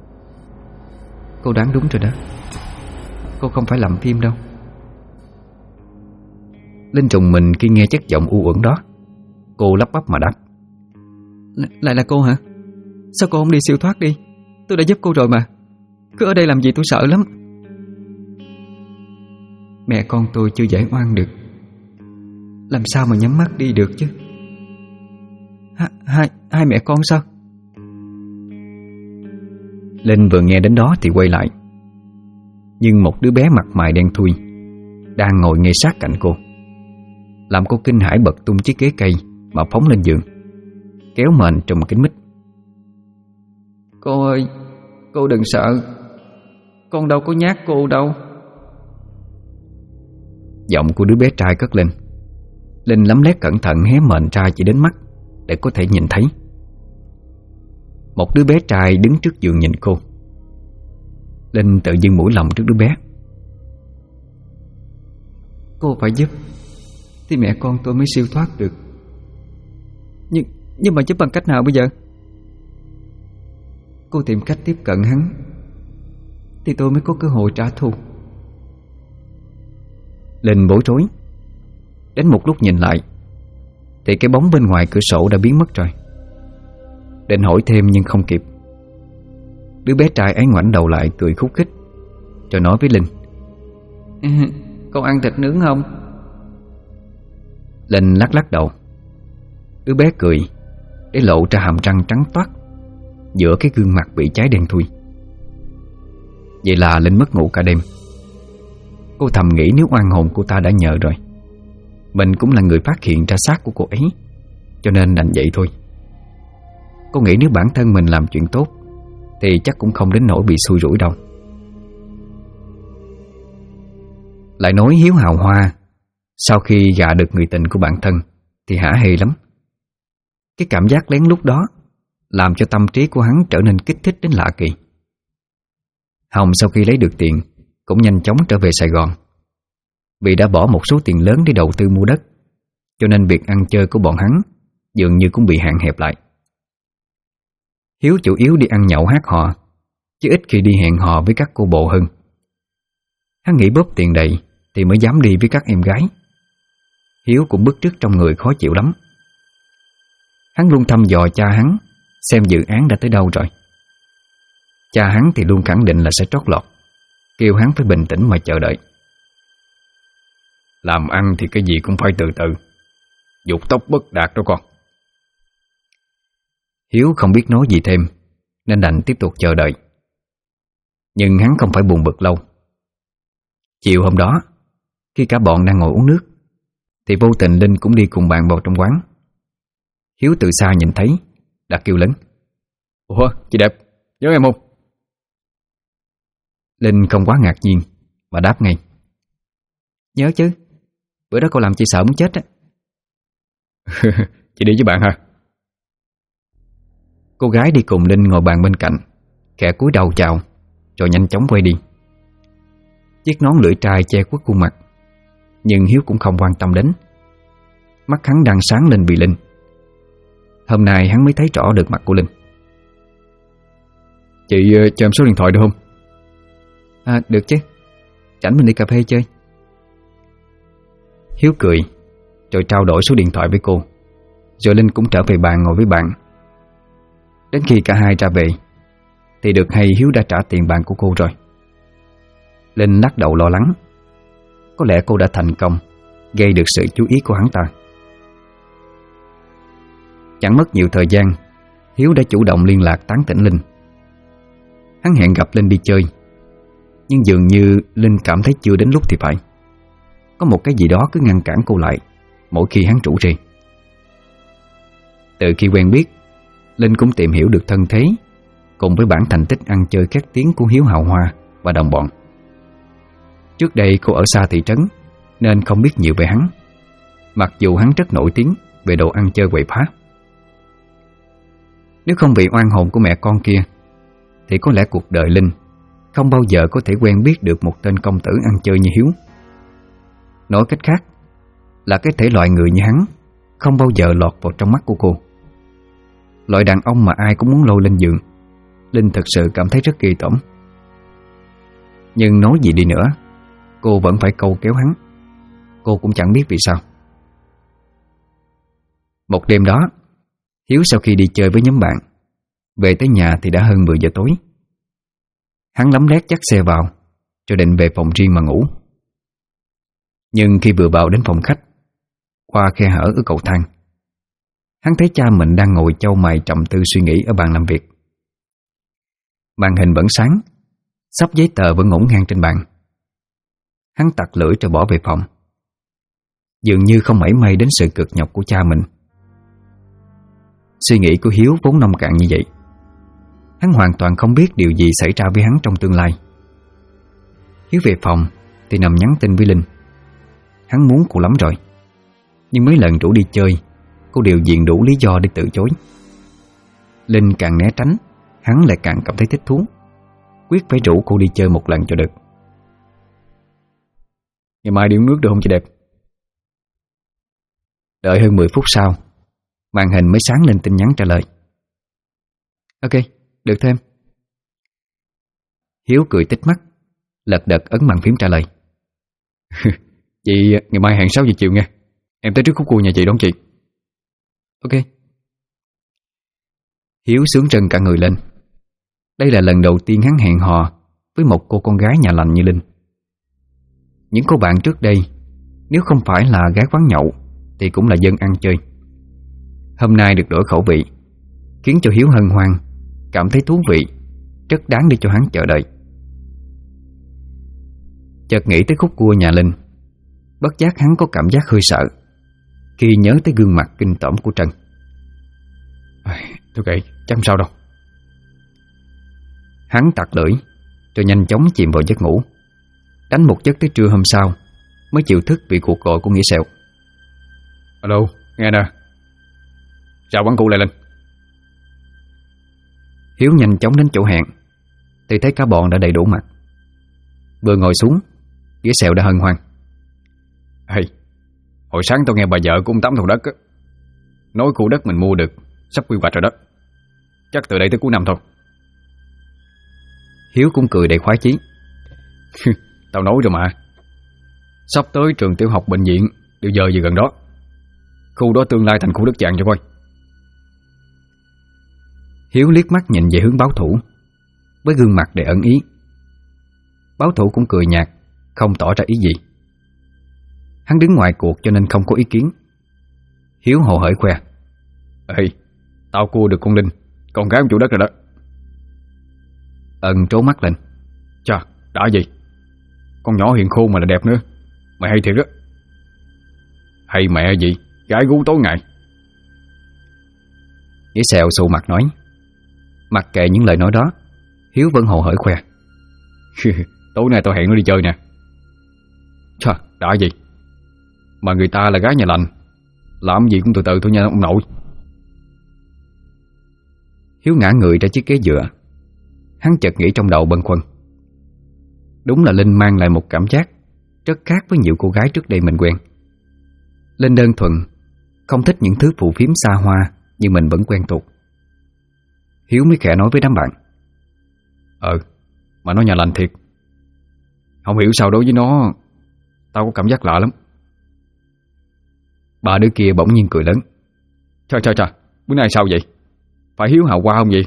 Cô đoán đúng rồi đó, cô không phải làm phim đâu. Linh trùng mình khi nghe chất giọng u uẩn đó. Cô lắp bắp mà đáp. Lại là cô hả? Sao cô không đi siêu thoát đi? Tôi đã giúp cô rồi mà. Cứ ở đây làm gì tôi sợ lắm. Mẹ con tôi chưa giải oan được, làm sao mà nhắm mắt đi được chứ? Hai mẹ con sao? Linh vừa nghe đến đó thì quay lại. Nhưng một đứa bé mặt mày đen thui đang ngồi ngay sát cạnh cô, làm cô kinh hãi bật tung chiếc ghế cây mà phóng lên giường, kéo mền trùm kín mít. Cô ơi, cô đừng sợ, con đâu có nhát cô đâu. Giọng của đứa bé trai cất lên. Linh lấm lét cẩn thận hé mền ra chỉ đến mắt để có thể nhìn thấy. Một đứa bé trai đứng trước giường nhìn cô. Linh tự dưng mũi lòng trước đứa bé. Cô phải giúp thì mẹ con tôi mới siêu thoát được. Nhưng mà giúp bằng cách nào bây giờ? Cô tìm cách tiếp cận hắn thì tôi mới có cơ hội trả thù. Linh bối rối. Đến một lúc nhìn lại thì cái bóng bên ngoài cửa sổ đã biến mất rồi. Định hỏi thêm nhưng không kịp. Đứa bé trai ấy ngoảnh đầu lại cười khúc khích rồi nói với Linh: Con ăn thịt nướng không? Linh lắc lắc đầu. Đứa bé cười để lộ ra hàm răng trắng toát giữa cái gương mặt bị cháy đen thui. Vậy là Linh mất ngủ cả đêm. Cô thầm nghĩ nếu oan hồn cô ta đã nhờ rồi, mình cũng là người phát hiện ra xác của cô ấy, cho nên đành vậy thôi. Cô nghĩ nếu bản thân mình làm chuyện tốt thì chắc cũng không đến nỗi bị xui rủi đâu. Lại nói Hiếu hào hoa sau khi gạ được người tình của bản thân thì hả hê lắm. Cái cảm giác lén lúc đó làm cho tâm trí của hắn trở nên kích thích đến lạ kỳ. Hồng sau khi lấy được tiền cũng nhanh chóng trở về Sài Gòn. Vì đã bỏ một số tiền lớn để đầu tư mua đất, cho nên việc ăn chơi của bọn hắn dường như cũng bị hạn hẹp lại. Hiếu chủ yếu đi ăn nhậu hát hò, chứ ít khi đi hẹn hò với các cô bộ hơn. Hắn nghĩ bóp tiền đầy thì mới dám đi với các em gái. Hiếu cũng bứt rứt trong người khó chịu lắm. Hắn luôn thăm dò cha hắn xem dự án đã tới đâu rồi. Cha hắn thì luôn khẳng định là sẽ trót lọt, kêu hắn phải bình tĩnh mà chờ đợi. Làm ăn thì cái gì cũng phải từ từ, dục tốc bất đạt đó con. Hiếu không biết nói gì thêm nên đành tiếp tục chờ đợi. Nhưng hắn không phải buồn bực lâu. Chiều hôm đó, khi cả bọn đang ngồi uống nước thì vô tình Linh cũng đi cùng bạn vào trong quán. Hiếu từ xa nhìn thấy đã kêu lớn: Ủa, chị đẹp, nhớ em không? Linh không quá ngạc nhiên mà đáp ngay: Nhớ chứ, bữa đó cô làm chị sợ muốn chết á. Chị đi với bạn hả? Cô gái đi cùng Linh ngồi bàn bên cạnh, khẽ cúi đầu chào rồi nhanh chóng quay đi. Chiếc nón lưỡi trai che khuất khuôn mặt, nhưng Hiếu cũng không quan tâm đến. Mắt hắn đang sáng lên vì Linh. Hôm nay hắn mới thấy rõ được mặt của Linh. Chị cho em số điện thoại được không? À, được chứ. Rảnh mình đi cà phê chơi. Hiếu cười rồi trao đổi số điện thoại với cô. Rồi Linh cũng trở về bàn ngồi với bạn. Đến khi cả hai ra về thì được hay Hiếu đã trả tiền bàn của cô rồi. Linh lắc đầu lo lắng. Có lẽ cô đã thành công gây được sự chú ý của hắn ta. Chẳng mất nhiều thời gian, Hiếu đã chủ động liên lạc tán tỉnh Linh. Hắn hẹn gặp Linh đi chơi, nhưng dường như Linh cảm thấy chưa đến lúc thì phải. Có một cái gì đó cứ ngăn cản cô lại mỗi khi hắn rủ rê. Từ khi quen biết, Linh cũng tìm hiểu được thân thế cùng với bản thành tích ăn chơi khét tiếng của Hiếu hào hoa và đồng bọn. Trước đây cô ở xa thị trấn nên không biết nhiều về hắn, mặc dù hắn rất nổi tiếng về đồ ăn chơi quậy phá. Nếu không bị oan hồn của mẹ con kia thì có lẽ cuộc đời Linh không bao giờ có thể quen biết được một tên công tử ăn chơi như Hiếu. Nói cách khác là cái thể loại người như hắn không bao giờ lọt vào trong mắt của cô. Loại đàn ông mà ai cũng muốn lôi lên giường, Linh thật sự cảm thấy rất ghê tởm. Nhưng nói gì đi nữa, cô vẫn phải câu kéo hắn. Cô cũng chẳng biết vì sao. Một đêm đó, Hiếu sau khi đi chơi với nhóm bạn, về tới nhà thì đã hơn 10 giờ tối. Hắn lấm lét dắt xe vào rồi định về phòng riêng mà ngủ. Nhưng khi vừa vào đến phòng khách, qua khe hở ở cầu thang, hắn thấy cha mình đang ngồi chau mày trầm tư suy nghĩ ở bàn làm việc. Màn hình vẫn sáng, xấp giấy tờ vẫn ngổn ngang trên bàn. Hắn tặc lưỡi rồi bỏ về phòng. Dường như không mảy may đến sự cực nhọc của cha mình, Suy nghĩ của Hiếu vốn nông cạn như vậy. Hắn hoàn toàn không biết điều gì xảy ra với hắn trong tương lai. Hiếu về phòng thì nằm nhắn tin với Linh. Hắn muốn cô lắm rồi, nhưng mấy lần rủ đi chơi, cô đều viện đủ lý do để từ chối. Linh càng né tránh, hắn lại càng cảm thấy thích thú, quyết phải rủ cô đi chơi một lần cho được. Ngày mai đi uống nước được không chị đẹp? Đợi hơn 10 phút sau, màn hình mới sáng lên tin nhắn trả lời. Ok, được thêm. Hiếu cười tít mắt, lật đật ấn bàn phím trả lời. Chị ngày mai hẹn 6 giờ chiều nha. Em tới trước khúc cua nhà chị đón chị. Ok. Hiếu sướng rần cả người lên. Đây là lần đầu tiên hắn hẹn hò với một cô con gái nhà lành như Linh. Những cô bạn trước đây, nếu không phải là gái quán nhậu thì cũng là dân ăn chơi. Hôm nay được đổi khẩu vị, khiến cho Hiếu hân hoan, cảm thấy thú vị, rất đáng để cho hắn chờ đợi. Chợt nghĩ tới khúc cua nhà Linh, bất giác hắn có cảm giác hơi sợ khi nhớ tới gương mặt kinh tởm của Trân. Tôi kệ, chắc không sao đâu. Hắn tặc lưỡi rồi nhanh chóng chìm vào giấc ngủ, đánh một giấc tới trưa hôm sau mới chịu thức vì cuộc gọi của Nghĩa Sẹo. Alo, nghe nè. Chào quán cũ lại Linh. Hiếu nhanh chóng đến chỗ hẹn thì thấy cả bọn đã đầy đủ mặt. Vừa ngồi xuống, Nghĩa Sẹo đã hân hoan. Hồi sáng tôi nghe bà vợ của ông Tám thầu đất á, nói khu đất mình mua được sắp quy hoạch rồi đó. Chắc từ đây tới cuối năm thôi. Hiếu cũng cười đầy khoái chí. Tao nói rồi mà, sắp tới trường tiểu học bệnh viện đều giờ gì gần đó. Khu đó tương lai thành khu đất vàng cho coi. Hiếu liếc mắt nhìn về hướng báo thủ với gương mặt đầy ẩn ý. Báo thủ cũng cười nhạt, không tỏ ra ý gì. Hắn đứng ngoài cuộc cho nên không có ý kiến. Hiếu hồ hởi khoe. Tao cua được con Linh, con gái ông chủ đất rồi đó. Ân trố mắt lên. Chà, đã gì? Con nhỏ hiền khôn mà là đẹp nữa. Mày hay thiệt đó. Hay mẹ gì, gái gú tối ngày. Nghĩa Sẹo sụ mặt nói. Mặc kệ những lời nói đó, Hiếu vẫn hồ hởi khoe. Tối nay tao hẹn nó đi chơi nè. Chà, đã gì? Mà người ta là gái nhà lành, làm gì cũng từ từ thôi nha ông nội. Hiếu ngã người ra chiếc ghế dựa. Hắn chợt nghĩ trong đầu bâng khuâng. Đúng là Linh mang lại một cảm giác rất khác với nhiều cô gái trước đây mình quen. Linh đơn thuần, không thích những thứ phù phiếm xa hoa như mình vẫn quen thuộc. Hiếu mới khẽ nói với đám bạn. Mà nó nhà lành thiệt. Không hiểu sao đối với nó, tao có cảm giác lạ lắm. Ba đứa kia bỗng nhiên cười lớn. Chà, bữa nay sao vậy? Phải Hiếu hào qua không vậy?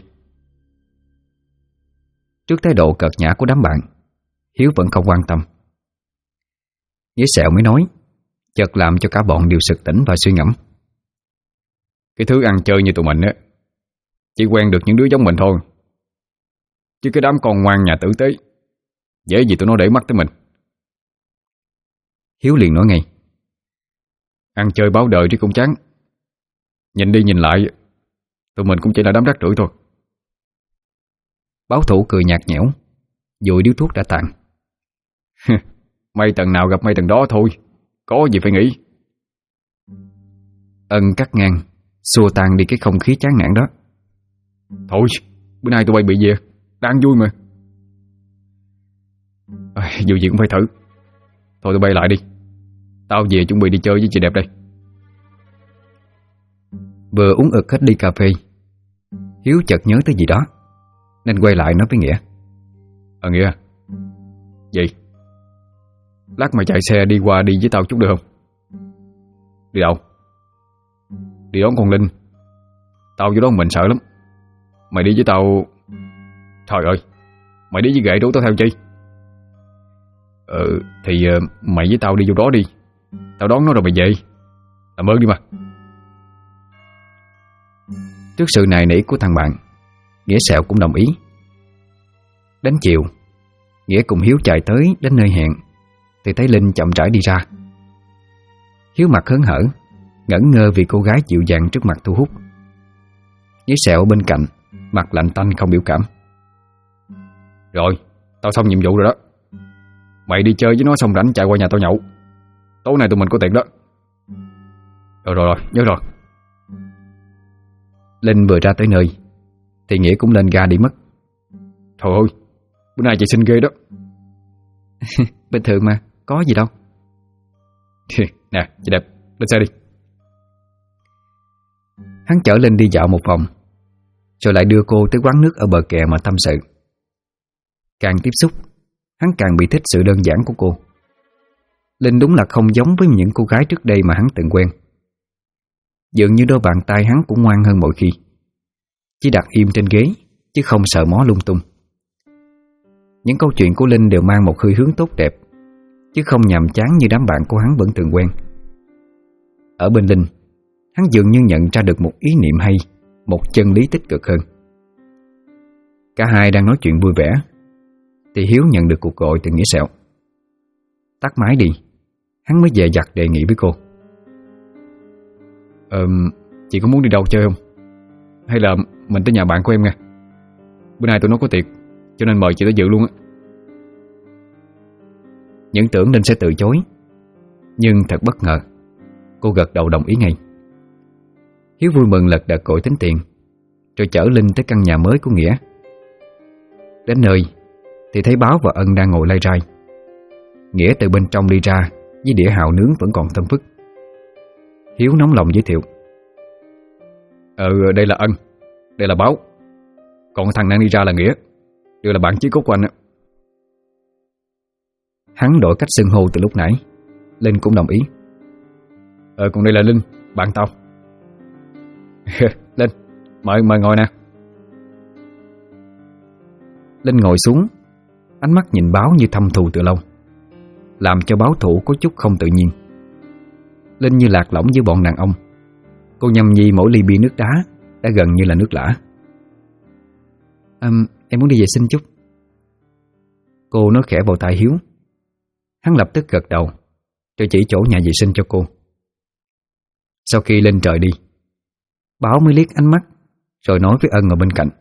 Trước thái độ cợt nhã của đám bạn, Hiếu vẫn không quan tâm. Nghĩa Sẹo mới nói, chợt làm cho cả bọn đều sực tỉnh và suy ngẫm. Cái thứ ăn chơi như tụi mình á, chỉ quen được những đứa giống mình thôi. Chứ cái đám con ngoan nhà tử tế, dễ gì tụi nó để mắt tới mình. Hiếu liền nói ngay. Ăn chơi báo đời chứ cũng chán. Nhìn đi nhìn lại, tụi mình cũng chỉ là đám rác rưởi thôi. Báo thủ cười nhạt nhẽo, dụi điếu thuốc đã tàn. May tầng nào gặp may tầng đó thôi, có gì phải nghĩ. Ân cắt ngang, xua tan đi cái không khí chán nản đó. Thôi, bữa nay tụi bay bị gì? Đang vui mà. Dù gì cũng phải thử. Thôi tụi bay lại đi, tao về chuẩn bị đi chơi với chị đẹp đây. Vừa uống ực hết ly cà phê, Hiếu chợt nhớ tới gì đó nên quay lại nói với Nghĩa. Nghĩa, gì? Lát mày chạy xe đi qua đi với tao chút được không? Đi đâu? Đi đón con Linh. Tao vô đó mình sợ lắm. Mày đi với tao. Trời ơi, mày đi với ghệ rủ tao theo chi? Thì mày với tao đi vô đó đi, tao đón nó rồi mày về. Làm ơn đi mà. Trước sự nài nỉ của thằng bạn, Nghĩa Sẹo cũng đồng ý. Đến chiều, Nghĩa cùng Hiếu chạy tới đến nơi hẹn thì thấy Linh chậm rãi đi ra. Hiếu mặt hớn hở, ngẩn ngơ vì cô gái dịu dàng trước mặt thu hút. Với Sẹo bên cạnh, mặt lạnh tanh không biểu cảm. Rồi, tao xong nhiệm vụ rồi đó. Mày đi chơi với nó xong rảnh chạy qua nhà tao nhậu. Tối nay tụi mình có tiệc đó. Rồi, nhớ rồi. Linh vừa ra tới nơi thì Nghĩa cũng lên ga đi mất. Trời ơi, bữa nay chị xinh ghê đó. Bình thường mà, có gì đâu. Nè, chị đẹp, lên xe đi. Hắn chở Linh đi dạo một vòng, rồi lại đưa cô tới quán nước ở bờ kè mà tâm sự. Càng tiếp xúc, hắn càng bị thích sự đơn giản của cô. Linh đúng là không giống với những cô gái trước đây mà hắn từng quen. Dường như đôi bàn tay hắn cũng ngoan hơn mọi khi, chỉ đặt im trên ghế chứ không sợ mó lung tung. Những câu chuyện của Linh đều mang một hơi hướng tốt đẹp, chứ không nhàm chán như đám bạn của hắn vẫn từng quen. Ở bên Linh, hắn dường như nhận ra được một ý niệm hay, một chân lý tích cực hơn. Cả hai đang nói chuyện vui vẻ thì Hiếu nhận được cuộc gọi từ Nghĩa Sẹo. Tắt máy đi, hắn mới dè dặt đề nghị với cô. Chị có muốn đi đâu chơi không? Hay là mình tới nhà bạn của em nha. Bữa nay tụi nó có tiệc, cho nên mời chị tới dự luôn á. Những tưởng Linh sẽ từ chối, nhưng thật bất ngờ, cô gật đầu đồng ý ngay. Hiếu vui mừng lật đật gọi tính tiền, rồi chở Linh tới căn nhà mới của Nghĩa. Đến nơi thì thấy Báo và Ân đang ngồi lay rai. Nghĩa từ bên trong đi ra với đĩa hàu nướng vẫn còn thơm phức. Hiếu nóng lòng giới thiệu. Đây là Ân, đây là Báo. Còn thằng đang đi ra là Nghĩa, đều là bạn chí cốt của anh á. Hắn đổi cách xưng hô từ lúc nãy. Linh cũng đồng ý. Còn đây là Linh, bạn tao. Linh, mời ngồi nè. Linh ngồi xuống, ánh mắt nhìn Báo như thâm thù từ lâu, làm cho Báo thủ có chút không tự nhiên. Linh như lạc lõng giữa bọn đàn ông. Cô nhâm nhi mỗi ly bia nước đá đã gần như là nước lã. Em muốn đi vệ sinh chút. Cô nói khẽ vào tai Hiếu. Hắn lập tức gật đầu, rồi chỉ chỗ nhà vệ sinh cho cô. Sau khi Linh rời đi, Báo mới liếc ánh mắt, rồi nói với Ân ở bên cạnh.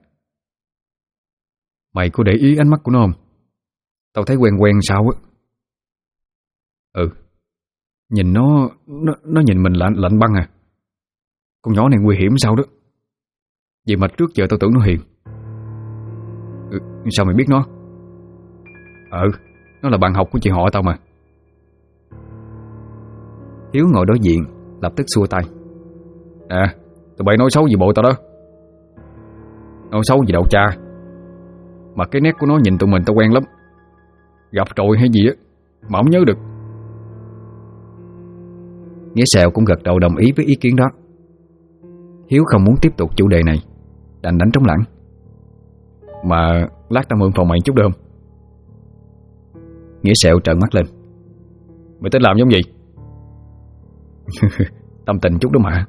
Mày có để ý ánh mắt của nó không? Tao thấy quen quen sao á. Nhìn nó nhìn mình lạnh băng à. Con nhỏ này nguy hiểm sao đó. Vậy mà trước giờ tao tưởng nó hiền. Sao mày biết nó? Nó là bạn học của chị họ tao mà. Hiếu ngồi đối diện lập tức xua tay. Tụi bay nói xấu gì bộ tao đó. Nói xấu gì đâu cha. Mà cái nét của nó nhìn tụi mình tao quen lắm. Gặp rồi hay gì á mà không nhớ được. Nghĩa Sẹo cũng gật đầu đồng ý với ý kiến đó. Hiếu không muốn tiếp tục chủ đề này, đành đánh trống lảng. Mà lát tao mượn phòng mày chút được không? Nghĩa Sẹo trợn mắt lên. Mày tính làm giống gì? Tâm tình chút đó mà.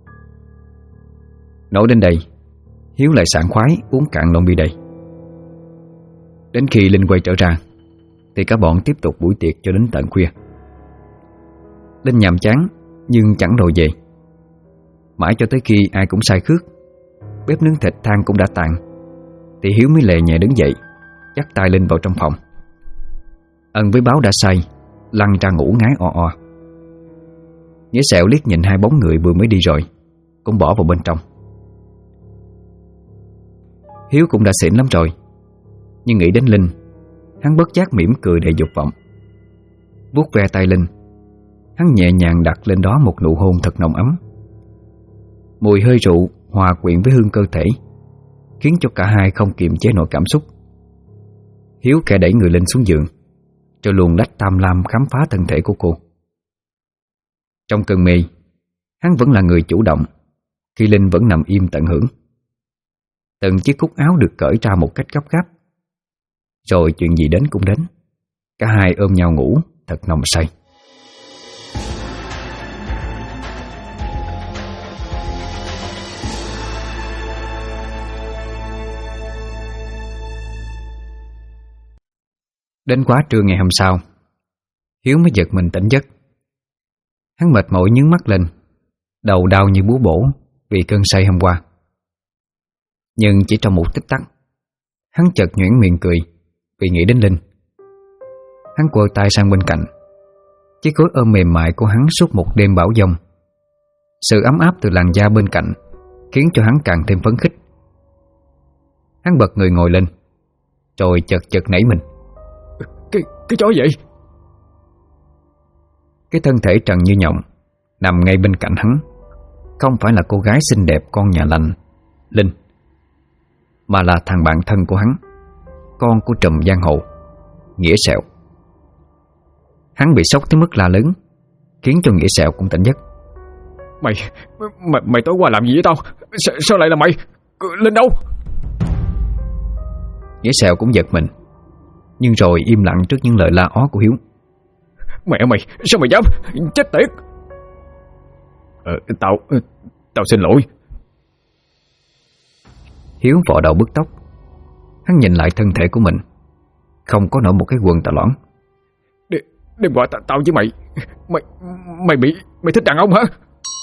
Nói đến đây, Hiếu lại sảng khoái uống cạn lon bia đầy. Đến khi Linh quay trở ra thì cả bọn tiếp tục buổi tiệc cho đến tận khuya. Linh nhàm chán nhưng chẳng đòi về. Mãi cho tới khi ai cũng say khước, bếp nướng thịt than cũng đã tàn, thì Hiếu mới lè nhẹ đứng dậy, dắt tay Linh vào trong phòng. Ân với Báo đã say, lăn ra ngủ ngái o o. Nghĩa Sẹo liếc nhìn hai bóng người vừa mới đi rồi, cũng bỏ vào bên trong. Hiếu cũng đã xỉn lắm rồi, nhưng nghĩ đến Linh, hắn bất giác mỉm cười đầy dục vọng. Vuốt ve tay Linh, hắn nhẹ nhàng đặt lên đó một nụ hôn thật nồng ấm. Mùi hơi rượu hòa quyện với hương cơ thể, khiến cho cả hai không kiềm chế nổi cảm xúc. Hiếu kẻ đẩy người Linh xuống giường, rồi luồn lách tham lam khám phá thân thể của cô. Trong cơn mê, hắn vẫn là người chủ động, khi Linh vẫn nằm im tận hưởng. Từng chiếc cúc áo được cởi ra một cách gấp gáp. Rồi chuyện gì đến cũng đến, cả hai ôm nhau ngủ thật nồng say. Đến quá trưa ngày hôm sau, Hiếu mới giật mình tỉnh giấc. Hắn mệt mỏi nhướng mắt lên, đầu đau như búa bổ vì cơn say hôm qua. Nhưng chỉ trong một tích tắc, hắn chợt nhoẻn miệng cười vì nghĩ đến Linh. Hắn quơ tay sang bên cạnh. Chiếc gối ôm mềm mại của hắn suốt một đêm bão giông. Sự ấm áp từ làn da bên cạnh khiến cho hắn càng thêm phấn khích. Hắn bật người ngồi lên, rồi chợt nảy mình. Cái chó vậy? Cái thân thể trần như nhộng nằm ngay bên cạnh hắn không phải là cô gái xinh đẹp con nhà lành Linh, mà là thằng bạn thân của hắn, con của trùm giang hồ Nghĩa Sẹo. Hắn bị sốc tới mức la lớn, khiến cho Nghĩa Sẹo cũng tỉnh giấc. Mày tối qua làm gì với tao? Sao lại là mày? Linh đâu? Nghĩa Sẹo cũng giật mình, nhưng rồi im lặng trước những lời la ó của Hiếu. Mẹ mày, sao mày dám? Chết tiệt! Tao xin lỗi. Hiếu vò đầu bứt tóc. Hắn nhìn lại thân thể của mình, không có nổi một cái quần tà lõn. Đừng gọi tao với mày. Mày thích đàn ông hả?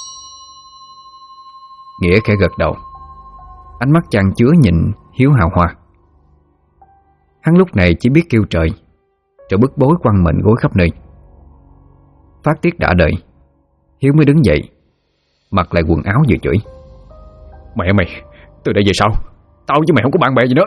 Nghĩa khẽ gật đầu, ánh mắt chan chứa nhìn Hiếu hào hoa. Hắn lúc này chỉ biết kêu trời, rồi bức bối quăng mệnh gối khắp nơi. Phát tiết đã đợi, Hiếu mới đứng dậy, mặc lại quần áo vừa chửi. Mẹ mày, từ đây về sau tao với mày không có bạn bè gì nữa.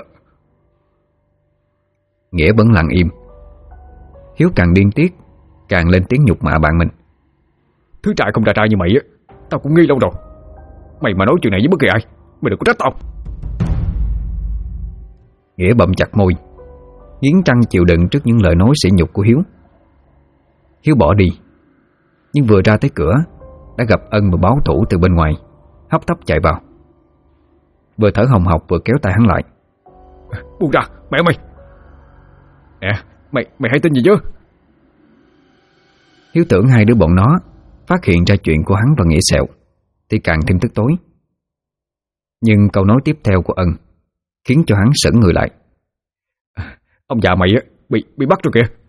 Nghĩa vẫn lặng im. Hiếu càng điên tiết, càng lên tiếng nhục mạ bạn mình. Thứ trai không ra trai như mày á, tao cũng nghi lâu rồi. Mày mà nói chuyện này với bất kỳ ai, mày đừng có trách tao. Nghĩa bậm chặt môi, nghiến răng chịu đựng trước những lời nói sỉ nhục của Hiếu. Hiếu bỏ đi, nhưng vừa ra tới cửa đã gặp Ân và báo thủ từ bên ngoài, hấp tấp chạy vào. Vừa thở hồng hộc vừa kéo tay hắn lại. Buông ra, mẹ mày. Nè, mày hay tin gì chứ? Hiếu tưởng hai đứa bọn nó phát hiện ra chuyện của hắn và Nghĩa Sẹo thì càng thêm tức tối. Nhưng câu nói tiếp theo của Ân khiến cho hắn sững người lại. Ông già mày á, bị bắt rồi kìa.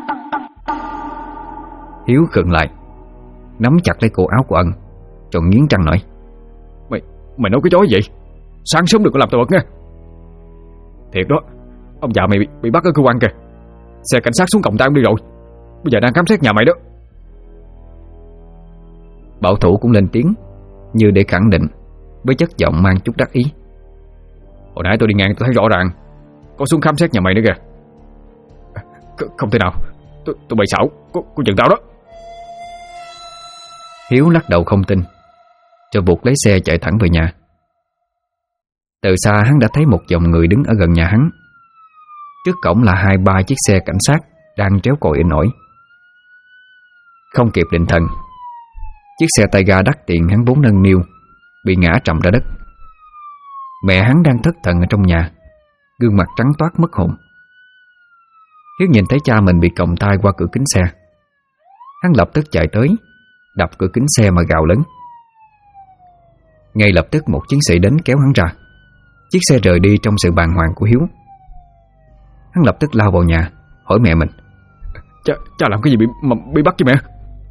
Hiếu khựng lại, nắm chặt lấy cổ áo của Ân, rồi nghiến răng nói. Mày nói cái chó gì vậy? Sáng sớm đừng có làm tao bật nha. Thiệt đó, ông già mày bị bắt ở cơ quan kìa. Xe cảnh sát xuống cổng tao đi rồi. Bây giờ đang khám xét nhà mày đó. Bảo thủ cũng lên tiếng, như để khẳng định, với chất giọng mang chút đắc ý. Hồi nãy tôi đi ngang tôi thấy rõ ràng có xuống khám xét nhà mày nữa kìa. Không thể nào, tôi bày xảo, cô chừng tao đó. Hiếu lắc đầu không tin, rồi buộc lấy xe chạy thẳng về nhà. Từ xa hắn đã thấy một dòng người đứng ở gần nhà hắn. Trước cổng là 2-3 chiếc xe cảnh sát đang tréo còi inh ỏi. Không kịp định thần, chiếc xe tay ga đắt tiền hắn vốn nâng niu bị ngã trầm ra đất. Mẹ hắn đang thất thần ở trong nhà, gương mặt trắng toát mất hồn. Hiếu nhìn thấy cha mình bị còng tay qua cửa kính xe. Hắn lập tức chạy tới, đập cửa kính xe mà gào lớn. Ngay lập tức một chiến sĩ đến kéo hắn ra. Chiếc xe rời đi trong sự bàng hoàng của Hiếu. Hắn lập tức lao vào nhà, hỏi mẹ mình. Cha làm cái gì bị bắt chứ mẹ?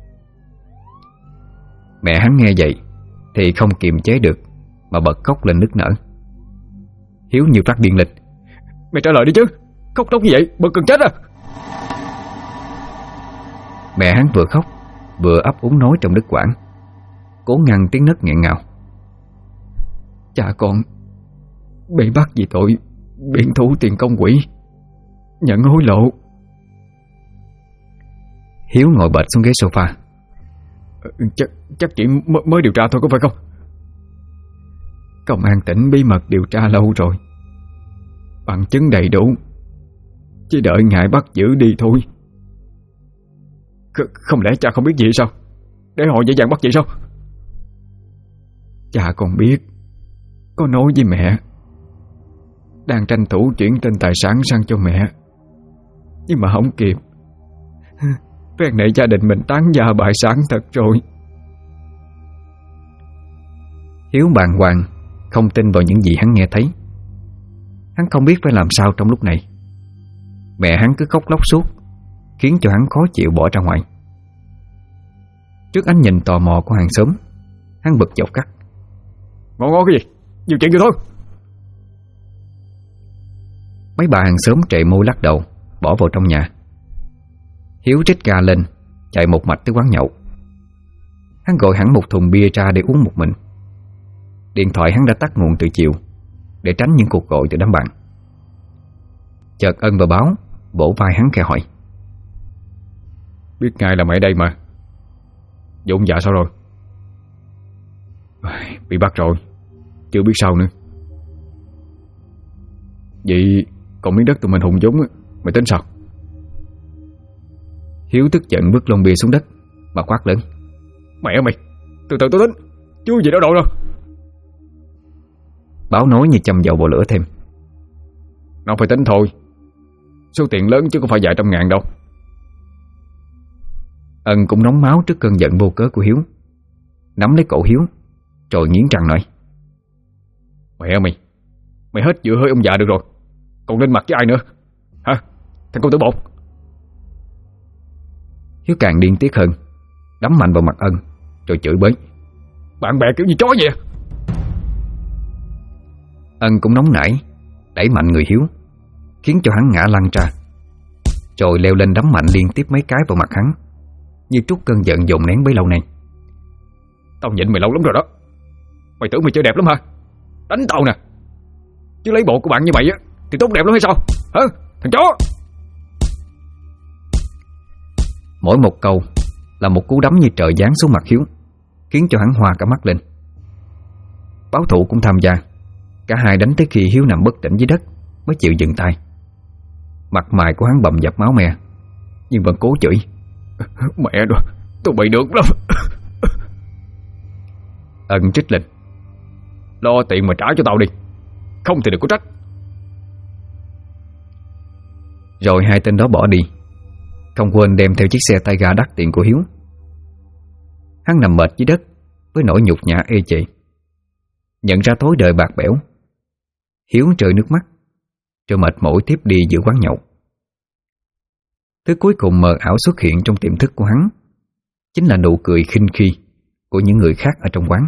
Mẹ hắn nghe vậy thì không kiềm chế được mà bật khóc lên nức nở. Hiếu như phát điên lên. Mẹ trả lời đi chứ, khóc lóc như vậy bực cần chết à. Mẹ hắn vừa khóc vừa ấp úng nói trong đứt quãng, cố ngăn tiếng nấc nghẹn ngào. Cha con bị bắt vì tội biện thủ tiền công quỹ, nhận hối lộ. Hiếu ngồi bệt xuống ghế sofa. Chắc chỉ mới điều tra thôi có phải không? Công an tỉnh bí mật điều tra lâu rồi, bằng chứng đầy đủ, chỉ đợi ngài bắt giữ đi thôi. Không lẽ cha không biết gì sao để họ dễ dàng bắt vậy sao? Cha còn biết, có nói với mẹ, đang tranh thủ chuyển tên tài sản sang cho mẹ, nhưng mà không kịp. Phen này gia đình mình tán gia bại sản thật rồi. Hiếu bàng hoàng, không tin vào những gì hắn nghe thấy. Hắn không biết phải làm sao trong lúc này. Mẹ hắn cứ khóc lóc suốt, khiến cho hắn khó chịu bỏ ra ngoài. Trước ánh nhìn tò mò của hàng xóm, hắn bực dọc cắt. Ngon cái gì? Nhiều chuyện vậy thôi. Mấy bà hàng xóm trệ môi lắc đầu, bỏ vào trong nhà. Hiếu trích ga lên, chạy một mạch tới quán nhậu. Hắn gọi hẳn một thùng bia ra để uống một mình. Điện thoại hắn đã tắt nguồn từ chiều, để tránh những cuộc gọi từ đám bạn. Chợt Ân và Báo vỗ vai hắn khe hỏi: Biết ngay là mày ở đây mà. Dũng dạ sao rồi? Bị bắt rồi, chưa biết sao nữa. Vậy còn miếng đất tụi mình hùng vốn mày tính sao? Hiếu tức giận vứt lon bia xuống đất mà quát lớn: Mẹ mày, từ từ tôi tính, chưa gì đó đâu đâu. Báo nói như châm dầu vào lửa thêm: Nó phải tính thôi, số tiền lớn chứ không phải vài trăm ngàn đâu. Ân cũng nóng máu trước cơn giận vô cớ của Hiếu, nắm lấy cổ Hiếu rồi nghiến răng nói: Mẹ mày hết giữa hơi ông già được rồi, còn lên mặt với ai nữa hả, thằng con tử bột. Hiếu càng điên tiết hơn, đấm mạnh vào mặt Ân rồi chửi bới: Bạn bè kiểu như chó vậy. Ân cũng nóng nảy, đẩy mạnh người Hiếu, khiến cho hắn ngã lăn ra, rồi leo lên đấm mạnh liên tiếp mấy cái vào mặt hắn, như trút cơn giận dồn nén bấy lâu nay. Tao nhịn mày lâu lắm rồi đó. Mày tưởng mày chơi đẹp lắm hả? Đánh tao nè. Chứ lấy bộ của bạn như mày á thì tốt đẹp lắm hay sao hả, thằng chó? Mỗi một câu là một cú đấm như trời giáng xuống mặt Hiếu, khiến cho hắn hoa cả mắt lên. Báo thủ cũng tham gia. Cả hai đánh tới khi Hiếu nằm bất tỉnh dưới đất mới chịu dừng tay. Mặt mày của hắn bầm dập máu me, nhưng vẫn cố chửi: Mẹ rồi, tụi bay được lắm. Ân trích lên: Lo tiền mà trả cho tao đi, không thì đừng có trách. Rồi hai tên đó bỏ đi, không quên đem theo chiếc xe tay ga đắt tiền của Hiếu. Hắn nằm mệt dưới đất với nỗi nhục nhã ê chề. Nhận ra thối đời bạc bẽo, Hiếu rơi nước mắt, rồi mệt mỏi tiếp đi giữa quán nhậu. Thứ cuối cùng mờ ảo xuất hiện trong tiềm thức của hắn chính là nụ cười khinh khi của những người khác ở trong quán.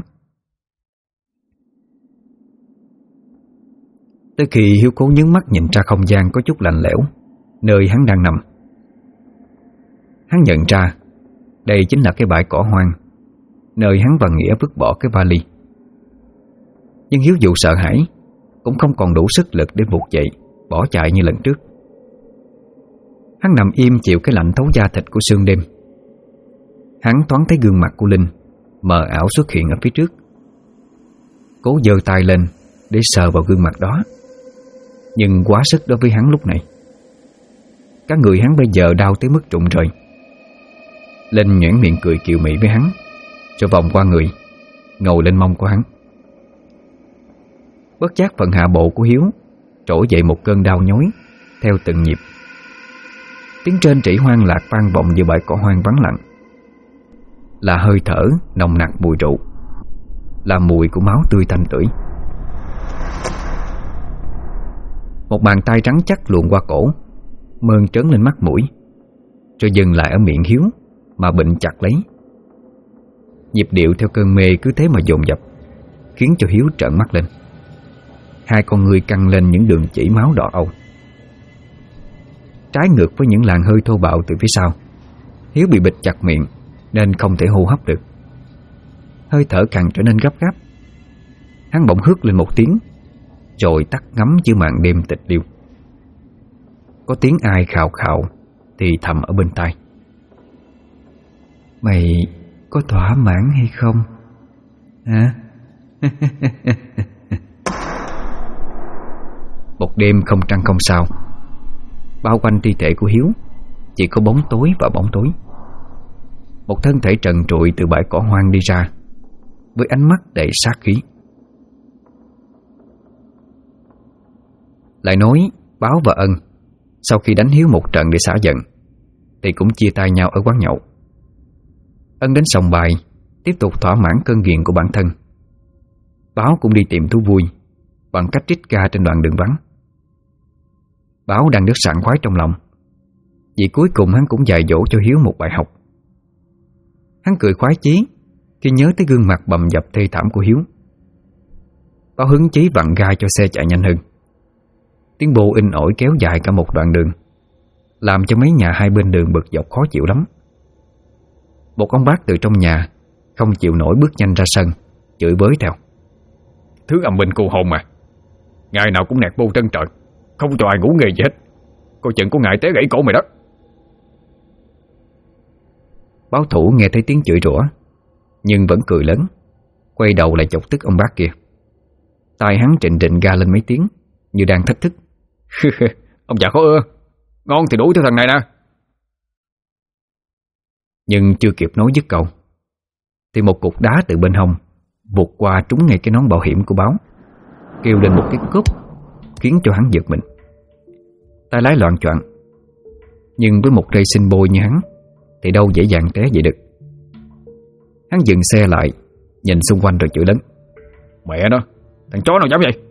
Tới khi Hiếu cố nhướng mắt nhìn ra không gian có chút lạnh lẽo nơi hắn đang nằm. Hắn nhận ra đây chính là cái bãi cỏ hoang nơi hắn và Nghĩa vứt bỏ cái vali. Nhưng Hiếu dù sợ hãi cũng không còn đủ sức lực để vụt dậy bỏ chạy như lần trước. Hắn nằm im chịu cái lạnh thấu da thịt của sương đêm. Hắn thoáng thấy gương mặt của Linh mờ ảo xuất hiện ở phía trước. Cố giơ tay lên để sờ vào gương mặt đó, nhưng quá sức đối với hắn lúc này. Cả người hắn bây giờ đau tới mức rụng rời. Linh nhoẻn miệng cười kiều mị với hắn, rồi vòng qua người ngồi lên mông của hắn. Bất giác phần hạ bộ của Hiếu trỗi dậy một cơn đau nhói theo từng nhịp. Tiếng trên trĩ hoang lạc vang vọng giữa bãi cỏ hoang vắng lặng. Là hơi thở nồng nặc mùi rượu, là mùi của máu tươi tanh tưởi. Một bàn tay trắng chắc luồn qua cổ, mơn trớn lên mắt mũi, rồi dừng lại ở miệng Hiếu mà bịnh chặt lấy. Nhịp điệu theo cơn mê cứ thế mà dồn dập, khiến cho Hiếu trợn mắt lên. Hai con người căng lên những đường chỉ máu đỏ âu. Trái ngược với những làn hơi thô bạo từ phía sau, Hiếu bị bịt chặt miệng nên không thể hô hấp được. Hơi thở càng trở nên gấp gáp. Hắn bỗng hướt lên một tiếng, rồi tắt ngấm giữa màn đêm tịch liêu. Có tiếng ai khào khào thì thầm ở bên tai: Mày có thỏa mãn hay không hả? Một đêm không trăng không sao, bao quanh thi thể của Hiếu chỉ có bóng tối và bóng tối. Một thân thể trần trụi từ bãi cỏ hoang đi ra, với ánh mắt đầy sát khí. Lại nói Báo và Ân sau khi đánh Hiếu một trận để xả giận thì cũng chia tay nhau ở quán nhậu. Ân đến sòng bài tiếp tục thỏa mãn cơn nghiện của bản thân. Báo cũng đi tìm thú vui bằng cách trích ga trên đoạn đường vắng. Báo đang rất sảng khoái trong lòng, vì cuối cùng hắn cũng dạy dỗ cho Hiếu một bài học. Hắn cười khoái chí khi nhớ tới gương mặt bầm dập thê thảm của Hiếu. Báo hứng chí vặn ga cho xe chạy nhanh hơn. Tiếng bô in ỏi kéo dài cả một đoạn đường, làm cho mấy nhà hai bên đường bực dọc khó chịu lắm. Một ông bác từ trong nhà không chịu nổi bước nhanh ra sân, chửi bới theo: Thứ âm binh cô hồn mà, ngày nào cũng nẹt bô trân trời, không cho ai ngủ nghề gì hết. Coi chừng có ngại té gãy cổ mày đó. Báo thủ nghe thấy tiếng chửi rủa nhưng vẫn cười lớn, quay đầu lại chọc tức ông bác kia. Tai hắn trịnh trịnh ga lên mấy tiếng như đang thách thức. Ông già khó ưa, ngon thì đuổi theo thằng này nè. Nhưng chưa kịp nói dứt câu thì một cục đá từ bên hông vụt qua trúng ngay cái nón bảo hiểm của Báo, kêu lên một cái cúp khiến cho hắn giật mình. Tay lái loạng choạng, nhưng với một rây sinh bôi như hắn thì đâu dễ dàng té vậy được. Hắn dừng xe lại, nhìn xung quanh rồi chửi lớn: Mẹ nó, thằng chó nào dám vậy?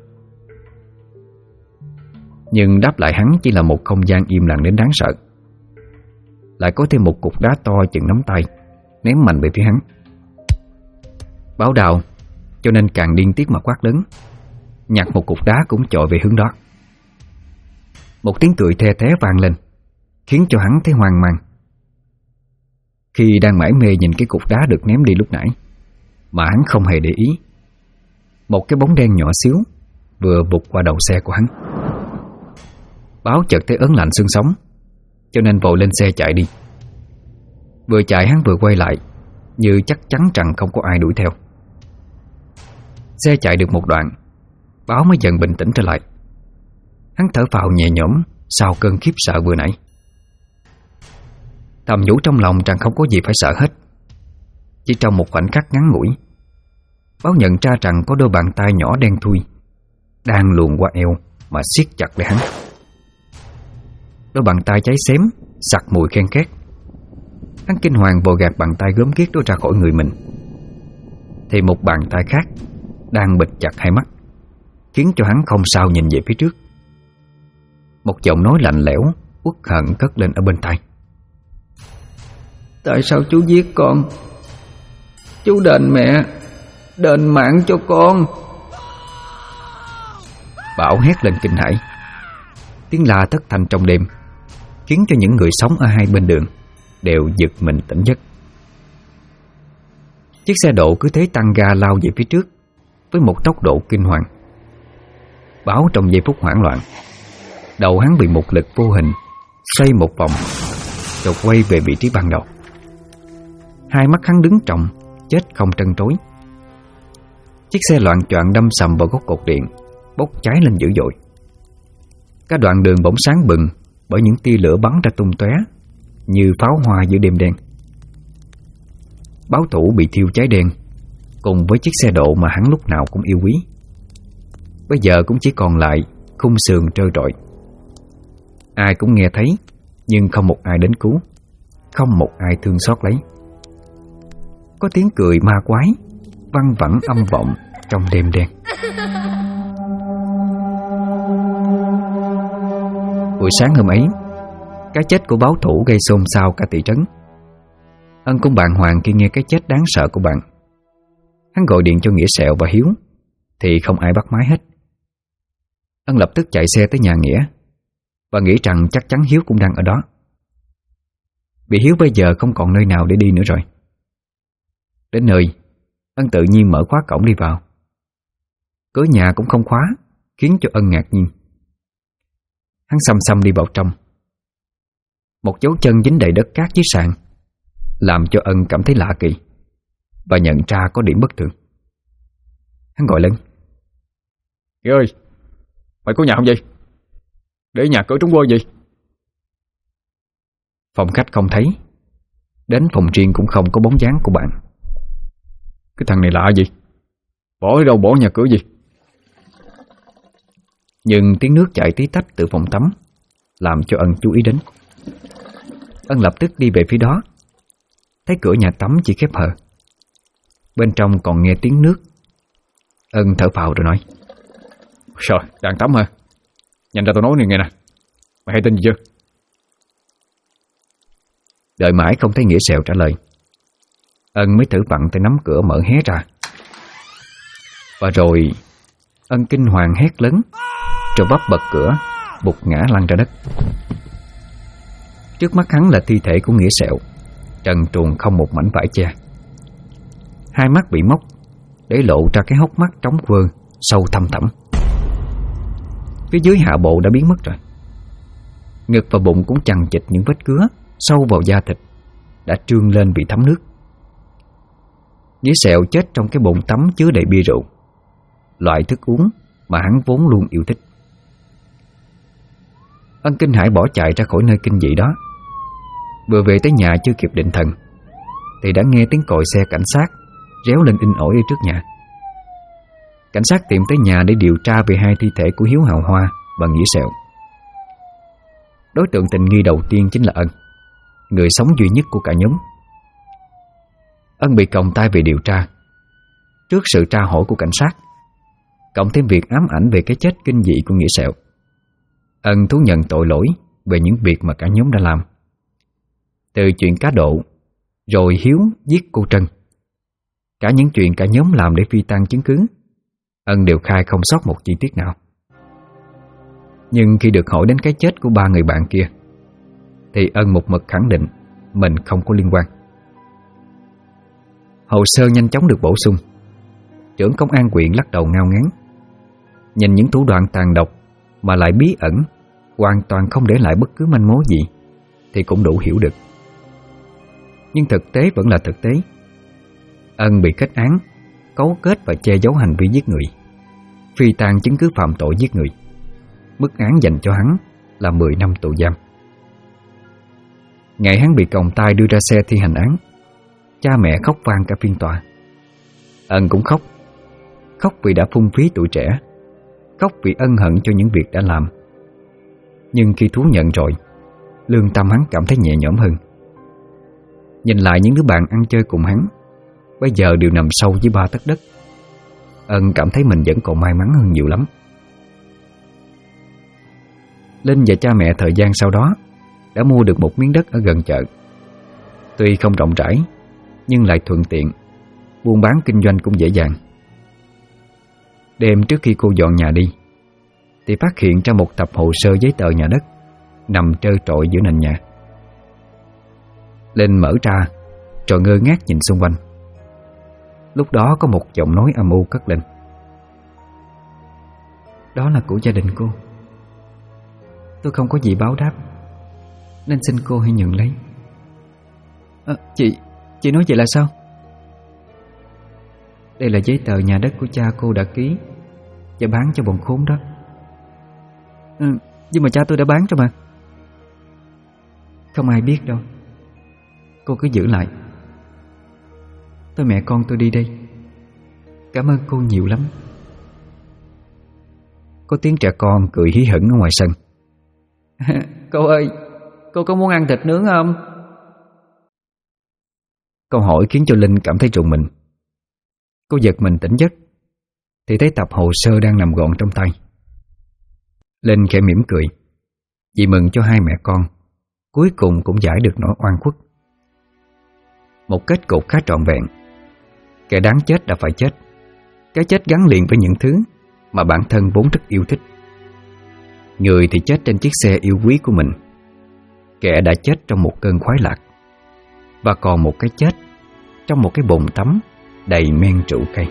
Nhưng đáp lại hắn chỉ là một không gian im lặng đến đáng sợ. Lại có thêm một cục đá to chừng nắm tay ném mạnh về phía hắn. Báo đào cho nên càng điên tiết mà quát lớn, nhặt một cục đá cũng chọi về hướng đó. Một tiếng cười the thé vang lên, khiến cho hắn thấy hoang mang. Khi đang mải mê nhìn cái cục đá được ném đi lúc nãy mà hắn không hề để ý, một cái bóng đen nhỏ xíu vừa vụt qua đầu xe của hắn. Báo chợt thấy ớn lạnh xương sống, cho nên vội lên xe chạy đi. Vừa chạy hắn vừa quay lại, như chắc chắn rằng không có ai đuổi theo. Xe chạy được một đoạn, Báo mới dần bình tĩnh trở lại. Hắn thở phào nhẹ nhõm sau cơn khiếp sợ vừa nãy. Thầm nhủ trong lòng rằng không có gì phải sợ hết. Chỉ trong một khoảnh khắc ngắn ngủi, Báo nhận ra rằng có đôi bàn tay nhỏ đen thui đang luồn qua eo mà siết chặt lấy hắn. Đôi bàn tay cháy xém, sặc mùi khen két. Hắn kinh hoàng vội gạt bàn tay gớm ghiếc đó ra khỏi người mình, thì một bàn tay khác đang bịt chặt hai mắt, khiến cho hắn không sao nhìn về phía trước. Một giọng nói lạnh lẽo uất hận cất lên ở bên tai: Tại sao chú giết con? Chú đền mẹ, đền mạng cho con. Bảo hét lên kinh hãi. Tiếng la thất thanh trong đêm khiến cho những người sống ở hai bên đường đều giật mình tỉnh giấc. Chiếc xe độ cứ thế tăng ga lao về phía trước với một tốc độ kinh hoàng. Báo trong giây phút hoảng loạn, đầu hắn bị một lực vô hình xoay một vòng rồi quay về vị trí ban đầu. Hai mắt hắn đứng trọng, chết không trân trối. Chiếc xe loạng choạng đâm sầm vào gốc cột điện, bốc cháy lên dữ dội. Cả đoạn đường bỗng sáng bừng bởi những tia lửa bắn ra tung tóe như pháo hoa giữa đêm đen. Báo thủ bị thiêu cháy đen cùng với chiếc xe độ mà hắn lúc nào cũng yêu quý. Bây giờ cũng chỉ còn lại khung sườn trơ trọi. Ai cũng nghe thấy, nhưng không một ai đến cứu, không một ai thương xót lấy. Có tiếng cười ma quái văng vẳng âm vọng trong đêm đen. Buổi sáng hôm ấy, cái chết của báo thủ gây xôn xao cả thị trấn. Ân cũng bàng hoàng khi nghe cái chết đáng sợ của bạn. Hắn gọi điện cho Nghĩa Sẹo và Hiếu thì không ai bắt máy hết. Ân lập tức chạy xe tới nhà Nghĩa và nghĩ rằng chắc chắn Hiếu cũng đang ở đó. Vì Hiếu bây giờ không còn nơi nào để đi nữa rồi. Đến nơi, Ân tự nhiên mở khóa cổng đi vào. Cửa nhà cũng không khóa, khiến cho Ân ngạc nhiên. Hắn xăm xăm đi vào trong. Một dấu chân dính đầy đất cát dưới sàn làm cho Ân cảm thấy lạ kỳ và nhận ra có điểm bất thường. Hắn gọi lớn: Nghĩa ơi, mày có nhà không vậy? Để nhà cửa trống quơ gì? Phòng khách không thấy, đến phòng riêng cũng không có bóng dáng của bạn. Cái thằng này lạ gì? Bỏ ở đâu bỏ nhà cửa gì? Nhưng tiếng nước chảy tí tách từ phòng tắm làm cho Ân chú ý đến. Ân lập tức đi về phía đó, thấy cửa nhà tắm chỉ khép hờ, bên trong còn nghe tiếng nước. Ân thở phào rồi nói: Rồi, đang tắm hả? Nhanh ra tôi nói này nghe nè. Mày hay tin gì chưa? Đợi mãi không thấy Nghĩa Sẹo trả lời, Ân mới thử vặn tay nắm cửa mở hé ra. Và rồi Ân kinh hoàng hét lớn, rồi bắp bật cửa bụt ngã lăn ra đất. Trước mắt hắn là thi thể của Nghĩa Sẹo, trần truồng không một mảnh vải che. Hai mắt bị móc, để lộ ra cái hốc mắt trống quơ sâu thăm thẳm. Phía dưới hạ bộ đã biến mất rồi. Ngực và bụng cũng chằng chịt những vết cứa sâu vào da thịt, đã trương lên vì thấm nước. Nghĩa Sẹo chết trong cái bồn tắm chứa đầy bia rượu, loại thức uống mà hắn vốn luôn yêu thích. Ân kinh hãi bỏ chạy ra khỏi nơi kinh dị đó. Vừa về tới nhà chưa kịp định thần thì đã nghe tiếng còi xe cảnh sát réo lên in ỏi ở trước nhà. Cảnh sát tìm tới nhà để điều tra về hai thi thể của Hiếu Hào Hoa và Nghĩa Sẹo. Đối tượng tình nghi đầu tiên chính là Ân, người sống duy nhất của cả nhóm. Ân bị còng tay về điều tra. Trước sự tra hỏi của cảnh sát, cộng thêm việc ám ảnh về cái chết kinh dị của Nghĩa Sẹo, Ân thú nhận tội lỗi về những việc mà cả nhóm đã làm. Từ chuyện cá độ, rồi Hiếu giết cô Trân, cả những chuyện cả nhóm làm để phi tang chứng cứ, Ân đều khai không sót một chi tiết nào. Nhưng khi được hỏi đến cái chết của ba người bạn kia thì Ân một mực khẳng định mình không có liên quan. Hồ sơ nhanh chóng được bổ sung. Trưởng công an huyện lắc đầu ngao ngán. Nhìn những thủ đoạn tàn độc mà lại bí ẩn, hoàn toàn không để lại bất cứ manh mối gì thì cũng đủ hiểu được. Nhưng thực tế vẫn là thực tế. Ân bị kết án, cấu kết và che giấu hành vi giết người, phi tang chứng cứ phạm tội giết người. Mức án dành cho hắn là 10 năm tù giam. Ngày hắn bị còng tay đưa ra xe thi hành án, cha mẹ khóc vang cả phiên tòa. Ân cũng khóc. Khóc vì đã phung phí tuổi trẻ, khóc vì ân hận cho những việc đã làm. Nhưng khi thú nhận rồi, lương tâm hắn cảm thấy nhẹ nhõm hơn. Nhìn lại những đứa bạn ăn chơi cùng hắn, bây giờ đều nằm sâu dưới 3 tấc đất. Ân cảm thấy mình vẫn còn may mắn hơn nhiều lắm. Linh và cha mẹ thời gian sau đó đã mua được một miếng đất ở gần chợ. Tuy không rộng rãi, nhưng lại thuận tiện, buôn bán kinh doanh cũng dễ dàng. Đêm trước khi cô dọn nhà đi thì phát hiện ra một tập hồ sơ giấy tờ nhà đất nằm trơ trọi giữa nền nhà. Linh mở ra rồi ngơ ngác nhìn xung quanh. Lúc đó có một giọng nói âm u cất lên: "Đó là của gia đình cô. Tôi không có gì báo đáp, nên xin cô hãy nhận lấy." Chị nói vậy là sao? Đây là giấy tờ nhà đất của cha cô đã ký và bán cho bọn khốn đó. Nhưng mà cha tôi đã bán cho mà. Không ai biết đâu. Cô cứ giữ lại. Tôi mẹ con tôi đi đây. Cảm ơn cô nhiều lắm. Có tiếng trẻ con cười hí hửng ở ngoài sân. Cô ơi, cô có muốn ăn thịt nướng không? Câu hỏi khiến cho Linh cảm thấy rùng mình. Cô giật mình tỉnh giấc thì thấy tập hồ sơ đang nằm gọn trong tay. Linh khẽ mỉm cười, vì mừng cho hai mẹ con cuối cùng cũng giải được nỗi oan khuất. Một kết cục khá trọn vẹn. Kẻ đáng chết đã phải chết. Cái chết gắn liền với những thứ mà bản thân vốn rất yêu thích. Người thì chết trên chiếc xe yêu quý của mình, kẻ đã chết trong một cơn khoái lạc, và còn một cái chết trong một cái bồn tắm đầy men rượu cay.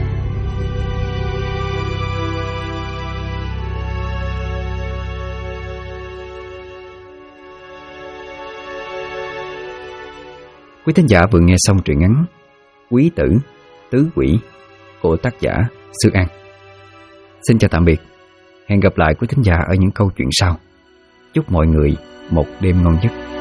Quý thính giả vừa nghe xong truyện ngắn Quý Tử, Tứ Quỷ của tác giả Sư An. Xin chào tạm biệt. Hẹn gặp lại quý thính giả ở những câu chuyện sau. Chúc mọi người một đêm ngon giấc.